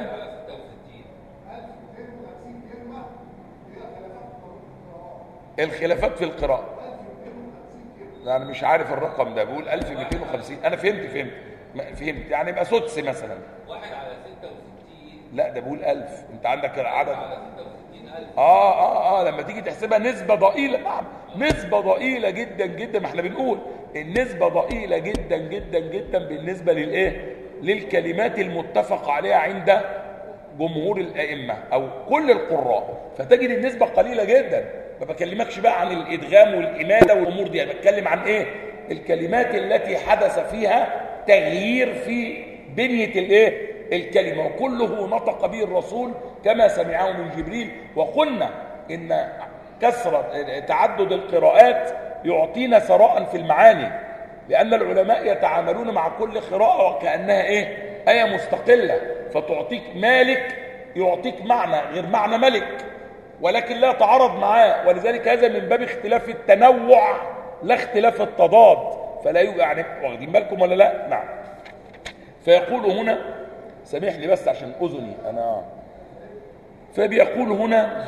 الخلافات في القراءة. أنا مش عارف الرقم ده، بقول 1250. أنا فهمت يعني يبقى سدس مثلا. 1 على 66. لا ده بقول 1000. أنت عندك عدد 66,000. لما تيجي تحسبها نسبة ضئيلة. نعم نسبة ضئيلة جدا جدا. ما احنا بنقول النسبة ضئيلة جدا جدا جدا بالنسبة للكلمات المتفق عليها عند جمهور الأئمة أو كل القراء، فتجد النسبة قليلة جدا. ما بكلمكش بقى عن الإدغام والإمالة والأمور دي، أنا بتكلم عن الكلمات التي حدث فيها تغيير في بنية الكلمة، وكله نطق به الرسول كما سمعه من جبريل. وقلنا إن كثرة تعدد القراءات يعطينا ثراء في المعاني، لأن العلماء يتعاملون مع كل قراءة وكأنها آية مستقلة، فتعطيك مالك يعطيك معنى غير معنى ملك، ولكن لا تعارض معاه. ولذلك هذا من باب اختلاف التنوع لا اختلاف التضاد. فلا يعني واخدين بالكم ولا لا؟ نعم. فيقول هنا، سامح لي بس عشان أذني أنا، فبيقول هنا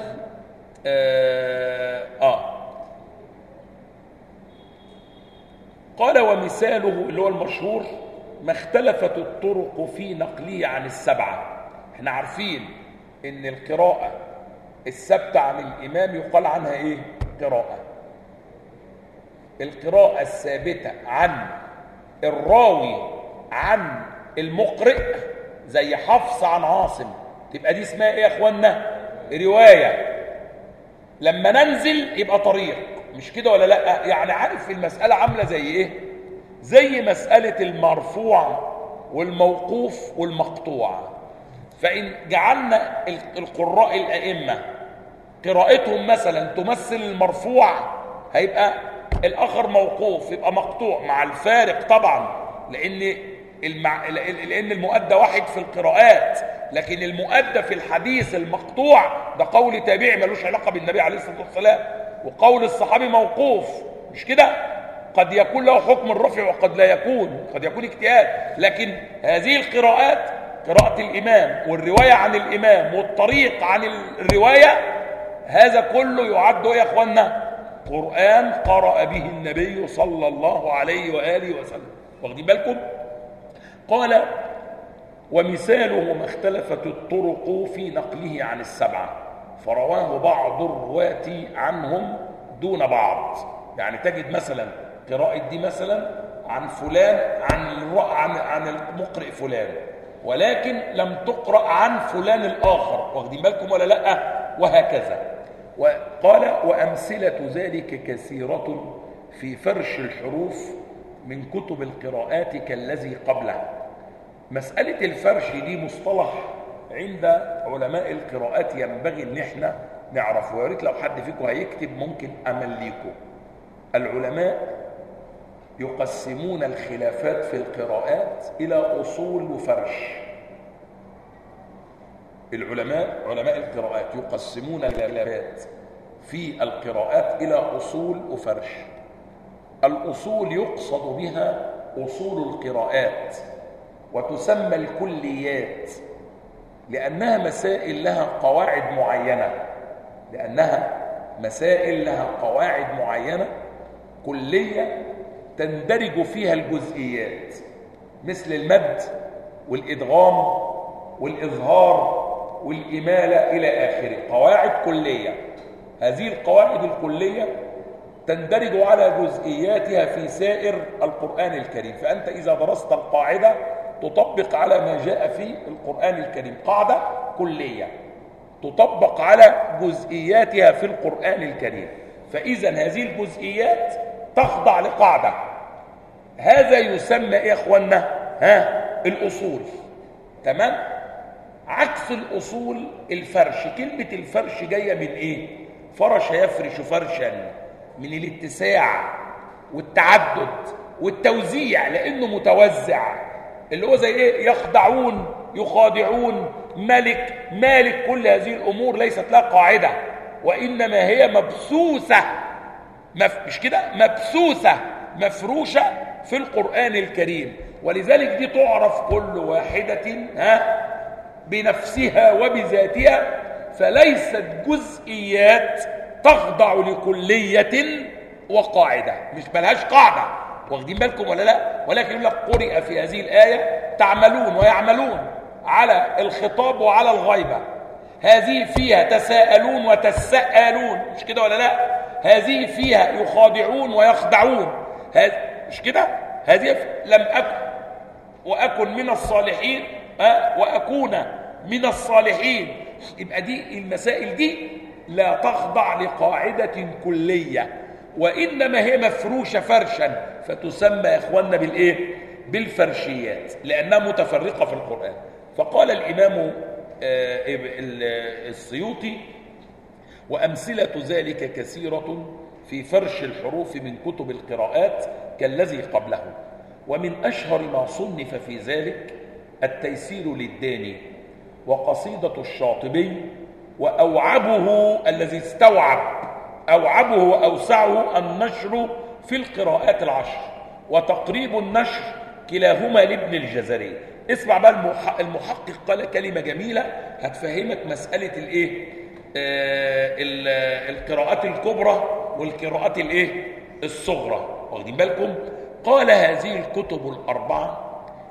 قال ومثاله اللي هو المشهور ما اختلفت الطرق في نقله عن السبعة. احنا عارفين ان القراءة الثابتة عن الإمام يقال عنها ايه؟ قراءة. القراءة الثابتة عن الراوي عن المقرئ زي حفص عن عاصم تبقى دي اسمها ايه يا اخوانا؟ رواية. لما ننزل يبقى طريق، مش كده ولا لا؟ يعني عارف المسألة عاملة زي ايه؟ زي مسألة المرفوع والموقوف والمقطوع. فإن جعلنا القراء الأئمة قراءتهم مثلا تمثل المرفوع هيبقى الآخر موقوف، يبقى مقطوع، مع الفارق طبعا لأن المؤدى واحد في القراءات، لكن المؤدى في الحديث المقطوع ده قول تابعي ملوش علاقة بالنبي عليه الصلاة والسلام، وقول الصحابي موقوف، مش كده؟ قد يكون له حكم الرفع وقد لا يكون، قد يكون اجتهاد، لكن هذه القراءات قراءة الإمام والرواية عن الإمام والطريق عن الرواية هذا كله يعد يا أخوانا قرآن قرأ به النبي صلى الله عليه وآله وسلم. واخدين بالكم؟ قال ومثاله ما اختلفت الطرق في نقله عن السبعة فرواه بعض الرواة عنهم دون بعض. يعني تجد مثلا قراءة دي مثلا عن فلان عن المقرئ فلان، ولكن لم تقرأ عن فلان الآخر. واخدين بالكم ولا لا؟ وهكذا. وقال وأمثلة ذلك كثيرة في فرش الحروف من كتب القراءات كالذي قبله. مسألة الفرش دي مصطلح عند علماء القراءات ينبغي ان احنا نعرفه، ويا ريت لو حد فيكم هيكتب ممكن امليكم. العلماء يقسمون الخلافات في القراءات إلى أصول وفرش. علماء القراءات يقسمون الخلافات في القراءات إلى أصول وفرش. الأصول يقصد بها أصول القراءات، وتسمى الكليات لأنها مسائل لها قواعد معينة كلية تندرج فيها الجزئيات، مثل المد والإدغام والإظهار والإمالة إلى آخره، قواعد كلية. هذه القواعد الكلية تندرج على جزئياتها في سائر القرآن الكريم. فأنت إذا درست القاعدة تطبق على ما جاء في القرآن الكريم، قاعدة كلية تطبق على جزئياتها في القرآن الكريم. فإذا هذه الجزئيات تخضع لقاعدة، هذا يسمى يا اخوانا الأصول. تمام؟ عكس الأصول الفرش. كلمة الفرش جاية من ايه؟ فرش يفرش فرشا، من الاتساع والتعدد والتوزيع، لأنه متوزع، اللي هو زي ايه؟ يخدعون، يخادعون، مالك. كل هذه الأمور ليست لها قاعدة، وإنما هي مبثوثة، مش كده؟ مبثوثة مفروشة في القرآن الكريم. ولذلك دي تعرف كل واحدة بنفسها وبذاتها، فليست جزئيات تخضع لكلية وقاعدة، مش ملهاش قاعدة. واخدين بالكم ولا لا؟ ولكن يقول لك قرئ في هذه الآية تعملون ويعملون على الخطاب وعلى الغيبة، هذه فيها تساءلون وتسألون، مش كده ولا لا؟ هذه فيها يخادعون ويخدعون، مش كده؟ هذه لم أكن وأكن من الصالحين وأكون من الصالحين. يبقى دي المسائل دي لا تخضع لقاعدة كلية، وإنما هي مفروشة فرشا، فتسمى يا إخواننا بالإيه؟ بالفرشيات، لأنها متفرقة في القرآن. فقال الإمام السيوطي وأمثلة ذلك كثيرة في فرش الحروف من كتب القراءات كالذي قبله. ومن أشهر ما صنف في ذلك التيسير للداني وقصيدة الشاطبي، وأوعبه الذي استوعب، أوعبه وأوسعه النشر في القراءات العشر، وتقريب النشر كلاهما لابن الجزري. اسمع بقى، المحقق قال كلمة جميلة هتفهمك مسألة الايه؟ القراءات الكبرى والقراءات الايه؟ الصغرى. واخدين بالكم؟ قال هذه الكتب الأربعة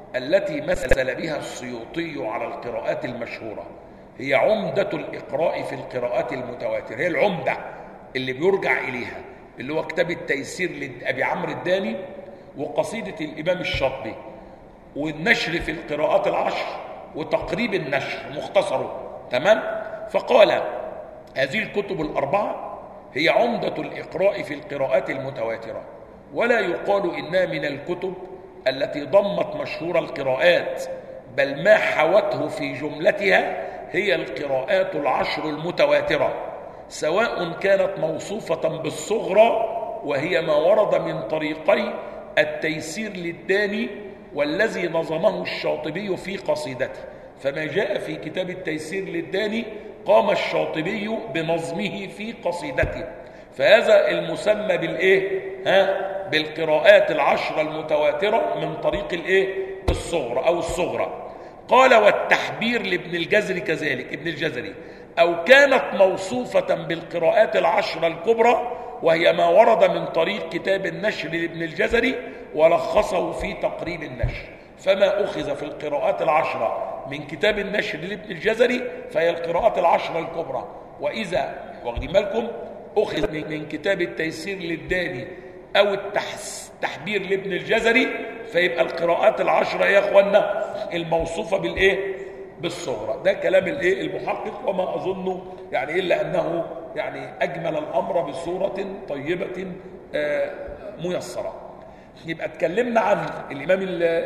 التي مثل بها السيوطي على القراءات المشهورة هي عمدة الإقراء في القراءات المتواترة، هي العمدة اللي بيرجع إليها، اللي هو كتاب التيسير لأبي عمرو الداني وقصيدة الإمام الشاطبي والنشر في القراءات العشر وتقريب النشر مختصره. تمام؟ فقال هذه الكتب الأربعة هي عمدة الإقراء في القراءات المتواترة، ولا يقال إنها من الكتب التي ضمت مشهور القراءات، بل ما حوته في جملتها هي القراءات العشر المتواترة، سواء كانت موصوفة بالصغرى وهي ما ورد من طريقي التيسير للداني والذي نظمه الشاطبي في قصيدته. فما جاء في كتاب التيسير للداني قام الشاطبي بنظمه في قصيدته، فهذا المسمى بالإيه؟ بالقراءات العشر المتواترة من طريق الإيه؟ الصغرى أو الصغرى. قال والتحبير لابن الجزري كذلك، ابن الجزري، أو كانت موصوفة بالقراءات العشر الكبرى وهي ما ورد من طريق كتاب النشر لابن الجزري ولخصه في تقريب النشر. فما أخذ في القراءات العشرة من كتاب النشر لابن الجزري فهي القراءات العشرة الكبرى، وإذا واخدين بالكم أخذ من كتاب التيسير للداني أو التحبير لابن الجزري فيبقى القراءات العشرة يا أخوانا الموصوفة بالإيه؟ بالصغرى. ده كلام الإيه؟ المحقق، وما أظن يعني إلا أنه يعني أجمل الأمر بصورة طيبة ميسرة. يبقى اتكلمنا عن الإمام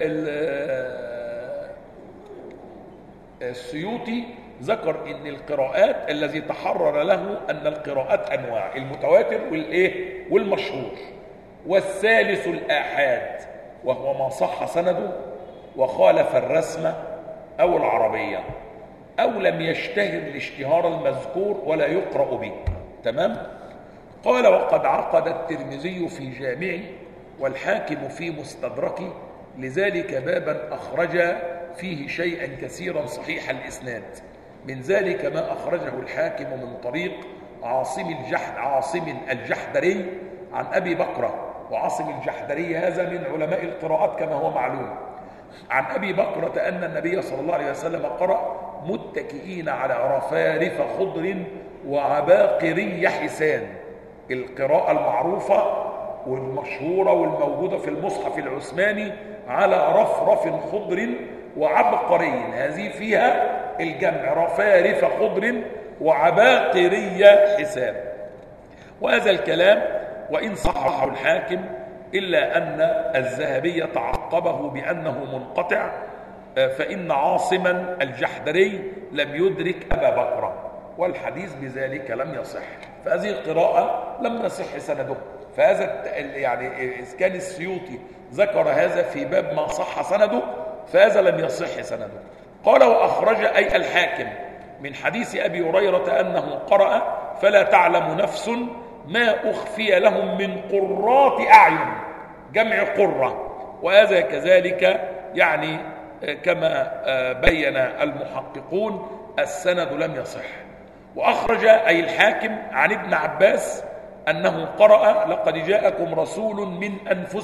السيوطي، ذكر ان القراءات الذي تحرر له ان القراءات انواع: المتواتر والايه والمشهور. والثالث الآحاد، وهو ما صح سنده وخالف الرسم او العربيه او لم يشتهر الاشتهار المذكور ولا يقرأ به. تمام؟ قال وقد عقد الترمذي في جامعه والحاكم في مستدركه لذلك بابا أخرج فيه شيئا كثيرا صحيح الإسناد، من ذلك ما أخرجه الحاكم من طريق عاصم الجحدري عن أبي بكرة. وعاصم الجحدري هذا من علماء القراءات كما هو معلوم، عن أبي بكرة أن النبي صلى الله عليه وسلم قرأ متكئين على رفارف خضر وعباقري حسان، القراءة المعروفة والمشهورة والموجودة في المصحف العثماني على رفرف خضر وعبقري، هذه فيها الجمع، رفارف خضر وعباقري حسان. وهذا الكلام وإن صححه الحاكم إلا أن الذهبي تعقبه بأنه منقطع، فإن عاصما الجحدري لم يدرك أبا بكر والحديث بذلك لم يصح، فهذه القراءة لم يصح سنده. فهذا يعني إذا كان السيوطي ذكر هذا في باب ما صح سنده فهذا لم يصح سنده. قال وأخرج أي الحاكم من حديث أبي هريرة أنه قرأ فلا تعلم نفس ما أخفي لهم من قرات أعين، جمع قرة، وهذا كذلك يعني كما بين المحققون السند لم يصح. وأخرج أي الحاكم عن ابن عباس أنه قرأ لقد جاءكم رسول من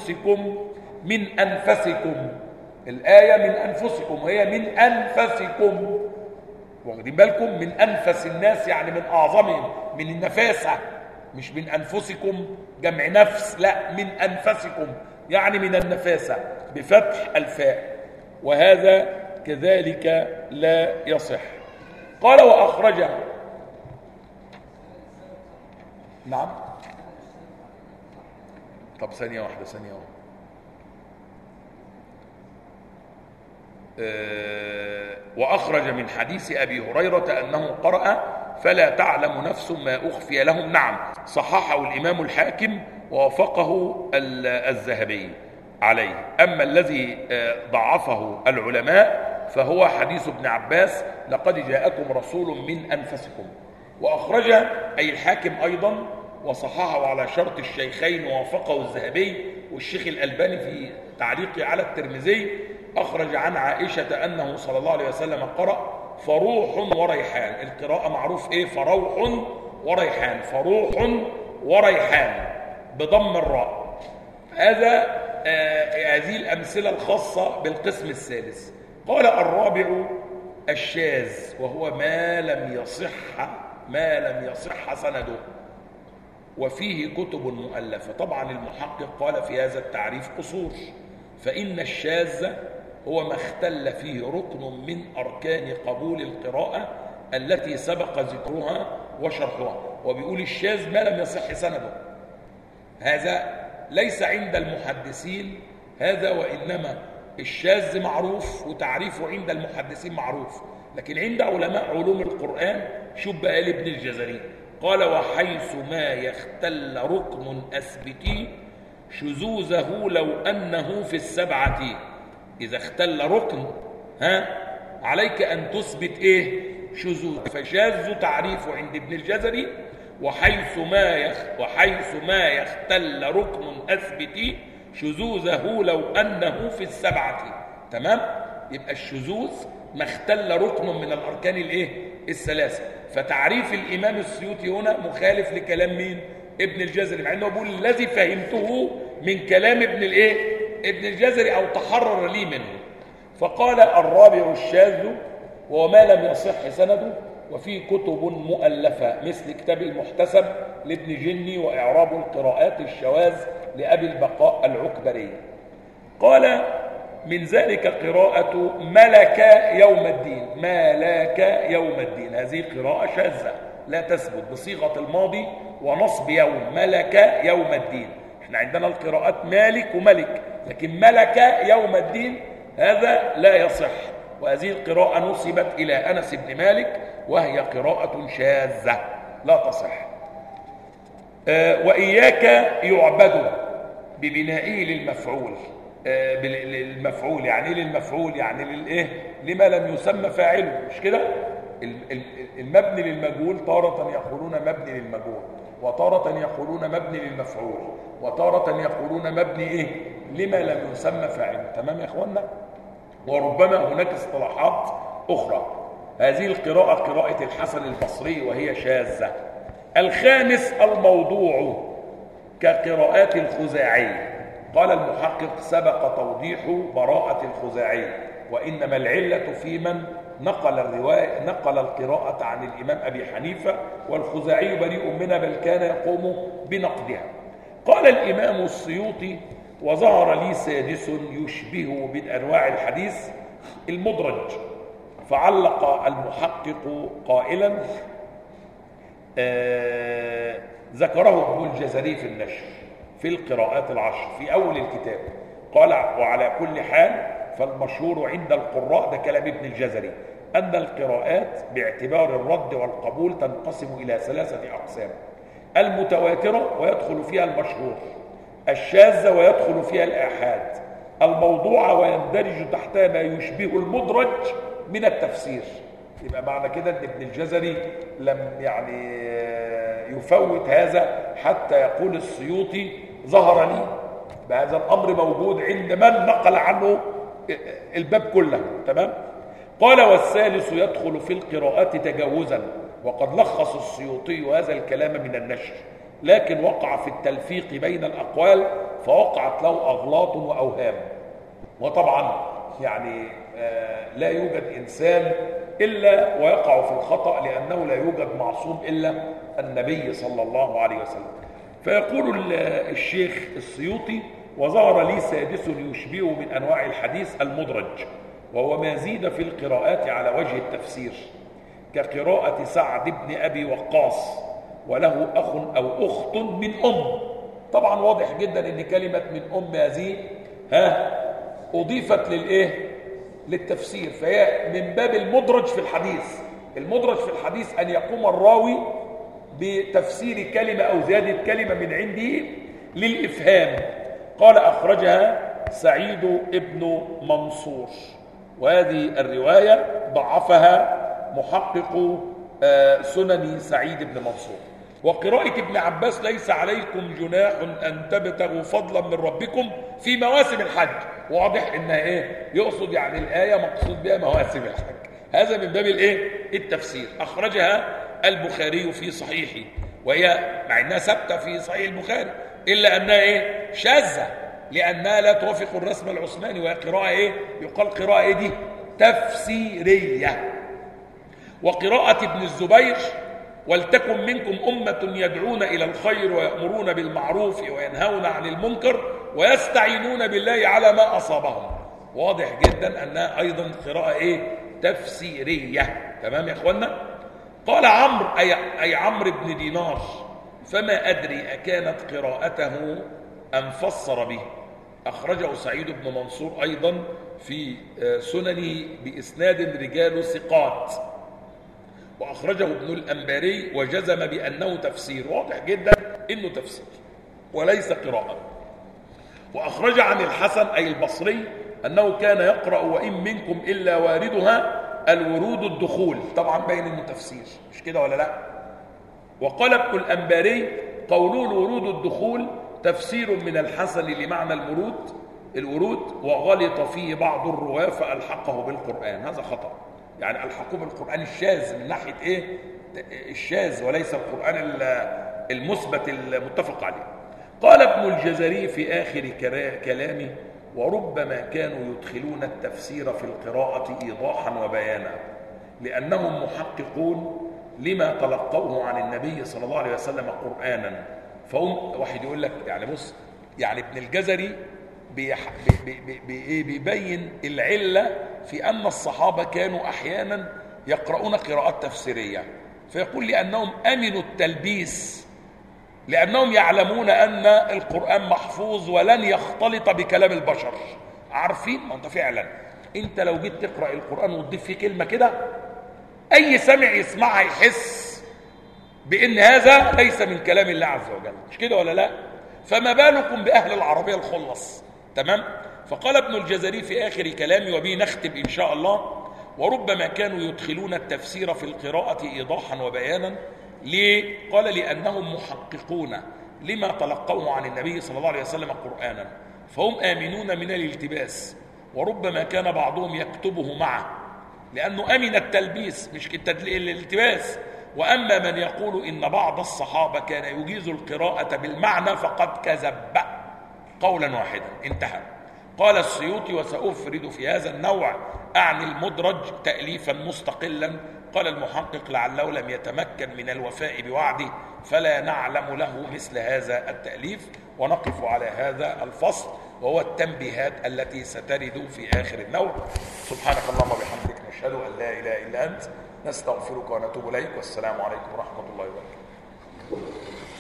أنفسكم، الآية من أنفسكم هي من أنفسكم، واخدين بالكم؟ من أنفس الناس يعني من أعظمهم، من النفاسة، مش من أنفسكم جمع نفس، لا من أنفسكم يعني من النفاسة بفتح الفاء، وهذا كذلك لا يصح. قال وأخرج نعم. طب ثانية واحدة وأخرج من حديث أبي هريرة أنه قرأ فلا تعلم نفس ما أخفي لهم، نعم صححه الإمام الحاكم ووافقه الذهبي عليه. أما الذي ضعفه العلماء فهو حديث ابن عباس لقد جاءكم رسول من أنفسكم. وأخرج أي الحاكم أيضا وصححه على شرط الشيخين ووافقه الذهبي والشيخ الألباني في تعليقه على الترمذي، أخرج عن عائشة أنه صلى الله عليه وسلم قرأ فروح وريحان، القراءة معروف إيه؟ فروح وريحان، فروح وريحان بضم الراء. هذا هذه الأمثلة الخاصة بالقسم الثالث. قال الرابع الشاذ، وهو ما لم يصح سنده وفيه كتب مؤلفة. طبعا المحقق قال في هذا التعريف قصور، فإن الشاذ هو ما اختل فيه ركن من أركان قبول القراءة التي سبق ذكرها وشرحها. وبيقول الشاذ ما لم يصح سنده. هذا ليس عند المحدثين هذا، وإنما الشاذ معروف وتعريفه عند المحدثين معروف، لكن عند علماء علوم القرآن شوف بقى ابن الجزري قال: وحيث ما يختل ركن أثبتي شذوذه لو أنه في السبعة. إذا اختل ركن عليك أن تثبت شذوذ. فشاذ تعريفه عند ابن الجزري: وحيث ما يختل ركن أثبتي شذوذه لو أنه في السبعة. تمام؟ يبقى الشذوذ ما اختل ركن من الأركان الثلاثة. فتعريف الإمام السيوطي هنا مخالف لكلام مين؟ ابن الجزري، مع أنه بيقول الذي فهمته من كلام ابن الجزري أو تحرر لي منه. فقال الرابع الشاذ وما لم يصح سنده وفي كتب مؤلفة مثل كتاب المحتسب لابن جني وإعراب القراءات الشواذ لأبي البقاء العكبري. قال من ذلك قراءة ملك يوم الدين. ملك يوم الدين هذه قراءة شاذة لا تثبت بصيغة الماضي ونصب يوم. ملك يوم الدين. احنا عندنا القراءات مالك وملك، لكن ملك يوم الدين هذا لا يصح. وهذه القراءة نصبت إلى أنس بن مالك وهي قراءة شاذة لا تصح. وإياك يعبد ببنائه للمفعول. للمفعول يعني للمفعول يعني لما لم يسمى فاعله، مش كده؟ المبني للمجهول تارة يقولون مبني للمجهول، وتارة يقولون مبني للمفعول، وتارة يقولون مبني لما لم يسمى فاعله. تمام يا اخوانا؟ وربما هناك اصطلاحات أخرى. هذه القراءة قراءة الحسن البصري وهي شاذة. الخامس الموضوع كقراءات الخزاعي. قال المحقق سبق توضيح براءة الخزاعي، وإنما العلة في من نقل القراءة عن الإمام أبي حنيفة، والخزاعي بريء منها بل كان يقوم بنقدها. قال الإمام السيوطي وظهر لي سادس يشبه من أنواع الحديث المدرج. فعلق المحقق قائلا ذكره ابن الجزري في النشر في القراءات العشر في أول الكتاب. قال وعلى كل حال فالمشهور عند القراء، ده كلام ابن الجزري، أن القراءات باعتبار الرد والقبول تنقسم إلى 3 أقسام: المتواترة ويدخل فيها المشهور، الشاذة ويدخل فيها الآحاد، الموضوعة ويندرج تحتها ما يشبه المدرج من التفسير. يبقى معنى كده ان ابن الجزري لم يفوت هذا حتى يقول السيوطي ظهر لي بهذا الأمر موجود عند من نقل عنه الباب كله. تمام؟ قال والثالث يدخل في القراءات تجاوزا، وقد لخص السيوطي هذا الكلام من النشر، لكن وقع في التلفيق بين الأقوال فوقعت له أغلاط وأوهام. وطبعا لا يوجد إنسان إلا ويقع في الخطأ، لأنه لا يوجد معصوم إلا النبي صلى الله عليه وسلم. فيقول الشيخ السيوطي وظهر لي سادس يشبه من أنواع الحديث المدرج، وهو ما زيد في القراءات على وجه التفسير، كقراءة سعد بن أبي وقاص وله أخ أو أخت من أم. طبعا واضح جدا أن كلمة من أم هذه أضيفت للتفسير، فهي من باب المدرج في الحديث. المدرج في الحديث أن يقوم الراوي بتفسير كلمة أو زيادة كلمة من عنده للإفهام. قال أخرجها سعيد ابن منصور، وهذه الرواية ضعفها محقق سنن سعيد بن منصور. وقراءة ابن عباس ليس عليكم جناح أن تبتغوا فضلا من ربكم في مواسم الحج. واضح إنها يقصد الآية مقصود بها مواسم الحج. هذا من باب التفسير. أخرجها البخاري في صحيحه، وهي مع أنها ثابتة في صحيح البخاري إلا أنها شاذة. لأنها لا توافق الرسم العثماني، وهي قراءة إيه؟ يقال قراءة إيه دي؟ تفسيرية. وقراءة ابن الزبير ولتكن منكم أمة يدعون إلى الخير ويأمرون بالمعروف وينهون عن المنكر ويستعينون بالله على ما أصابهم. واضح جدا أنها أيضا قراءة إيه؟ تفسيرية. تمام يا أخوانا؟ قال عمرو أي عمرو بن دينار فما أدري أكانت قراءته أم فسر به. أخرجه سعيد بن منصور أيضا في سننه بإسناد رجال ثقات، وأخرجه ابن الأنباري وجزم بأنه تفسير. واضح جدا إنه تفسير وليس قراءة. وأخرج عن الحسن أي البصري أنه كان يقرأ وإن منكم إلا واردها الورود الدخول. طبعا باين إنه تفسير، مش كده ولا لا؟ وقال ابن الأنباري قولوا الورود الدخول تفسير من الحسن لمعنى الورود وغلط فيه بعض الرواة فألحقه بالقرآن. هذا خطأ، يعني ألحقه بالقرآن الشاذ من ناحية إيه؟ الشاذ وليس القرآن المثبت المتفق عليه. قال ابن الجزري في آخر كلامه وربما كانوا يدخلون التفسير في القراءة إيضاحا وبيانا لأنهم محققون لما تلقوه عن النبي صلى الله عليه وسلم قرآنا. فهم واحد يقول لك يعني بص، يعني ابن الجزري بيبين العلة في أن الصحابة كانوا أحيانا يقرؤون قراءات تفسيرية، فيقول لأنهم أمنوا التلبيس، لأنهم يعلمون أن القرآن محفوظ ولن يختلط بكلام البشر. عارفين؟ ما أنت فعلا أنت لو جيت تقرأ القرآن وتضيف فيه كلمة كده أي سمع يسمعها يحس بأن هذا ليس من كلام الله عز وجل، مش كده ولا لا؟ فما بالكم بأهل العربية الخلص. تمام؟ فقال ابن الجزري في آخر كلامي وبه نختم إن شاء الله وربما كانوا يدخلون التفسير في القراءة إيضاحا وبيانا. ليه؟ قال لأنهم محققون لما تلقوه عن النبي صلى الله عليه وسلم قرآنا فهم آمنون من الالتباس، وربما كان بعضهم يكتبه معه لأنه أمن التلبيس مش الالتباس. وأما من يقول إن بعض الصحابة كان يجيز القراءة بالمعنى فقد كذب قولا واحدا. انتهى. قال السيوطي وسأفرد في هذا النوع أعني المدرج تأليفا مستقلا. قال المحقق لعله لم يتمكن من الوفاء بوعده فلا نعلم له مثل هذا التأليف. ونقف على هذا الفصل وهو التنبيهات التي سترد في آخر النوع. سبحانك اللهم وبحمدك نشهد أن لا إله إلا أنت نستغفرك ونتوب إليك، والسلام عليكم ورحمة الله وبركاته.